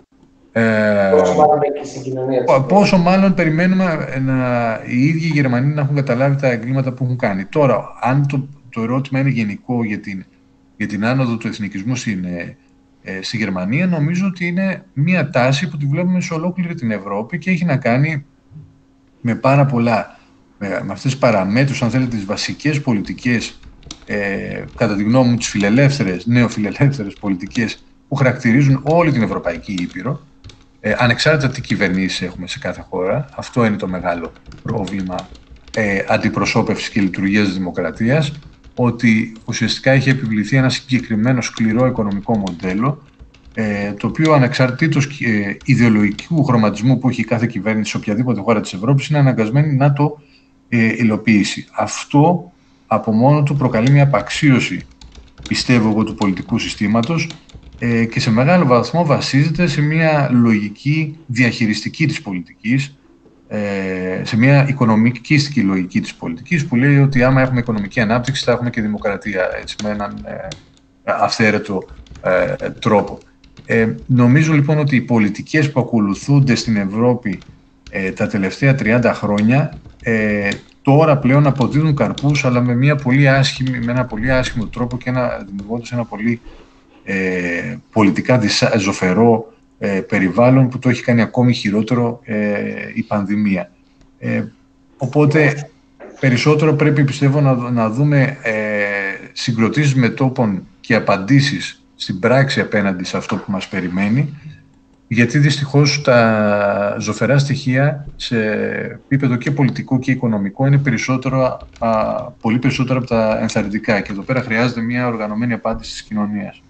Ε, πόσο, μάλλον στην κοινωνία, πόσο μάλλον περιμένουμε να, οι ίδιοι οι Γερμανοί να έχουν καταλάβει τα εγκλήματα που έχουν κάνει. Τώρα, αν το, το ερώτημα είναι γενικό για την, για την άνοδο του εθνικισμού στην, ε, στη Γερμανία, νομίζω ότι είναι μια τάση που τη βλέπουμε σε ολόκληρη την Ευρώπη και έχει να κάνει με πάρα πολλά, με, με αυτές τις παραμέτρους, αν θέλετε, τις βασικές πολιτικές, ε, κατά τη γνώμη μου, τις φιλελεύθερες, νεοφιλελεύθερες πολιτικές που χαρακτηρίζουν όλη την Ευρωπαϊκή Ήπειρο. Ε, ανεξάρτητα τι κυβερνήσεις έχουμε σε κάθε χώρα, αυτό είναι το μεγάλο πρόβλημα ε, αντιπροσώπευσης και λειτουργίας της δημοκρατίας, ότι ουσιαστικά έχει επιβληθεί ένα συγκεκριμένο σκληρό οικονομικό μοντέλο, ε, το οποίο ανεξαρτήτως ε, ιδεολογικού χρωματισμού που έχει κάθε κυβέρνηση σε οποιαδήποτε χώρα της Ευρώπης, είναι αναγκασμένη να το ε, υλοποιήσει. Αυτό από μόνο του προκαλεί μια απαξίωση, πιστεύω εγώ, του πολιτικού συστήματος, και σε μεγάλο βαθμό βασίζεται σε μια λογική διαχειριστική της πολιτικής, σε μια οικονομικιστική λογική της πολιτικής που λέει ότι άμα έχουμε οικονομική ανάπτυξη θα έχουμε και δημοκρατία, έτσι, με έναν αυθαίρετο τρόπο. Ε, νομίζω λοιπόν ότι οι πολιτικές που ακολουθούνται στην Ευρώπη ε, τα τελευταία τριάντα χρόνια ε, τώρα πλέον αποδίδουν καρπούς, αλλά με, μια πολύ άσχημη, με ένα πολύ άσχημο τρόπο και ένα, δημιουργώντας ένα πολύ Ε, πολιτικά ζωφερό ε, περιβάλλον που το έχει κάνει ακόμη χειρότερο ε, η πανδημία. Ε, οπότε περισσότερο πρέπει, πιστεύω, να, να δούμε ε, συγκροτήσεις μετώπων και απαντήσεις στην πράξη απέναντι σε αυτό που μας περιμένει, γιατί δυστυχώς τα ζωφερά στοιχεία σε επίπεδο και πολιτικό και οικονομικό είναι περισσότερο, α, πολύ περισσότερο από τα ενθαρρυντικά και εδώ πέρα χρειάζεται μια οργανωμένη απάντηση της κοινωνίας.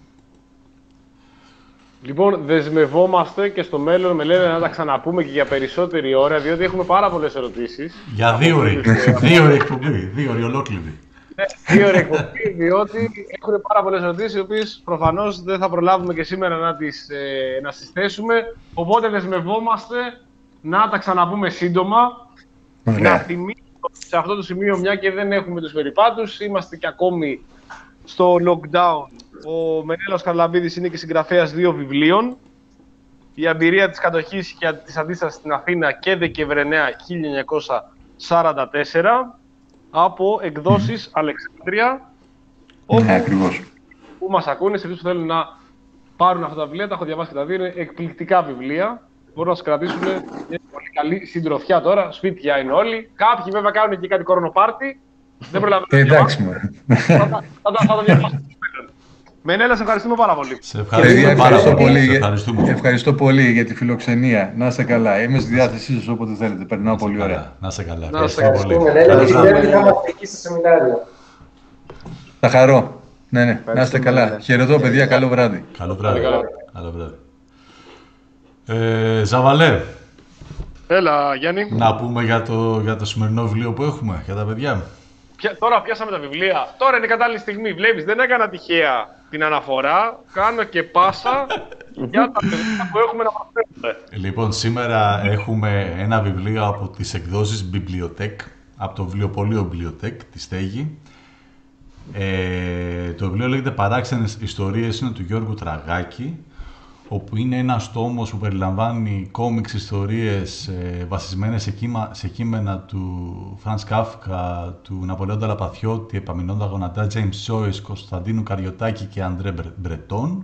Λοιπόν, δεσμευόμαστε και στο μέλλον με λένε να τα ξαναπούμε και για περισσότερη ώρα, διότι έχουμε πάρα πολλές ερωτήσεις. Για δύο ώρες. Δύο ώρες εκπομπή. Δύο ώρες ολόκληρη. Δύο ώρες εκπομπή, διότι έχουν πάρα πολλές ερωτήσεις, οι οποίες προφανώς δεν θα προλάβουμε και σήμερα να τις, ε, να τις θέσουμε. Οπότε δεσμευόμαστε να τα ξαναπούμε σύντομα. Okay. Να θυμίσω σε αυτό το σημείο, μια και δεν έχουμε τους περιπάτους, είμαστε και ακόμη στο lockdown. Ο Μενέλαος Καρλαμπίδης είναι και συγγραφέας δύο βιβλίων. Η εμπειρία της κατοχής και της αντίστασης στην Αθήνα και Δεκεμβρενέα χίλια εννιακόσια σαράντα τέσσερα από εκδόσεις Αλεξάνδρεια. Ναι, ακριβώς. Που μας ακούνε, σε αυτούς που θέλουν να πάρουν αυτά τα βιβλία, τα έχω διαβάσει και τα δύο, είναι εκπληκτικά βιβλία. Μπορούν να σας κρατήσουν μια πολύ καλή συντροφιά τώρα, σπίτια είναι όλοι. Κάποιοι βέβαια κάνουν και κάτι κορονοπάρτι. Δεν προλαβαίνω. Εντάξει, μωρέ. Θα το διαβάσω. Μενέλα, σε ευχαριστούμε πάρα πολύ. Σε ευχαριστούμε Παιδιά, πάρα ευχαριστώ πολύ. πολύ, Σε για- ευχαριστούμε. ευχαριστώ πολύ για τη φιλοξενία. Να είστε καλά. Είμαι στη διάθεσή σας όποτε θέλετε. Περνάω πολύ ωραία. Καλά, να είσαι καλά. Να Ευχαριστώ είστε πολύ. Ευχαριστούμε. Ναι, Καλό και βράδυ. την Πέμπτη θα είμαστε εκεί στο σεμινάριο. Θα χαρώ. Ναι, ναι. Να είστε Ευχαριστούμε, καλά. ναι. Χαιρετώ, παιδιά. Καλό βράδυ. Καλό βράδυ. Καλό. Καλό βράδυ. Ε, Ζαβαλέ, Έλα, Γιάννη. να πούμε για το, για το σημερινό βιβλίο που έχουμε, για τα παιδιά. Πια- τώρα πιάσαμε τα βιβλία. Τώρα είναι η κατάλληλη στιγμή. Βλέπεις, δεν έκανα τυχαία την αναφορά. Κάνω και πάσα για τα βιβλία που έχουμε να προσφέρουμε. Λοιπόν, σήμερα έχουμε ένα βιβλίο από τις εκδόσεις Bibliothèque, από το βιβλιοπωλείο Bibliothèque, τη Στέγη. Ε, το βιβλίο λέγεται «Παράξενες ιστορίες», είναι του Γιώργου Τραγάκη, όπου είναι ένας τόμος που περιλαμβάνει κόμιξ ιστορίες ε, βασισμένες σε, κύμα, σε κείμενα του Φρανς Κάφκα, του Ναπολέοντα Λαπαθιώτη, Επαμεινώντα Γονατά, James Joyce, Κωνσταντίνου Καριωτάκη και Αντρέ Μπρετόν.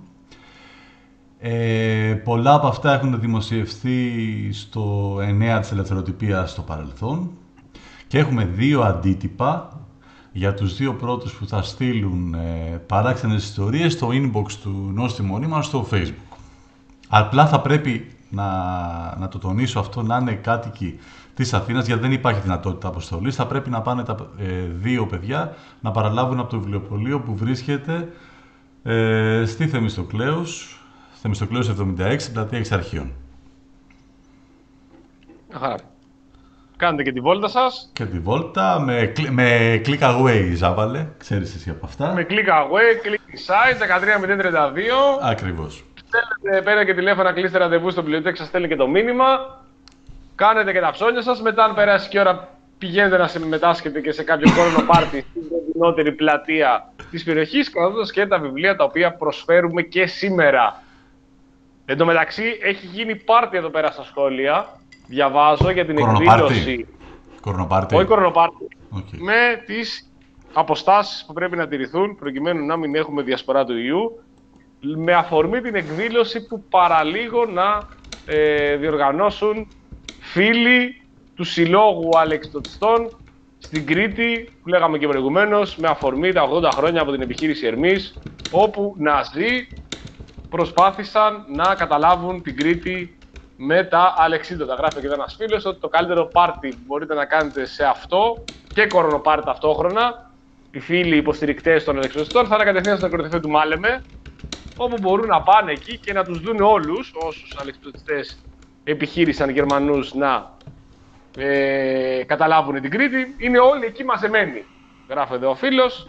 Ε, πολλά από αυτά έχουν δημοσιευθεί στο εννέα της ελευθεροτυπίας στο παρελθόν και έχουμε δύο αντίτυπα για τους δύο πρώτους που θα στείλουν ε, παράξενες ιστορίες στο inbox του Νόστιμου Νήμα στο Facebook. Απλά θα πρέπει να, να το τονίσω αυτό, να είναι κάτοικοι της Αθήνας, γιατί δεν υπάρχει δυνατότητα αποστολής. Θα πρέπει να πάνε τα ε, δύο παιδιά να παραλάβουν από το βιβλιοπωλείο που βρίσκεται ε, στη Θεμιστοκλέους, Θεμιστοκλέους εβδομήντα έξι, πλατεία Εξαρχείων. Χαρά. Κάνετε και τη βόλτα σας. Και τη βόλτα με, κλ- με click away, Ζάβαλε, ξέρεις εσύ από αυτά. Με click away, click inside, δεκατρία μηδέν τριάντα δύο. Ακριβώς. Στέλνετε πέρα και τηλέφωνα, κλείστε ραντεβού στο βιβλιοτέκι, σας στέλνει και το μήνυμα. Κάνετε και τα ψώνια σας. Μετά, αν περάσει και η ώρα, πηγαίνετε να συμμετάσχετε και σε κάποιο κόρονο πάρτι στην κοντινότερη πλατεία της περιοχής, κρατώντας και τα βιβλία τα οποία προσφέρουμε και σήμερα. Εν τω μεταξύ, έχει γίνει πάρτι εδώ πέρα στα σχόλια. Διαβάζω για την Κορονοπάρτι. εκδήλωση. Κορονοπάρτι. Όχι κορονοπάρτι. Okay. Με τις αποστάσεις που πρέπει να τηρηθούν προκειμένου να μην έχουμε διασπορά του ιού, με αφορμή την εκδήλωση που παραλίγο να ε, διοργανώσουν φίλοι του Συλλόγου Αλεξιτοτιστών στην Κρήτη, που λέγαμε και προηγουμένως, με αφορμή τα ογδόντα χρόνια από την επιχείρηση Ερμής, όπου Ναζί προσπάθησαν να καταλάβουν την Κρήτη με τα αλεξίδωτα. Γράφει και εδώ ένας φίλος ότι το καλύτερο πάρτι που μπορείτε να κάνετε σε αυτό και κορονοπάρτι ταυτόχρονα, οι φίλοι υποστηρικτές των αλεξιδωτών, θα είναι κατευθείαν στο νεκροταφείο του Μάλεμε, όπου μπορούν να πάνε εκεί και να τους δουν όλους όσους αλεξιδωτιστές επιχείρησαν Γερμανούς να ε, καταλάβουν την Κρήτη. Είναι όλοι εκεί μαζεμένοι. Γράφει εδώ ο φίλος.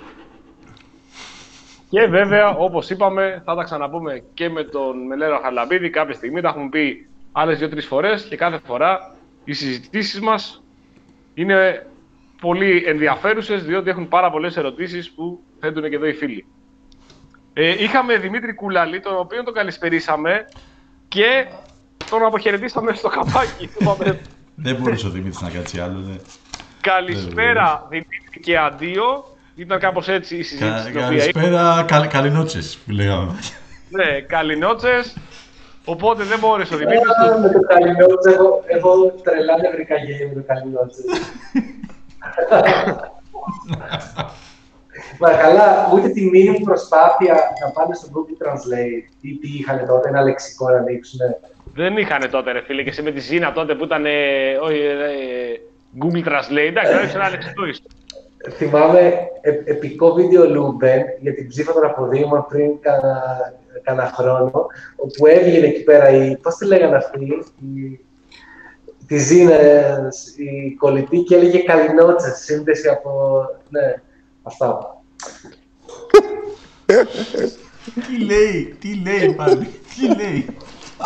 Και βέβαια, όπως είπαμε, θα τα ξαναπούμε και με τον Μελέρο Χαρλαμπίδη κάποια στιγμή. Τα έχουμε πει άλλες δύο-τρεις φορές και κάθε φορά οι συζητήσεις μας είναι πολύ ενδιαφέρουσες, διότι έχουν πάρα πολλές ερωτήσεις που θέτουν και εδώ οι φίλοι. Ε, είχαμε Δημήτρη Κούλαλη, τον οποίο τον καλησπερίσαμε και τον αποχαιρετήσαμε στο καπάκι. Δεν μπορούσε ο Δημήτρης να κάτσει άλλο. Ναι. Καλησπέρα Δημήτρη και αντίο. Ήταν κάπως έτσι η συζήτηση. Κα, την οποία καλησπέρα, καλ, καληνότσες που λέγαμε. Ναι, καληνότσες. Οπότε δεν μπόρεσε ο Δημήτρης. Α, με το Καλινότσες, εγώ, εγώ τρελά νευρικά γέλια με το Καλινότσες. Μα καλά, ούτε τη μήνυμη προσπάθεια να πάνε στο Google Translate ή τι είχαν τότε, ένα λεξικό να ανοίξουν. Δεν είχαν τότε, ρε φίλε, και εσύ με τη Ζήνα τότε που ήταν. Ε, όχι, ε, Google Translate, εντάξει, δεν ένα λεξικό είσαι. Θυμάμαι ε, επικό βίντεο Λούμπεν για την ψήφα των αποδείγμων πριν κάνα, κάνα χρόνο, όπου έβγαινε εκεί πέρα η. Πώς τη λέγανε αυτή, η, τη Ζήνα, η κολλητή, και έλεγε Καλινότσες, σύνδεση από. Ναι, αυτά. Τι λέει, τι λέει πάλι, τι λέει.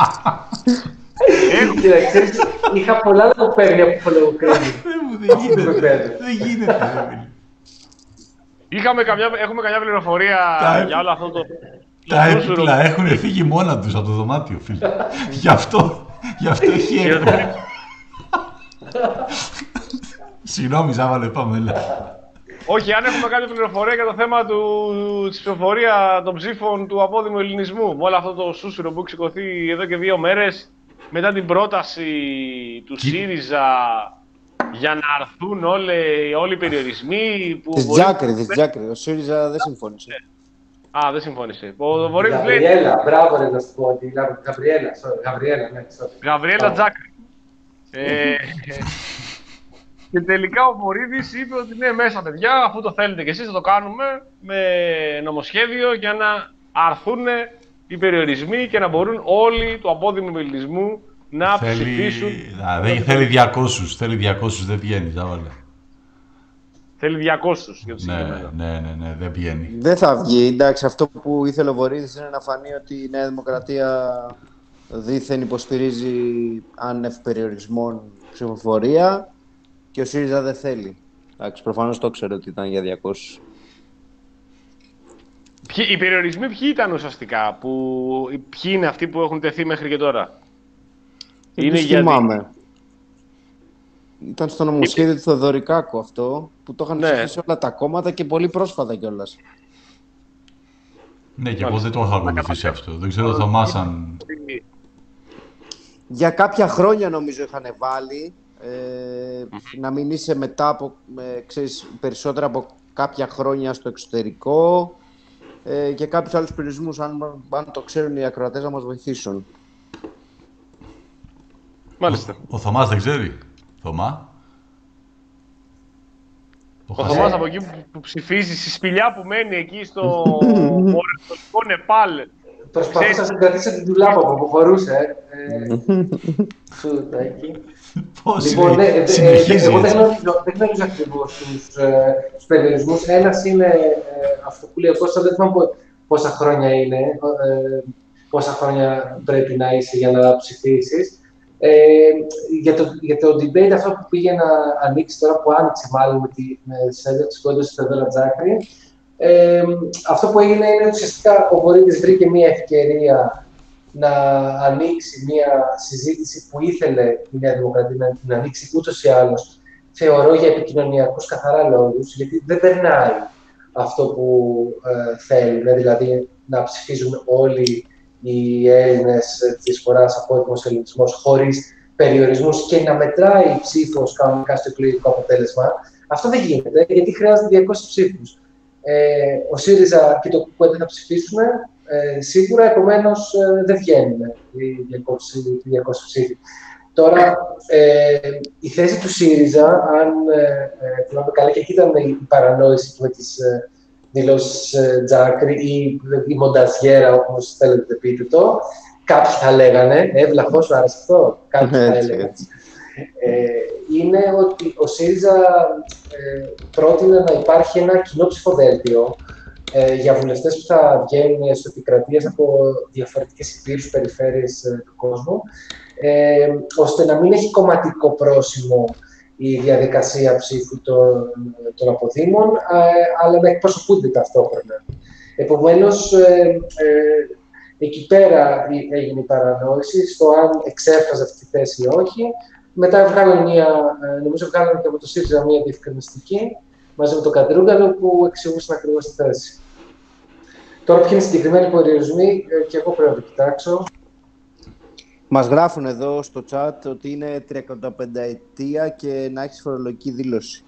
Κοίτα, ξέρεις, είχα πολλά να μου παίρνει από λογοκρίνη. Δεν γίνεται, δεν γίνεται. Είχαμε καμιά, έχουμε καμιά πληροφορία Τα- για όλο αυτό το. Τα το έπιπλα έχουν φύγει μόνα τους από το δωμάτιο, φίλε. Γι' αυτό, γι' αυτό έχει έρθει. Συγγνώμη, Ζάβαλε, πάμε, έλα. Όχι, αν έχουμε κάποια πληροφορία για το θέμα του, της ψηφοφορία των ψήφων του απόδημου ελληνισμού, με όλο αυτό το σούσουρο που έχει σηκωθεί εδώ και δύο μέρες, μετά την πρόταση του Τι... ΣΥΡΙΖΑ για να αρθούν όλοι, όλοι οι περιορισμοί. Που της μπορεί... Τζάκρη, της Τζάκρη. Ο ΣΥΡΙΖΑ δεν συμφώνησε. Α, δεν συμφώνησε. Ο Βορύδης λέει... Γαβριέλα, μπράβο ρε να σου πω. Γαβριέλα, sorry, Γαβριέλα, ναι, sorry. Γαβριέλα Τζάκρη. ε, και τελικά ο Βορύδης είπε ότι ναι, μέσα παιδιά, αφού το θέλετε κι εσείς θα το κάνουμε με νομοσχέδιο για να αρθούν οι περιορισμοί και να μπορούν όλοι του απόδημου ελληνισμού να θέλει... ψηφίσουν. Α, δεν θέλει διακόσιους, θέλει διακόσιους, δεν βγαίνει, ζάβαλε. Θέλει διακόσιους για το ναι, συγκεκριμένο. ναι, ναι, ναι, δεν βγαίνει. Δεν θα βγει. Εντάξει, αυτό που ήθελε ο Βορύδης είναι να φανεί ότι η Νέα Δημοκρατία δήθεν υποστηρίζει άνευ περιορισμών ψηφοφορία και ο ΣΥΡΙΖΑ δεν θέλει. Εντάξει, προφανώς το ξέρω ότι ήταν για διακόσιους. Ποιοι, οι περιορισμοί ποιοι ήταν ουσιαστικά, που, ποιοι είναι αυτοί που έχουν τεθεί μέχρι και τώρα? Είναι θυμάμαι. Γιατί... Ήταν στο νομοσχέδιο του Θεοδωρικάκου αυτό, που το είχαν ναι. ψηφίσει όλα τα κόμματα και πολύ πρόσφατα κιόλας. Ναι, και εγώ δεν το έχω ακολουθήσει αυτό. Δεν ξέρω, Θωμάς, αν... Για κάποια χρόνια νομίζω είχαν βάλει, ε, να μην είσαι μετά από, ε, ξέρεις, περισσότερα από κάποια χρόνια στο εξωτερικό ε, και κάποιους άλλους περιορισμούς, αν, αν το ξέρουν οι ακροατές, να μας βοηθήσουν. Μάλιστα. Ο, ο Θωμάς δεν ξέρει. Θωμά. Ο, ο Θωμάς από εκεί που, που ψηφίζει, στη σπηλιά που μένει εκεί στο βορειοανατολικό Νεπάλ. Προσπαθούσα να συγκρατήσω την τουλάπα που αποχωρούσε. Σούτα εκεί. Πώς λοιπόν, είναι, ε, συνεχίζει. Εγώ δεν γνωρίζω, δεν γνωρίζω ακριβώς τους, ε, τους περιορισμούς. Ένας είναι ε, αυτό που λέει ο Κώστας, δεν θυμάμαι πόσα χρόνια είναι, ε, πόσα χρόνια πρέπει να είσαι για να ψηφίσεις. Ε, για, το, για το debate αυτό που πήγε να ανοίξει τώρα, που άνοιξε μάλλον με τη συνέντευξη κόντος του Θεοδόρα Τζάκρη, ε, αυτό που έγινε είναι ότι ουσιαστικά ο Βορύδης βρήκε μια ευκαιρία να ανοίξει μια συζήτηση που ήθελε η Νέα Δημοκρατία να, να ανοίξει ούτως ή άλλως, θεωρώ, για επικοινωνιακούς καθαρά λόγους, γιατί δεν περνάει αυτό που ε, θέλουν, δηλαδή να ψηφίζουν όλοι οι Έλληνες της φοράς απόδημος ελληνισμός χωρίς περιορισμούς και να μετράει η ψήφος κανονικά στο εκλογικό αποτέλεσμα. Αυτό δεν γίνεται, γιατί χρειάζεται διακόσιους ψήφους. Ε, ο ΣΥΡΙΖΑ και το ΚΚΕ θα ψηφίσουν ε, σίγουρα, επομένως ε, δεν βγαίνουν οι διακόσιοι ψήφοι. Τώρα, ε, η θέση του ΣΥΡΙΖΑ, αν ε, θυμάμαι καλά, και εκεί ήταν η παρανόηση του με τις ε, δηλώσεις ε, Τζάκρη ή η μονταζιέρα, όπως θέλετε να πείτε το, κάποιοι θα λέγανε, εύλαχος, σου άρεσε αυτό, κάποιοι θα έλεγαν. Ε, είναι ότι ο ΣΥΡΙΖΑ ε, πρότεινε να υπάρχει ένα κοινό ψηφοδέλτιο ε, για βουλευτές που θα βγαίνουν στο επικρατείας από διαφορετικές υπήρους περιφέρειες ε, του κόσμου, ε, ώστε να μην έχει κομματικό πρόσημο η διαδικασία ψήφου των, των αποδήμων, ε, αλλά να εκπροσωπούνται ταυτόχρονα. Επομένως, ε, ε, εκεί πέρα έγινε η παρανόηση στο αν εξέφραζε αυτή τη θέση ή όχι. Μετά βγάλανε μια, νομίζω βγάλανε και από το ΣΥΡΙΖΑ μια διευκρινιστική μαζί με τον Κατρούγκαλο που εξηγούσαν ακριβώς τη θέση. Τώρα, ποιοι είναι οι συγκεκριμένοι περιορισμοί, και εγώ πρέπει να το κοιτάξω. Μας γράφουν εδώ στο chat ότι είναι τριακονταπενταετία και να έχεις φορολογική δήλωση.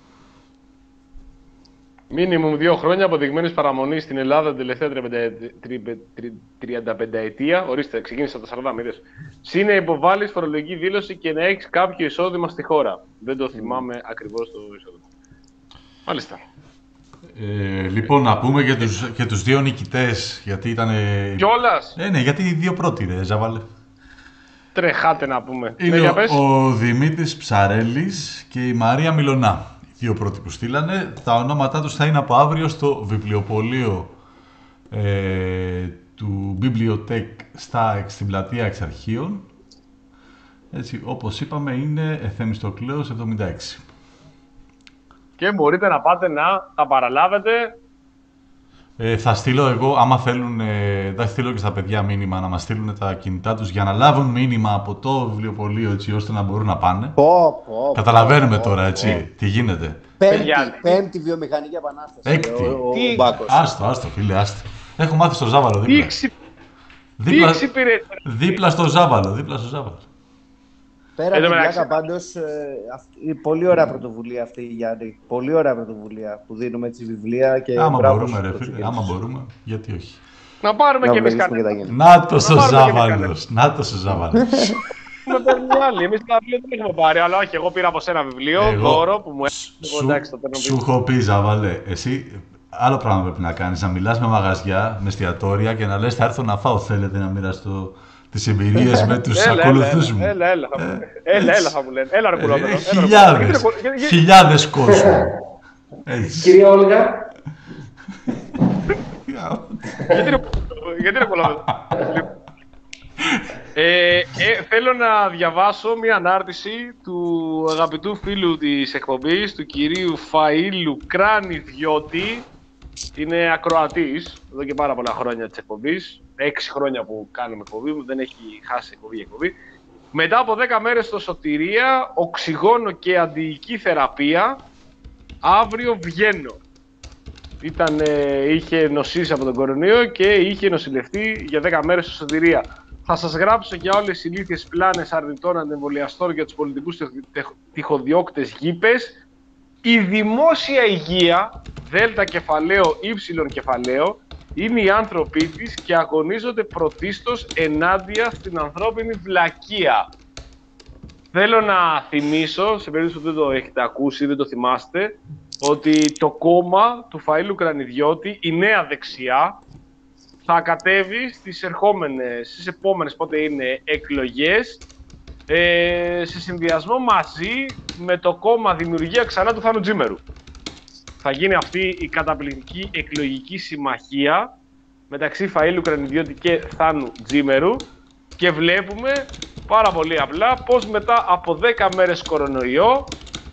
Μίνιμουμ δύο χρόνια αποδεικμένης παραμονής στην Ελλάδα την τελευταία τριανταπενταετία. Ορίστε, ξεκίνησα τα σαράντα, μήνες. Συν υποβάλεις φορολογική δήλωση και να έχεις κάποιο εισόδημα στη χώρα. Δεν το θυμάμαι mm. ακριβώς το εισόδημα. Μάλιστα. Ε, λοιπόν, να πούμε για τους, για τους δύο νικητές, γιατί ήταν... Κιόλας! Ε, ναι, γιατί οι δύο πρώτοι, ρε, Ζαβάλε. Τρεχάτε να πούμε. Είναι ναι, ο, ο Δημήτρης Ψαρέλης και η Μαρία Μιλωνά. Οι δύο πρώτοι που στείλανε. Τα ονόματά τους θα είναι από αύριο στο βιβλιοπωλείο ε, του Bibliotech στα, στην πλατεία Εξαρχείων. Έτσι, όπως είπαμε, είναι Θεμιστοκλέος εβδομήντα έξι. Και μπορείτε να πάτε να τα παραλάβετε. Ε, θα στείλω εγώ, άμα θέλουν, ε, θα στείλω και στα παιδιά μήνυμα να μας στείλουν τα κινητά τους για να λάβουν μήνυμα από το βιβλιοπωλείο, έτσι ώστε να μπορούν να πάνε. Πω, πω, Καταλαβαίνουμε πω, τώρα, πω. έτσι, τι γίνεται. Πέμπτη, πέμπτη βιομηχανική επανάσταση. Έκτη. Ο, ο, Τι- ο Μπάκος. Άστο, άστο, φίλε, άστο. Έχω μάθει στο Ζάβαλο Τι δίπλα. εξυπηρετεί. Δίπλα, Τι εξυπηρετεί. δίπλα στο Ζάβαλο, δίπλα στο Ζάβαλο. Πέρα Εν από τω την μεταξύ- πλάκα, πάντως, ε, αυτή- πολύ ωραία πρωτοβουλία αυτή, Γιάννη. Πολύ ωραία πρωτοβουλία που δίνουμε έτσι βιβλία και Άμα μπράβο μπορούμε, στους ρε φίλε, ξεκίνησες. άμα μπορούμε, γιατί όχι. Να πάρουμε Να κι εμείς βοηθήσουμε και κανένα. τα γέννη. Να το ο πάρουμε και εμείς Ζάβαλος, να το ο Ζάβαλος. Με παίρνουν οι άλλοι. Εμείς τα βιβλία δεν έχουμε πάρει, αλλά όχι, εγώ πήρα από σένα βιβλίο, Εγώ- δώρο που μου Σου- έδωσε. Εντάξει, το παίρνω Σου πίσω. έχω πει, Ζάβαλε, εσύ άλλο πράγμα πρέπει να κάνεις, να μιλάς με μαγαζιά, με εστιατόρια και να λες θα έρθω να φάω, θέλετε να μοιραστώ τις εμπειρίες με τους Έλα, έλα, ακολουθούς έλα, μου. Έλα, έλα, θα μου- έλα, έλα, θα μου λένε. Έλα, ρε Ε, κουλόπεδο. έλα, ρε, χιλιάδες, κουλόπεδο. Γιατί ρε, γιατί- χιλιάδες κόσμο. Έτσι. Κυρία Όλγα, Γιατί ρε, γιατί ρε κουλόπεδο. Ε, ε, θέλω να διαβάσω μια ανάρτηση του αγαπητού φίλου της εκπομπής, του κυρίου Φαΐλου Κρανιδιώτη. Είναι ακροατής εδώ και πάρα πολλά χρόνια της εκπομπής. Έξι χρόνια που κάνουμε εκπομπή, δεν έχει χάσει εκπομπή για εκπομπή. Μετά από δέκα μέρες στο Σωτηρία, οξυγόνο και αντιοική θεραπεία, αύριο βγαίνω. Ήταν, ε, είχε νοσήσει από τον κορονοϊό και είχε νοσηλευτεί για δέκα μέρες στο Σωτηρία. Θα σας γράψω για όλες τις ηλίθιες πλάνες αρνητών αντεμβολιαστών για τους πολιτικούς τυχοδιώκτες γήπες. Η δημόσια υγεία, δέλτα κεφαλαίο, ύψιλον κεφαλαίο, είναι οι άνθρωποι της και αγωνίζονται πρωτίστως ενάντια στην ανθρώπινη βλακεία. Θέλω να θυμίσω, σε περίπτωση που δεν το έχετε ακούσει, δεν το θυμάστε, ότι το κόμμα του Φαΐλου Κρανιδιώτη, η Νέα Δεξιά, θα κατέβει στις ερχόμενες, στις επόμενες πότε είναι εκλογές, ε, σε συνδυασμό μαζί με το κόμμα Δημιουργία ξανά του Θάνου Τζίμερου. Θα γίνει αυτή η καταπληκτική εκλογική συμμαχία μεταξύ Φαΐλου Κρανιδιώτη και Θάνου Τζίμερου και βλέπουμε πάρα πολύ απλά πως μετά από δέκα μέρες κορονοϊό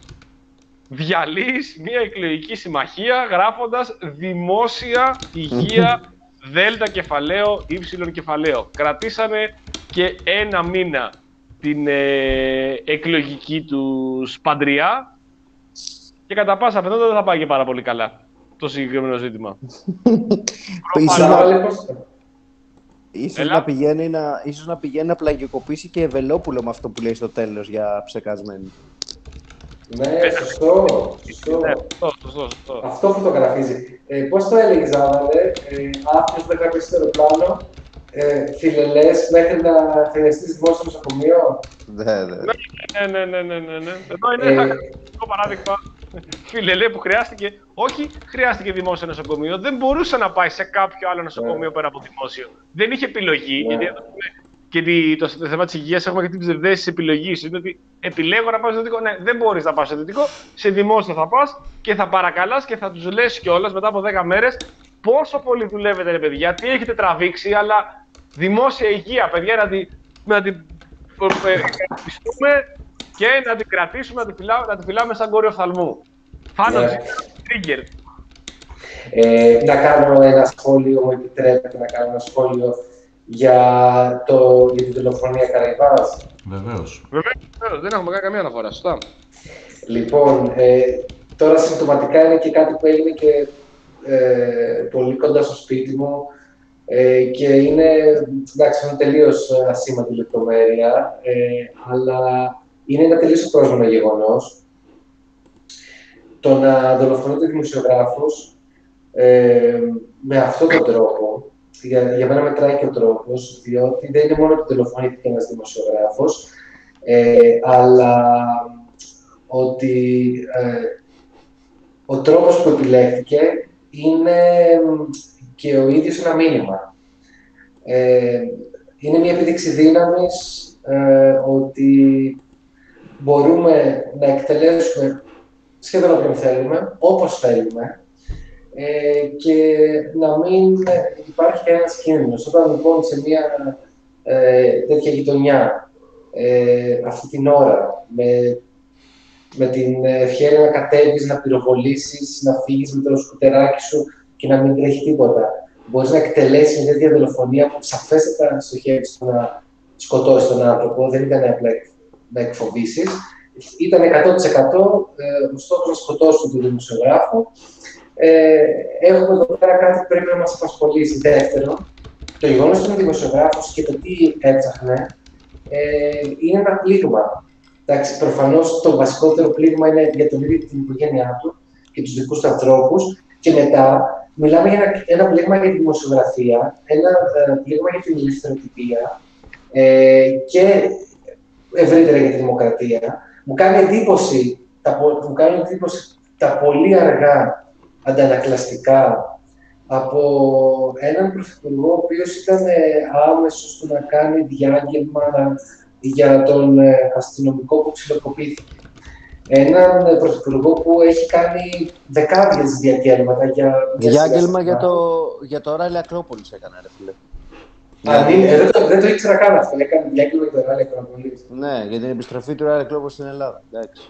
διαλύεις μια εκλογική συμμαχία γράφοντας δημόσια υγεία δέλτα κεφαλαίο, ύψιλον κεφαλαίο. Κρατήσανε και ένα μήνα την ε, εκλογική του παντριά και κατά πάσα πιθανότητα δεν θα πάει και πάρα πολύ καλά το συγκεκριμένο ζήτημα. Ίσως αλλά να, βάλε πώς- ίσως Έλα. να πηγαίνει να, ίσως να πηγαίνει να πλαγιοκοπήσει και Ευελόπουλο με αυτό που λέει στο τέλος για ψεκασμένη. Ναι, σωστό, σωστό. Ναι, σωστό, σωστό, σωστό. Αυτό φωτογραφίζει. Ε, πώς το έλεγε, Ζάβαλε, ε, άφηνες να κάποιος στο αεροπλάνο, ε, φιλελές μέχρι να φαινεστείς δημόσιο νοσοκομείο. Ναι, ναι. Ναι, ναι, ναι, ναι, ναι, ναι. Εδώ είναι Ε, ένα χαρακτηριστικό παράδειγμα. Φιλελέ που χρειάστηκε, όχι χρειάστηκε δημόσιο νοσοκομείο, δεν μπορούσε να πάει σε κάποιο άλλο νοσοκομείο πέρα από δημόσιο. Δεν είχε επιλογή. Ναι. Γιατί εδώ είναι και τη- το, το θέμα τη υγεία έχουμε και την ψευδέστηση τη επιλογή. Είναι ότι επιλέγω να πάω στο δυτικό. Ναι, δεν μπορεί να πα στο δυτικό. Σε δημόσιο θα πα και θα παρακαλά και θα του λε κιόλα μετά από δέκα μέρε πόσο πολύ δουλεύετε, ρε παιδιά, τι έχετε τραβήξει, αλλά δημόσια υγεία, παιδιά, να την, να την πιστούμε και να την κρατήσουμε, να την, φυλά, να την φυλάμε σαν κόριο οφθαλμού. Φάνω Ναι. trigger. Ε, να κάνω ένα σχόλιο, μου επιτρέπετε να κάνω ένα σχόλιο για, το, για την δολοφονία Καραϊβάς. Βεβαίως. Βεβαίως, δεν έχουμε κάνει καμία αναφορά, σωστά. Λοιπόν, ε, τώρα συμπτωματικά είναι και κάτι που έγινε και ε, πολύ κοντά στο σπίτι μου ε, και είναι, εντάξει, είναι τελείως ασήμαντη λεπτομέρεια, ε, αλλά είναι ένα τελείως απρόσμενο γεγονός. Το να δολοφονείται δημοσιογράφος ε, με αυτόν τον τρόπο, για, για μένα μετράει και ο τρόπος, διότι δεν είναι μόνο ότι δολοφονήθηκε ένας δημοσιογράφος, ε, αλλά ότι ε, ο τρόπος που επιλέχθηκε είναι και ο ίδιος ένα μήνυμα. Ε, είναι μια επίδειξη δύναμης ε, ότι μπορούμε να εκτελέσουμε σχεδόν όποιον θέλουμε, όπως θέλουμε, ε, και να μην υπάρχει κανένας κίνδυνος. Όταν λοιπόν σε μια ε, τέτοια γειτονιά, ε, αυτή την ώρα, με, με την ευχαίρεια να κατέβεις, να πυροβολήσεις, να φύγεις με το σκουτεράκι σου και να μην τρέχει τίποτα, μπορείς να εκτελέσεις μια τέτοια δολοφονία που σαφέστατα στοχεύει στο να σκοτώσει τον άνθρωπο, δεν ήταν απλά να εκφοβήσεις. Ήταν εκατό τοις εκατό ε, ο στόχος να σκοτώσουν τον δημοσιογράφο. Ε, έχουμε εδώ πέρα κάτι που πρέπει να μας απασχολήσει. Δεύτερον, το γεγονός ότι είναι δημοσιογράφος και το τι έψαχνε ε, είναι ένα πλήγμα. Εντάξει, προφανώς το βασικότερο πλήγμα είναι για τον ίδιο την οικογένειά του και τους δικούς του ανθρώπους. Και μετά μιλάμε για ένα, ένα πλήγμα για τη δημοσιογραφία, ένα ε, πλήγμα για την ελευθεροτυπία ε, και ευρύτερα για τη δημοκρατία. Μου κάνει εντύπωση τα, μου κάνει εντύπωση τα πολύ αργά αντανακλαστικά από έναν πρωθυπουργό ο οποίος ήταν ε, άμεσος στο να κάνει διάγγελμα για τον ε, αστυνομικό που ξυλοκοπήθηκε. Έναν ε, πρωθυπουργό που έχει κάνει δεκάδες διαγγέλματα για... Διάγγελμα για το, για το Ράλι Ακρόπολης έκανε, ρε φίλε. Α, ναι, δεν, το, δεν το ήξερα καν αυτό, έκανε διάγγελμα για το Ράλι Ακρόπολης. Ναι, για την επιστροφή του Ράλι Ακρόπολης στην Ελλάδα, εντάξει.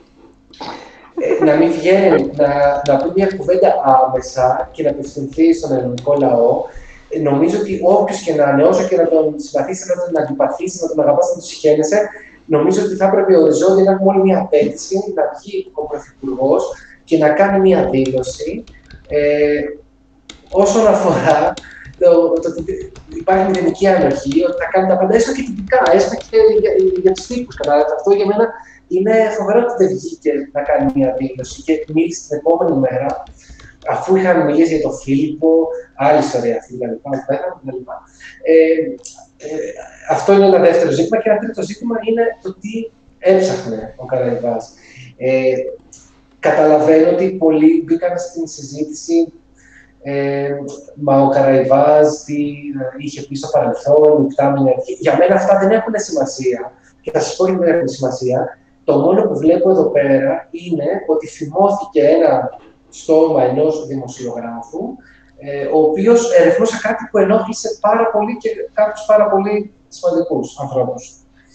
Ε, να μην βγαίνει, να, να πει μια κουβέντα άμεσα και να απευθυνθεί στον ελληνικό λαό. Ε, νομίζω ότι όποιος και να είναι, όσο και να τον συμπαθήσει, να τον αντιπαθήσει, να τον αγαπάς, να τον συγχαίνεσαι, νομίζω ότι θα έπρεπε οριζόντια να έχουμε όλη μια απέτηση να βγει ο Πρωθυπουργός και να κάνει μια δήλωση ε, όσον αφορά το ότι υπάρχει μηδενική ανοχή, ότι θα κάνει τα πάντα έστω και τυπικά, έστω και για, για, για τους τύπους. Κατάλαβα. Αυτό για μένα είναι φοβερό ότι δεν βγήκε να κάνει μια δήλωση και μίλησε την επόμενη μέρα, αφού είχαν μιλήσει για τον Φίλιππο, άλλη ιστορία αυτή, κτλ. Ε, ε, αυτό είναι ένα δεύτερο ζήτημα. Και ένα τρίτο ζήτημα είναι το τι έψαχνε ο Καραϊβάς. Ε, καταλαβαίνω ότι πολλοί μπήκαν στην συζήτηση. Ε, μα ο Καραϊβάς τι είχε πει στο παρελθόν, για μένα αυτά δεν έχουν σημασία. Και θα σας πω γιατί δεν έχουν σημασία. Το μόνο που βλέπω εδώ πέρα είναι ότι θυμώθηκε ένα στόμα ενός δημοσιογράφου, ε, ο οποίος ερευνούσε κάτι που ενόχλησε πάρα πολύ και κάποιους πάρα πολύ σημαντικούς ανθρώπους.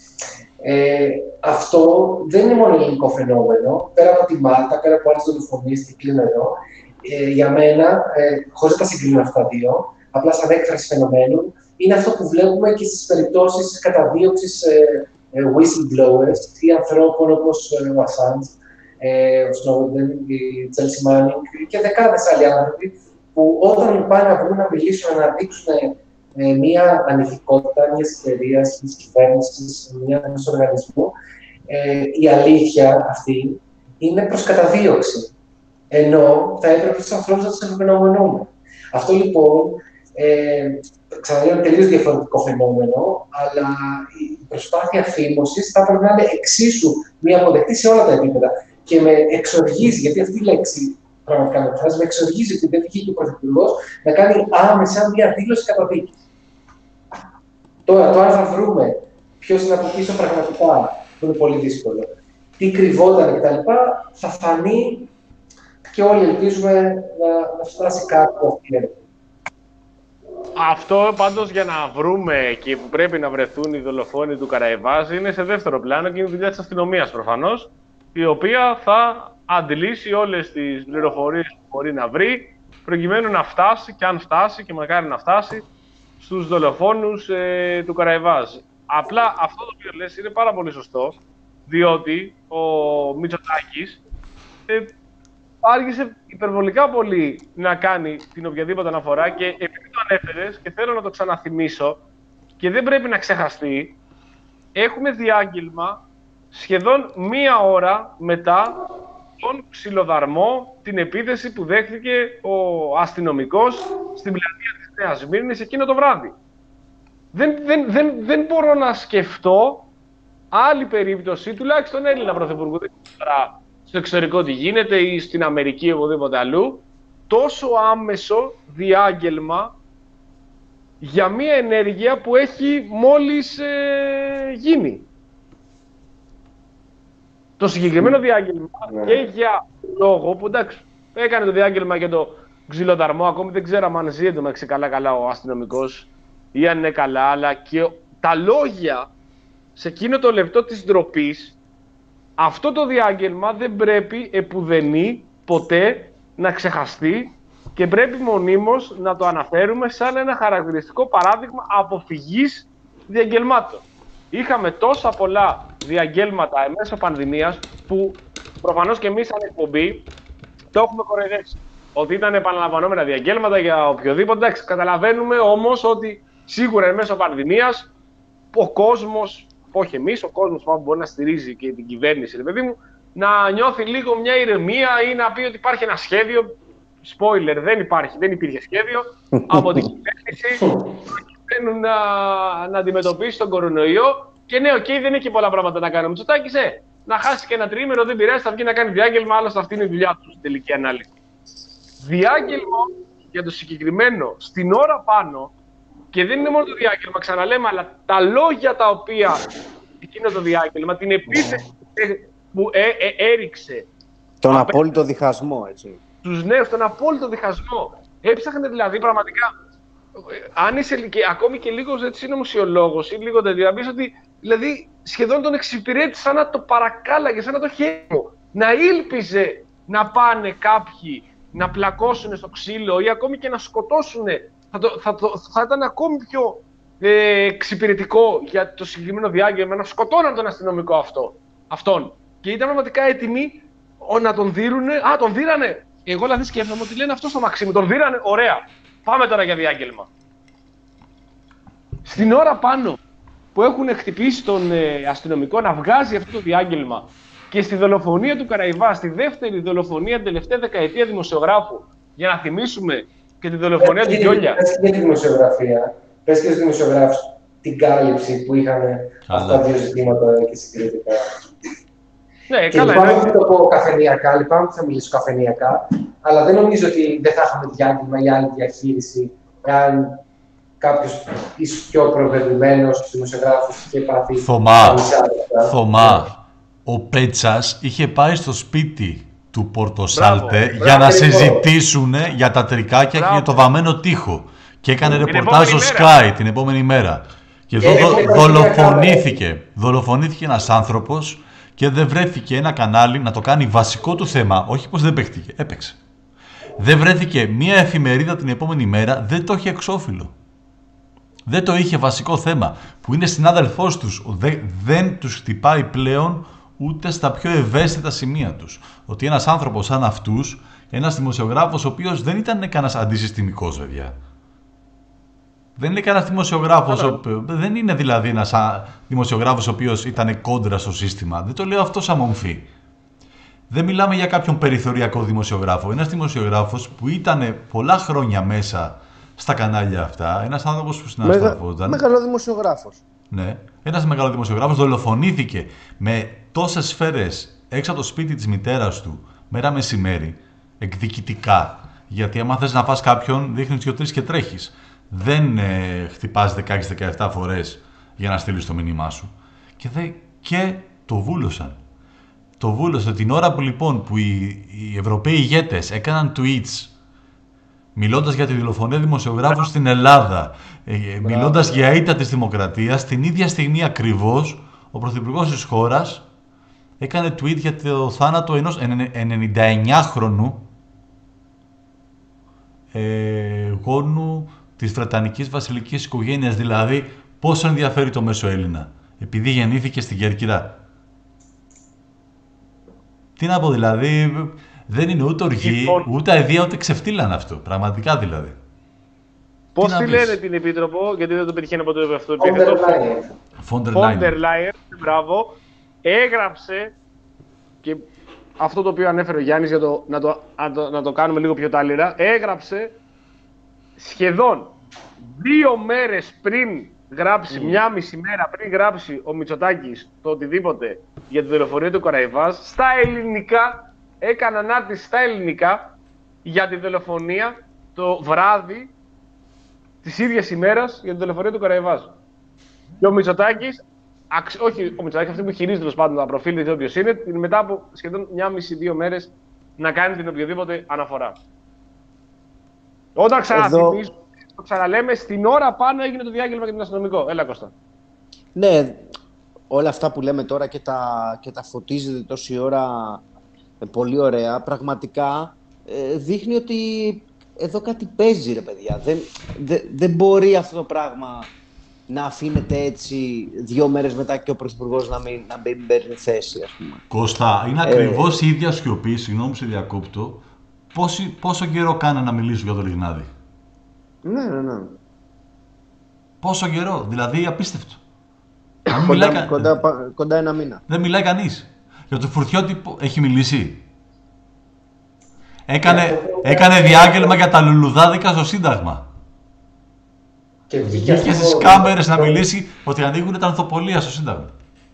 Ε, αυτό δεν είναι μόνο ελληνικό φαινόμενο. Πέρα από τη Μάλτα, πέρα από άλλες δολοφονίες και κλείνω εδώ, ε, για μένα, ε, χωρίς να τα συγκρίνω αυτά τα δύο, απλά σαν έκφραση φαινομένου, είναι αυτό που βλέπουμε και στις περιπτώσεις καταδίωξης ε, whistleblowers ή ανθρώπων όπως ο Ασάντζ, ο Σνόουντεν, η Τσέλσι Μάνινγκ και δεκάδες άλλοι άνθρωποι που όταν πάνε να βγουν να μιλήσουν, να δείξουν ε, μια ανηθικότητα μια εταιρεία, μια κυβέρνηση, ενός οργανισμού, ε, η αλήθεια αυτή είναι προς καταδίωξη. Ενώ θα έπρεπε στους ανθρώπους να τους ευγνωμονούμε. Αυτό λοιπόν, ε, ξαναλέω, είναι τελείως διαφορετικό φαινόμενο, αλλά η προσπάθεια φήμωσης θα πρέπει να είναι εξίσου μία αποδεκτή σε όλα τα επίπεδα. Και με εξοργίζει, γιατί αυτή η λέξη πραγματικά με εκφράζει, με εξοργίζει ότι δεν βγήκε ο Πρωθυπουργός να κάνει άμεσα μία δήλωση καταδίκης. Τώρα, το αν θα βρούμε ποιος είναι από πίσω πραγματικά, που είναι πολύ δύσκολο, τι κρυβόταν κτλ., θα φανεί και όλοι ελπίζουμε να, να φτάσει κάπου αυτή. Αυτό πάντως για να βρούμε εκεί που πρέπει να βρεθούν οι δολοφόνοι του Καραϊβάζ είναι σε δεύτερο πλάνο και είναι η δουλειά της αστυνομίας προφανώς, η οποία θα αντλήσει όλες τις πληροφορίες που μπορεί να βρει προκειμένου να φτάσει, και αν φτάσει και μακάρι να φτάσει, στους δολοφόνους ε, του Καραϊβάζ. Απλά αυτό το οποίο λες είναι πάρα πολύ σωστό, διότι ο Μητσοτάκης ε, άργησε υπερβολικά πολύ να κάνει την οποιαδήποτε αναφορά και επειδή το ανέφερες και θέλω να το ξαναθυμίσω και δεν πρέπει να ξεχαστεί, έχουμε διάγγελμα σχεδόν μία ώρα μετά τον ξυλοδαρμό, την επίθεση που δέχθηκε ο αστυνομικός στην πλατεία της Νέας Σμύρνης εκείνο το βράδυ. Δεν, δεν, δεν, δεν μπορώ να σκεφτώ άλλη περίπτωση, τουλάχιστον Έλληνα πρωθυπουργού, δεν ξέρω στο εξωτερικό τι γίνεται ή στην Αμερική ή οπουδήποτε αλλού, τόσο άμεσο διάγγελμα για μια ενέργεια που έχει μόλις ε, γίνει. Το συγκεκριμένο διάγγελμα και για λόγο που εντάξει, έκανε το διάγγελμα για το ξυλοδαρμό, ακόμη δεν ξέραμε αν ζει εντωμεταξύ καλά καλά ο αστυνομικός ή αν είναι καλά, αλλά και τα λόγια σε εκείνο το λεπτό της ντροπής, αυτό το διάγγελμα δεν πρέπει επουδενή ποτέ να ξεχαστεί και πρέπει μονίμως να το αναφέρουμε σαν ένα χαρακτηριστικό παράδειγμα αποφυγής διαγγελμάτων. Είχαμε τόσα πολλά διαγγέλματα μέσω πανδημίας που προφανώς και εμείς σαν εκπομπή το έχουμε κοροϊδέψει. Ότι ήταν επαναλαμβανόμενα διαγγέλματα για οποιοδήποτε. Εντάξει, καταλαβαίνουμε όμως ότι σίγουρα μέσω πανδημίας ο κόσμος, όχι εμείς, ο κόσμος που μπορεί να στηρίζει και την κυβέρνηση, ρε παιδί μου, να νιώθει λίγο μια ηρεμία ή να πει ότι υπάρχει ένα σχέδιο. Spoiler, δεν υπάρχει, δεν υπήρχε σχέδιο από την κυβέρνηση προκειμένου να, να αντιμετωπίσει τον κορονοϊό. Και ναι, οκ, okay, δεν έχει πολλά πράγματα να κάνει ο Μητσοτάκης. Ε, να χάσει και ένα τριήμερο δεν πειράζει, θα βγει να κάνει διάγγελμα, άλλωστε αυτή είναι η δουλειά του στην τελική ανάλυση. Διάγγελμα για το συγκεκριμένο στην ώρα πάνω, και δεν είναι μόνο το διάγγελμα, ξαναλέμε, αλλά τα λόγια τα οποία εκείνο το διάγγελμα, την επίθεση που ε, ε, έριξε. Τον απόλυτο διχασμό, έτσι. Τους νέους, τον απόλυτο διχασμό. Έψαχνε δηλαδή πραγματικά. Αν είσαι και, ακόμη και λίγο συνωμοσιολόγος ή λίγο τέτοιο, να πεις ότι δηλαδή, σχεδόν τον εξυπηρέτησε σαν να το παρακάλαγε, σαν να το χαίρει. Να ήλπιζε να πάνε κάποιοι να πλακώσουν στο ξύλο ή ακόμη και να σκοτώσουν. Θα, το, θα, το, θα ήταν ακόμη πιο ε, εξυπηρετικό για το συγκεκριμένο διάγγελμα να σκοτώναν τον αστυνομικό αυτό, αυτόν. Και ήταν πραγματικά έτοιμοι να τον δίρουνε. Α, τον δίρανε! Εγώ δηλαδή σκέφτομαι ότι λένε αυτό στο Μαξίμου. Τον δίρανε, ωραία. Πάμε τώρα για διάγγελμα. Στην ώρα πάνω που έχουν χτυπήσει τον ε, αστυνομικό να βγάζει αυτό το διάγγελμα και στη δολοφονία του Καραϊβά, στη δεύτερη δολοφονία την τελευταία δεκαετία δημοσιογράφου, για να θυμίσουμε και τη δολοφονία του Γιόλια. Πες και τη δημοσιογραφία, πες και στους δημοσιογράφους την κάλυψη που είχαν αυτά τα δύο ζητήματα και συγκριτικά. Ναι, και καλά, λυπάμαι ναι. που το πω καφενειακά, λυπάμαι που θα μιλήσω καφενειακά, αλλά δεν νομίζω ότι δεν θα είχαμε διάγγελμα ή άλλη διαχείριση εάν κάποιος ίσως πιο προβεβλημένος δημοσιογράφος είχε πάθει. Θωμά, Θωμά, ο Πέτσας είχε πάει στο σπίτι του Πορτοσάλτε μπράβο, για μπράβο, να συζητήσουν για τα τρικάκια μπράβο. Και για το βαμμένο τείχο. Και έκανε την ρεπορτάζ στο Sky την επόμενη μέρα. Και εδώ δο, δολοφονήθηκε, δολοφονήθηκε ένας άνθρωπος και δεν βρέθηκε ένα κανάλι να το κάνει βασικό του θέμα. Όχι πως δεν παίχτηκε, έπαιξε. Δεν βρέθηκε μία εφημερίδα την επόμενη μέρα, δεν το είχε εξώφυλλο. Δεν το είχε βασικό θέμα. Που είναι συνάδελφός τους. Δε, δεν τους χτυπάει πλέον ούτε στα πιο ευαίσθητα σημεία τους. Ότι ένας άνθρωπος σαν αυτούς, ένας δημοσιογράφος ο οποίος δεν ήταν κανένας αντισυστημικός, βέβαια. Δεν είναι κανένας δημοσιογράφος, ο, δεν είναι δηλαδή ένας δημοσιογράφος ο οποίος ήταν κόντρα στο σύστημα. Δεν το λέω αυτό σαν μομφή. Δεν μιλάμε για κάποιον περιθωριακό δημοσιογράφο. Ένας δημοσιογράφος που ήταν πολλά χρόνια μέσα στα κανάλια αυτά, ένας άνθρωπος που συναστραφόταν. Μεγάλο δημοσιογράφος. Ναι, ένας μεγάλο δημοσιογράφος δολοφονήθηκε με τόσες σφαίρες έξω από το σπίτι της μητέρας του, μέρα μεσημέρι, εκδικητικά. Γιατί άμα θες να φας κάποιον, δείχνεις δύο-τρεις και τρέχεις. Δεν ε, χτυπάς δεκαέξι δεκαεπτά φορές για να στείλεις το μήνυμά σου. Και, δε, και το βούλωσαν. Το βούλωσαν την ώρα που λοιπόν που οι, οι Ευρωπαίοι ηγέτες έκαναν tweets μιλώντας για τη δολοφονία δημοσιογράφου στην Ελλάδα, ε, μιλώντας για ήττα της δημοκρατίας, την ίδια στιγμή ακριβώς ο πρωθυπουργός της χώρας έκανε tweet για το θάνατο ενός ενενηνταεννιάχρονου ε, γόνου της Βρετανικής βασιλικής οικογένειας. Δηλαδή, πόσο ενδιαφέρει το μέσο Έλληνα, επειδή γεννήθηκε στην Κέρκυρα. Τι να πω, δηλαδή, δεν είναι ούτε οργή, ούτε αηδία, ούτε ξεφτύλαν αυτό. Πραγματικά δηλαδή. Πώς τη λένε την Επίτροπο, γιατί δεν το πετυχαίνω από το αυτό το επίθετο. Φόντερ Λάιερ, μπράβο. Έγραψε, και αυτό το οποίο ανέφερε ο Γιάννης, για το, να, το, να, το, να το κάνουμε λίγο πιο τάλιρα, έγραψε σχεδόν δύο μέρες πριν γράψει, mm. μια μισή μέρα πριν γράψει ο Μητσοτάκης το οτιδήποτε για τη δολοφονία του Καραϊβάς, στα ελληνικά, έκανε ανάρτηση στα ελληνικά για τη δολοφονία το βράδυ της ίδιας ημέρας για τη δολοφονία του Καραϊβάς. Και ο Μητσοτάκης, αξ... όχι ο Μητσοτάκης, αυτή που χειρίζεται τέλος πάντων τα προφίλ, δεν όποιος είναι, μετά από σχεδόν μια μισή δύο μέρες να κάνει την οποιοδήποτε αναφορά. Όταν ξαναθυμίζω, Εδώ... το ξαναλέμε, στην ώρα πάνω έγινε το διάγγελμα για τον αστυνομικό. Έλα, Κώστα. Ναι, όλα αυτά που λέμε τώρα και τα, και τα φωτίζετε τόση ώρα ε, πολύ ωραία, πραγματικά ε, δείχνει ότι εδώ κάτι παίζει, ρε παιδιά. Δεν, δεν, δεν μπορεί αυτό το πράγμα να αφήνεται έτσι δύο μέρες μετά και ο Πρωθυπουργός να μην, να μην παίρνει θέση, ας πούμε. Κώστα, είναι Ε, ακριβώς η ίδια σιωπή, συγγνώμη που σε διακόπτω, πόσο, πόσο καιρό κάνα να μιλήσουν για το Λιγνάδι. Ναι, ναι, ναι. Πόσο καιρό, δηλαδή απίστευτο. Να μην μιλάει Κοντά, κα- κοντά, πα- κοντά ένα μήνα. Δεν μιλάει κανείς. Για το Φουρτιώτη πο- έχει μιλήσει. Έκανε, έκανε διάγγελμα για τα λουλουδάδικα στο Σύνταγμα. Και βγήκε Βγήκε αυτό- στις κάμερες να μιλήσει ότι ανοίγουν τα ανθοπολία στο Σύνταγμα.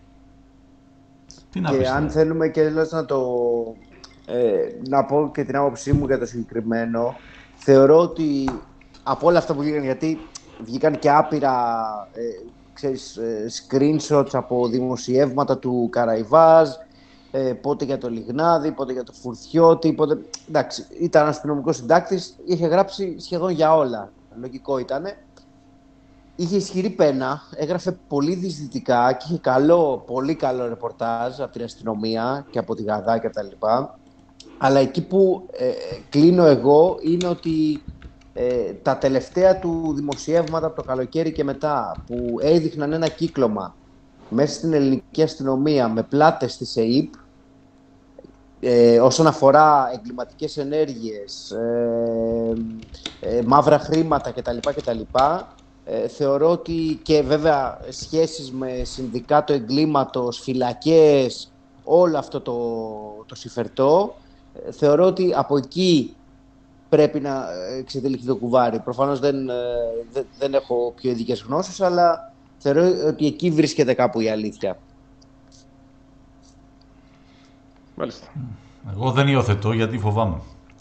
Τι να Και πεις. αν τώρα. θέλουμε και λες να το... Ε, να πω και την άποψή μου για το συγκεκριμένο, θεωρώ ότι από όλα αυτά που βγήκαν, γιατί βγήκαν και άπειρα ε, ξέρεις, ε, screenshots από δημοσιεύματα του Καραϊβάζ, ε, πότε για το Λιγνάδι, πότε για το Φουρτιώτη, πότε... Εντάξει, ήταν αστυνομικός συντάκτης, είχε γράψει σχεδόν για όλα. Λογικό ήτανε. Είχε ισχυρή πένα, έγραφε πολύ διεισδυτικά και είχε καλό, πολύ καλό ρεπορτάζ από την αστυνομία και από τη Γαδά και τα λοιπά. Αλλά εκεί που ε, κλείνω εγώ είναι ότι ε, τα τελευταία του δημοσιεύματα από το καλοκαίρι και μετά που έδειχναν ένα κύκλωμα μέσα στην ελληνική αστυνομία με πλάτες της ΕΥΠ ε, όσον αφορά εγκληματικές ενέργειες, ε, ε, μαύρα χρήματα κτλ. κτλ. Ε, θεωρώ ότι και βέβαια σχέσεις με συνδικάτο εγκλήματος, φυλακές, όλο αυτό το, το συμφερτό, ε, θεωρώ ότι από εκεί πρέπει να εξετελεχθεί το κουβάρι. Προφανώς δεν, ε, δεν, δεν έχω πιο ειδικές γνώσεις, αλλά θεωρώ ότι εκεί βρίσκεται κάπου η αλήθεια. Μάλιστα. Εγώ δεν υιοθετώ γιατί φοβάμαι.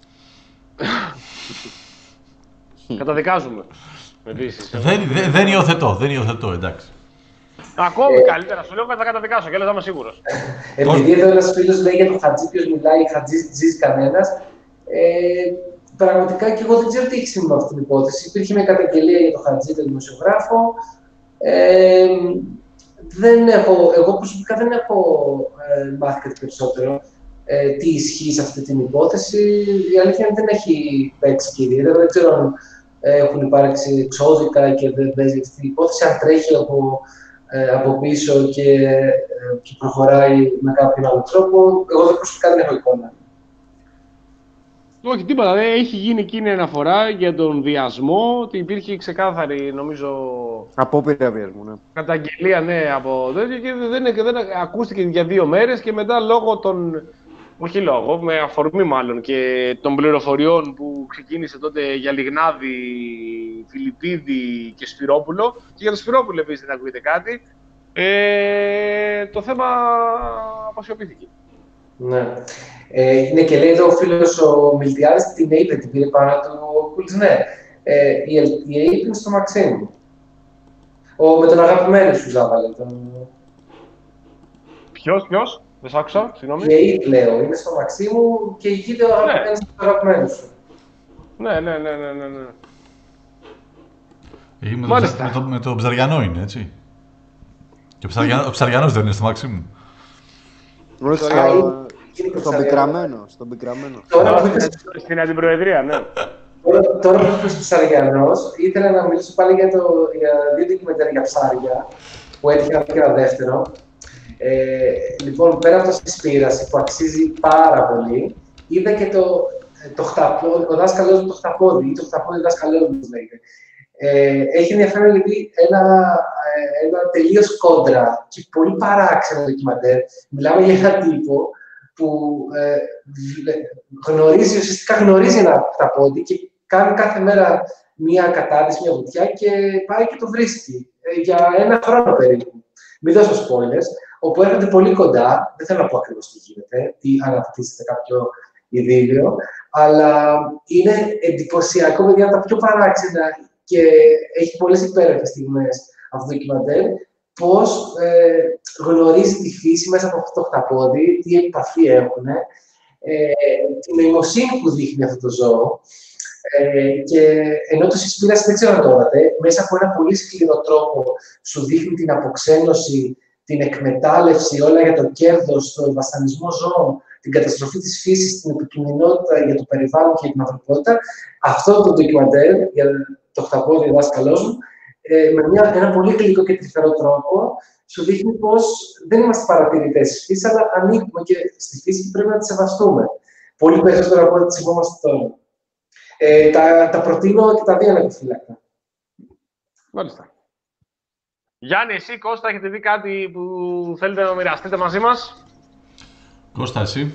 Καταδικάζουμε. Επίσης. δεν, δεν, δεν υιοθετώ, δεν υιοθετώ, εντάξει. Ακόμη καλύτερα, σου λέω θα τα καταδικάσω και να είμαι σίγουρος. Επειδή εδώ ένας φίλος λέει για το Χατζή, ποιος μιλάει, Χατζής τζις κανένας. Ε, πραγματικά και εγώ δεν ξέρω τι έχει συμβεί με αυτή την υπόθεση. Υπήρχε μια καταγγελία για το Χατζή, τον δημοσιογράφο. Ε, δεν έχω, εγώ προσωπικά δεν έχω ε, μάθει κάτι περισσότερο ε, τι ισχύει σε αυτή την υπόθεση. Η αλήθεια είναι ότι δεν έχει παίξει κυρία. Δεν ξέρω αν ε, έχουν υπάρξει εξώδικα και δεν παίζει αυτή η υπόθεση. Αν τρέχει από, ε, από πίσω και, ε, και προχωράει με κάποιον άλλο τρόπο. Εγώ δεν προσωπικά δεν έχω εικόνα. Όχι, τίποτα. Δεν έχει γίνει εκείνη η αναφορά για τον βιασμό, ότι υπήρχε ξεκάθαρη, νομίζω, Απόπειρα βιασμού, ναι. καταγγελία, ναι, από τέτοιο και δεν, δεν, δεν ακούστηκε για δύο μέρες και μετά λόγω των, όχι λόγω, με αφορμή μάλλον και των πληροφοριών που ξεκίνησε τότε για Λιγνάδη, Φιλιππίδη και Σπυρόπουλο, και για τον Σπυρόπουλο επίσης δεν ακούγεται κάτι, ε, το θέμα αποσιωπήθηκε. Ναι. Ε, ναι, και λέει εδώ ο φίλος ο Μιλτιάδης την ΕΥΠ, την πήρε πάνω του ο Κούλτς. Ναι, ε, η, η ΕΥΠ είναι στο Μαξίμου. Ο, με τον αγαπημένο σου Ζάβαλε. Τον... Ποιος, ποιος, δεν σ' άκουσα, συγγνώμη. Η ΕΥΠ λέω, είναι στο Μαξίμου και ηγείται ο αγαπημένος του αγαπημένου σου. Ναι, ναι, ναι, ναι, ναι, ναι. Ή με, Μάλιστα. το, με, το, με το Ψαριανό είναι, έτσι. Και ο, Ψαρια, ο Ψαριανός δεν είναι στο Μαξίμου. Όχι, Τώρα στο, είναι- είναι στον πικραμένο, στον πικραμένο. Τώρα που Στην, είπες- στην αντιπροεδρία, ναι. Τώρα, τώρα που είπες του Ψαριανός, ήθελα να μιλήσω πάλι για, το, για δύο ντοκιμεντέρ για ψάρια, που έτυχε και ένα δεύτερο. Ε, λοιπόν, πέρα από το Συσπήραση, που αξίζει πάρα πολύ, είδα και το, το χταπόδι, ο δάσκαλός μου το χταπόδι, ή το χταπόδι δάσκαλός μου, λέγεται. Ε, έχει ενδιαφέρον γιατί ένα, ε, ένα τελείως κόντρα και πολύ παράξενο ντοκιμαντέρ. Μιλάμε για έναν τύπο που ε, γνωρίζει, ουσιαστικά γνωρίζει ένα χταπόδι και κάνει κάθε μέρα μία κατάδυση, μία βουτιά και πάει και το βρίσκει ε, για ένα χρόνο περίπου. Μην δώσω spoilers, όπου έρχονται πολύ κοντά, δεν θέλω να πω ακριβώς τι γίνεται, τι αναπτύσσεται κάποιο ειδήλιο, αλλά είναι εντυπωσιακό, παιδιά, τα πιο παράξενα και έχει πολλές υπέροχες στιγμές αυτό το ντοκιμαντέρ, πώς ε, γνωρίζει τη φύση μέσα από αυτό το χταπόδι, τι επαφή έχουν, ε, την νοημοσύνη που δείχνει αυτό το ζώο. Ε, και ενώ το Συσπήραση, δεν ξέρω αν το είδατε, μέσα από ένα πολύ σκληρό τρόπο σου δείχνει την αποξένωση, την εκμετάλλευση, όλα για το κέρδος, τον βασανισμό ζώων την καταστροφή της φύσης, την επικινδυνότητα για το περιβάλλον και για την ανθρωπότητα, αυτό το ντοκιμαντέρ, για το χταπόδι δάσκαλός μου, ε, με μια, ένα πολύ γλυκό και τρυφερό τρόπο, σου δείχνει πως δεν είμαστε παρατηρητές της φύσης, αλλά ανήκουμε και στη φύση και πρέπει να τη σεβαστούμε. Πολύ περισσότερο από ό,τι τη σεβόμαστε τώρα. Ε, τα, τα προτείνω και τα δύο ανεπιφύλακτα. Μάλιστα. Γιάννη, εσύ, Κώστα, έχετε δει κάτι που θέλετε να μοιραστείτε μαζί μας? Κώστα, εσύ.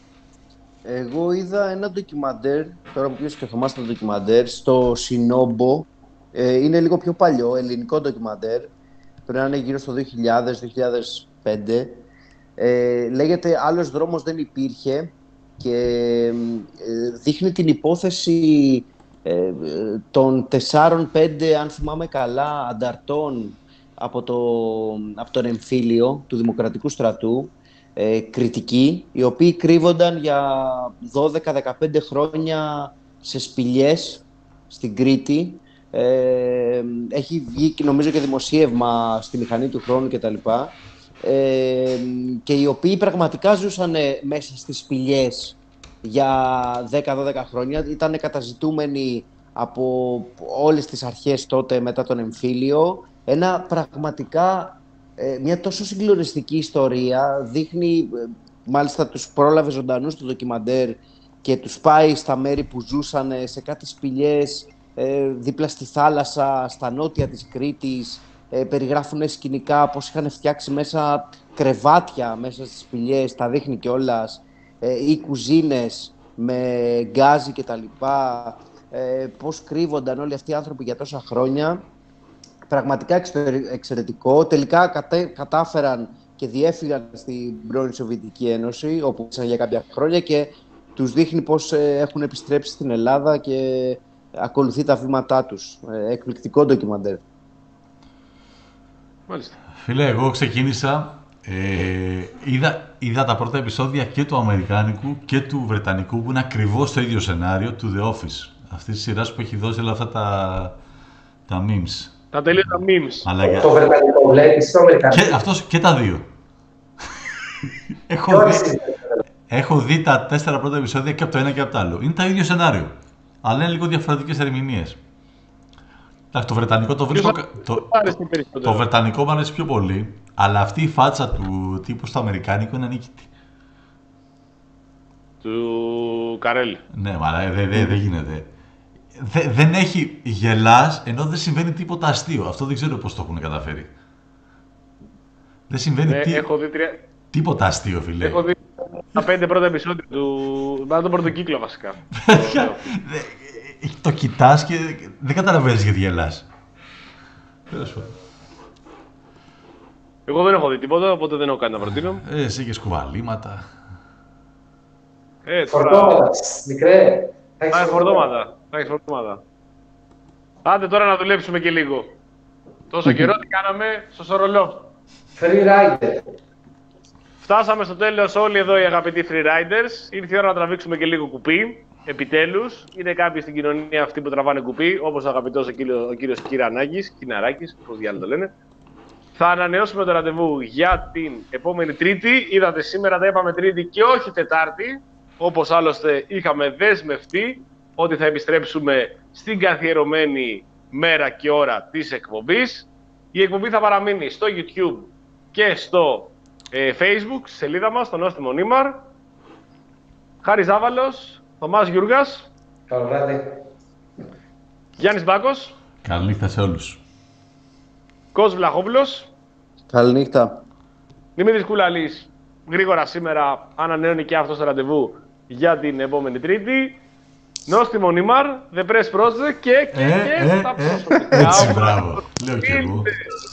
Εγώ είδα ένα ντοκιμαντέρ, τώρα που ποιος και θυμάστε το ντοκιμαντέρ, στο Σινόμπο. Ε, είναι λίγο πιο παλιό, ελληνικό ντοκιμαντέρ. Πρέπει να είναι γύρω στο δύο χιλιάδες με δύο χιλιάδες πέντε. Ε, λέγεται «Άλλος δρόμος δεν υπήρχε» και ε, δείχνει την υπόθεση ε, των τεσσάρων πέντε, αν θυμάμαι καλά, ανταρτών από, το, από τον εμφύλιο του Δημοκρατικού Στρατού, ε, κριτικοί, οι οποίοι κρύβονταν για δώδεκα δεκαπέντε χρόνια σε σπηλιές στην Κρήτη. Ε, έχει βγει, νομίζω, και δημοσίευμα στη Μηχανή του Χρόνου κτλ. Ε, και οι οποίοι πραγματικά ζούσαν μέσα στις σπηλιές για δέκα δώδεκα χρόνια. Ήταν καταζητούμενοι από όλες τις αρχές τότε μετά τον εμφύλιο. Ένα πραγματικά, ε, μια τόσο συγκλονιστική ιστορία. Δείχνει, ε, μάλιστα τους πρόλαβε ζωντανούς το ντοκιμαντέρ και τους πάει στα μέρη που ζούσαν, σε κάτι σπηλιές ε, δίπλα στη θάλασσα, στα νότια της Κρήτης. Ε, περιγράφουν σκηνικά πώς είχαν φτιάξει μέσα κρεβάτια μέσα στις σπηλιές, τα δείχνει κιόλας, ε, ή κουζίνες με γκάζι κτλ. Ε, πώς κρύβονταν όλοι αυτοί οι άνθρωποι για τόσα χρόνια. Πραγματικά εξαιρετικό. Τελικά κατέ, κατάφεραν και διέφυγαν στην πρώην Σοβιετική Ένωση, όπου ήσαν για κάποια χρόνια, και τους δείχνει πώς ε, έχουν επιστρέψει στην Ελλάδα και ακολουθεί τα βήματά τους. Ε, εκπληκτικό ντοκιμαντέρ. Μάλιστα. Φίλε, εγώ ξεκίνησα, ε, είδα, είδα τα πρώτα επεισόδια και του Αμερικάνικου και του Βρετανικού, που είναι ακριβώς το ίδιο σενάριο του The Office. Αυτή τη σειρά που έχει δώσει όλα αυτά τα, τα memes. Τα τελείωτα memes. Αλλά για... Το Βρετανικό βλέπεις, το Αμερικάνικο. Και, αυτός και τα δύο. έχω, δει, έχω δει τα τέσσερα πρώτα επεισόδια και από το ένα και από το άλλο. Είναι το ίδιο σενάριο, αλλά είναι λίγο διαφορετικές ερμηνείες. Το βρετανικό το βρίσκω. Το, το, το βρετανικό μου αρέσει πιο πολύ, αλλά αυτή η φάτσα του τύπου στο αμερικάνικο είναι ανίκητη. Του Καρέλ. Ναι, αλλά δεν δε, δε γίνεται. Δε, δεν έχει γελάς, ενώ δεν συμβαίνει τίποτα αστείο. Αυτό δεν ξέρω πώς το έχουν καταφέρει. Δεν συμβαίνει ε, τι... έχω δει τρία... τίποτα αστείο, φίλε. Έχω δει τα πέντε πρώτα επεισόδια του... Μετά τον πρώτο κύκλο, βασικά. Το κοιτάς και δεν καταλαβαίνεις γιατί γελάς. Εγώ δεν έχω δει τίποτα, οπότε δεν έχω κάνει να προτείνω. Ε, εσύ και σκουβαλήματα. Ε, φορτώματα, μικρέ. Θα έχεις φορτώματα. Θα έχεις φορτώματα. Άντε τώρα να δουλέψουμε και λίγο. Τόσο καιρό τι κάναμε στο Σορολό. Free rider. Φτάσαμε στο τέλος όλοι εδώ οι αγαπητοί free riders. Ήρθε η ώρα να τραβήξουμε και λίγο κουπί. Επιτέλους, είναι κάποιοι στην κοινωνία αυτοί που τραβάνε κουπί, όπως ο αγαπητός ο κύριος, ο κύριος Κυρανάκης, Κιναράκης, πώς διάλογο το λένε. Θα ανανεώσουμε το ραντεβού για την επόμενη Τρίτη. Είδατε, σήμερα τα είπαμε Τρίτη και όχι Τετάρτη, όπως άλλωστε είχαμε δεσμευτεί ότι θα επιστρέψουμε στην καθιερωμένη μέρα και ώρα της εκπομπής. Η εκπομπή θα παραμείνει στο YouTube και στο ε, Facebook, στη σελίδα μας, στο Νόστιμο Νίμαρ. Χάρης Ζάβαλος, Θωμάς Γιούργας. Καλό βράδυ. Γιάννης Μπάκος. Καληνύχτα σε όλους. Κώστας Βλαχόπουλος. Καληνύχτα. Δημήτρης Κουλαλής. Γρήγορα σήμερα ανανεώνει και αυτό το ραντεβού για την επόμενη Τρίτη. Νόστιμο Νίμαρ, The Press Project και, και, ε, και ε, στα ε, προσωπικά. έτσι, μπράβο. Λέω και εγώ.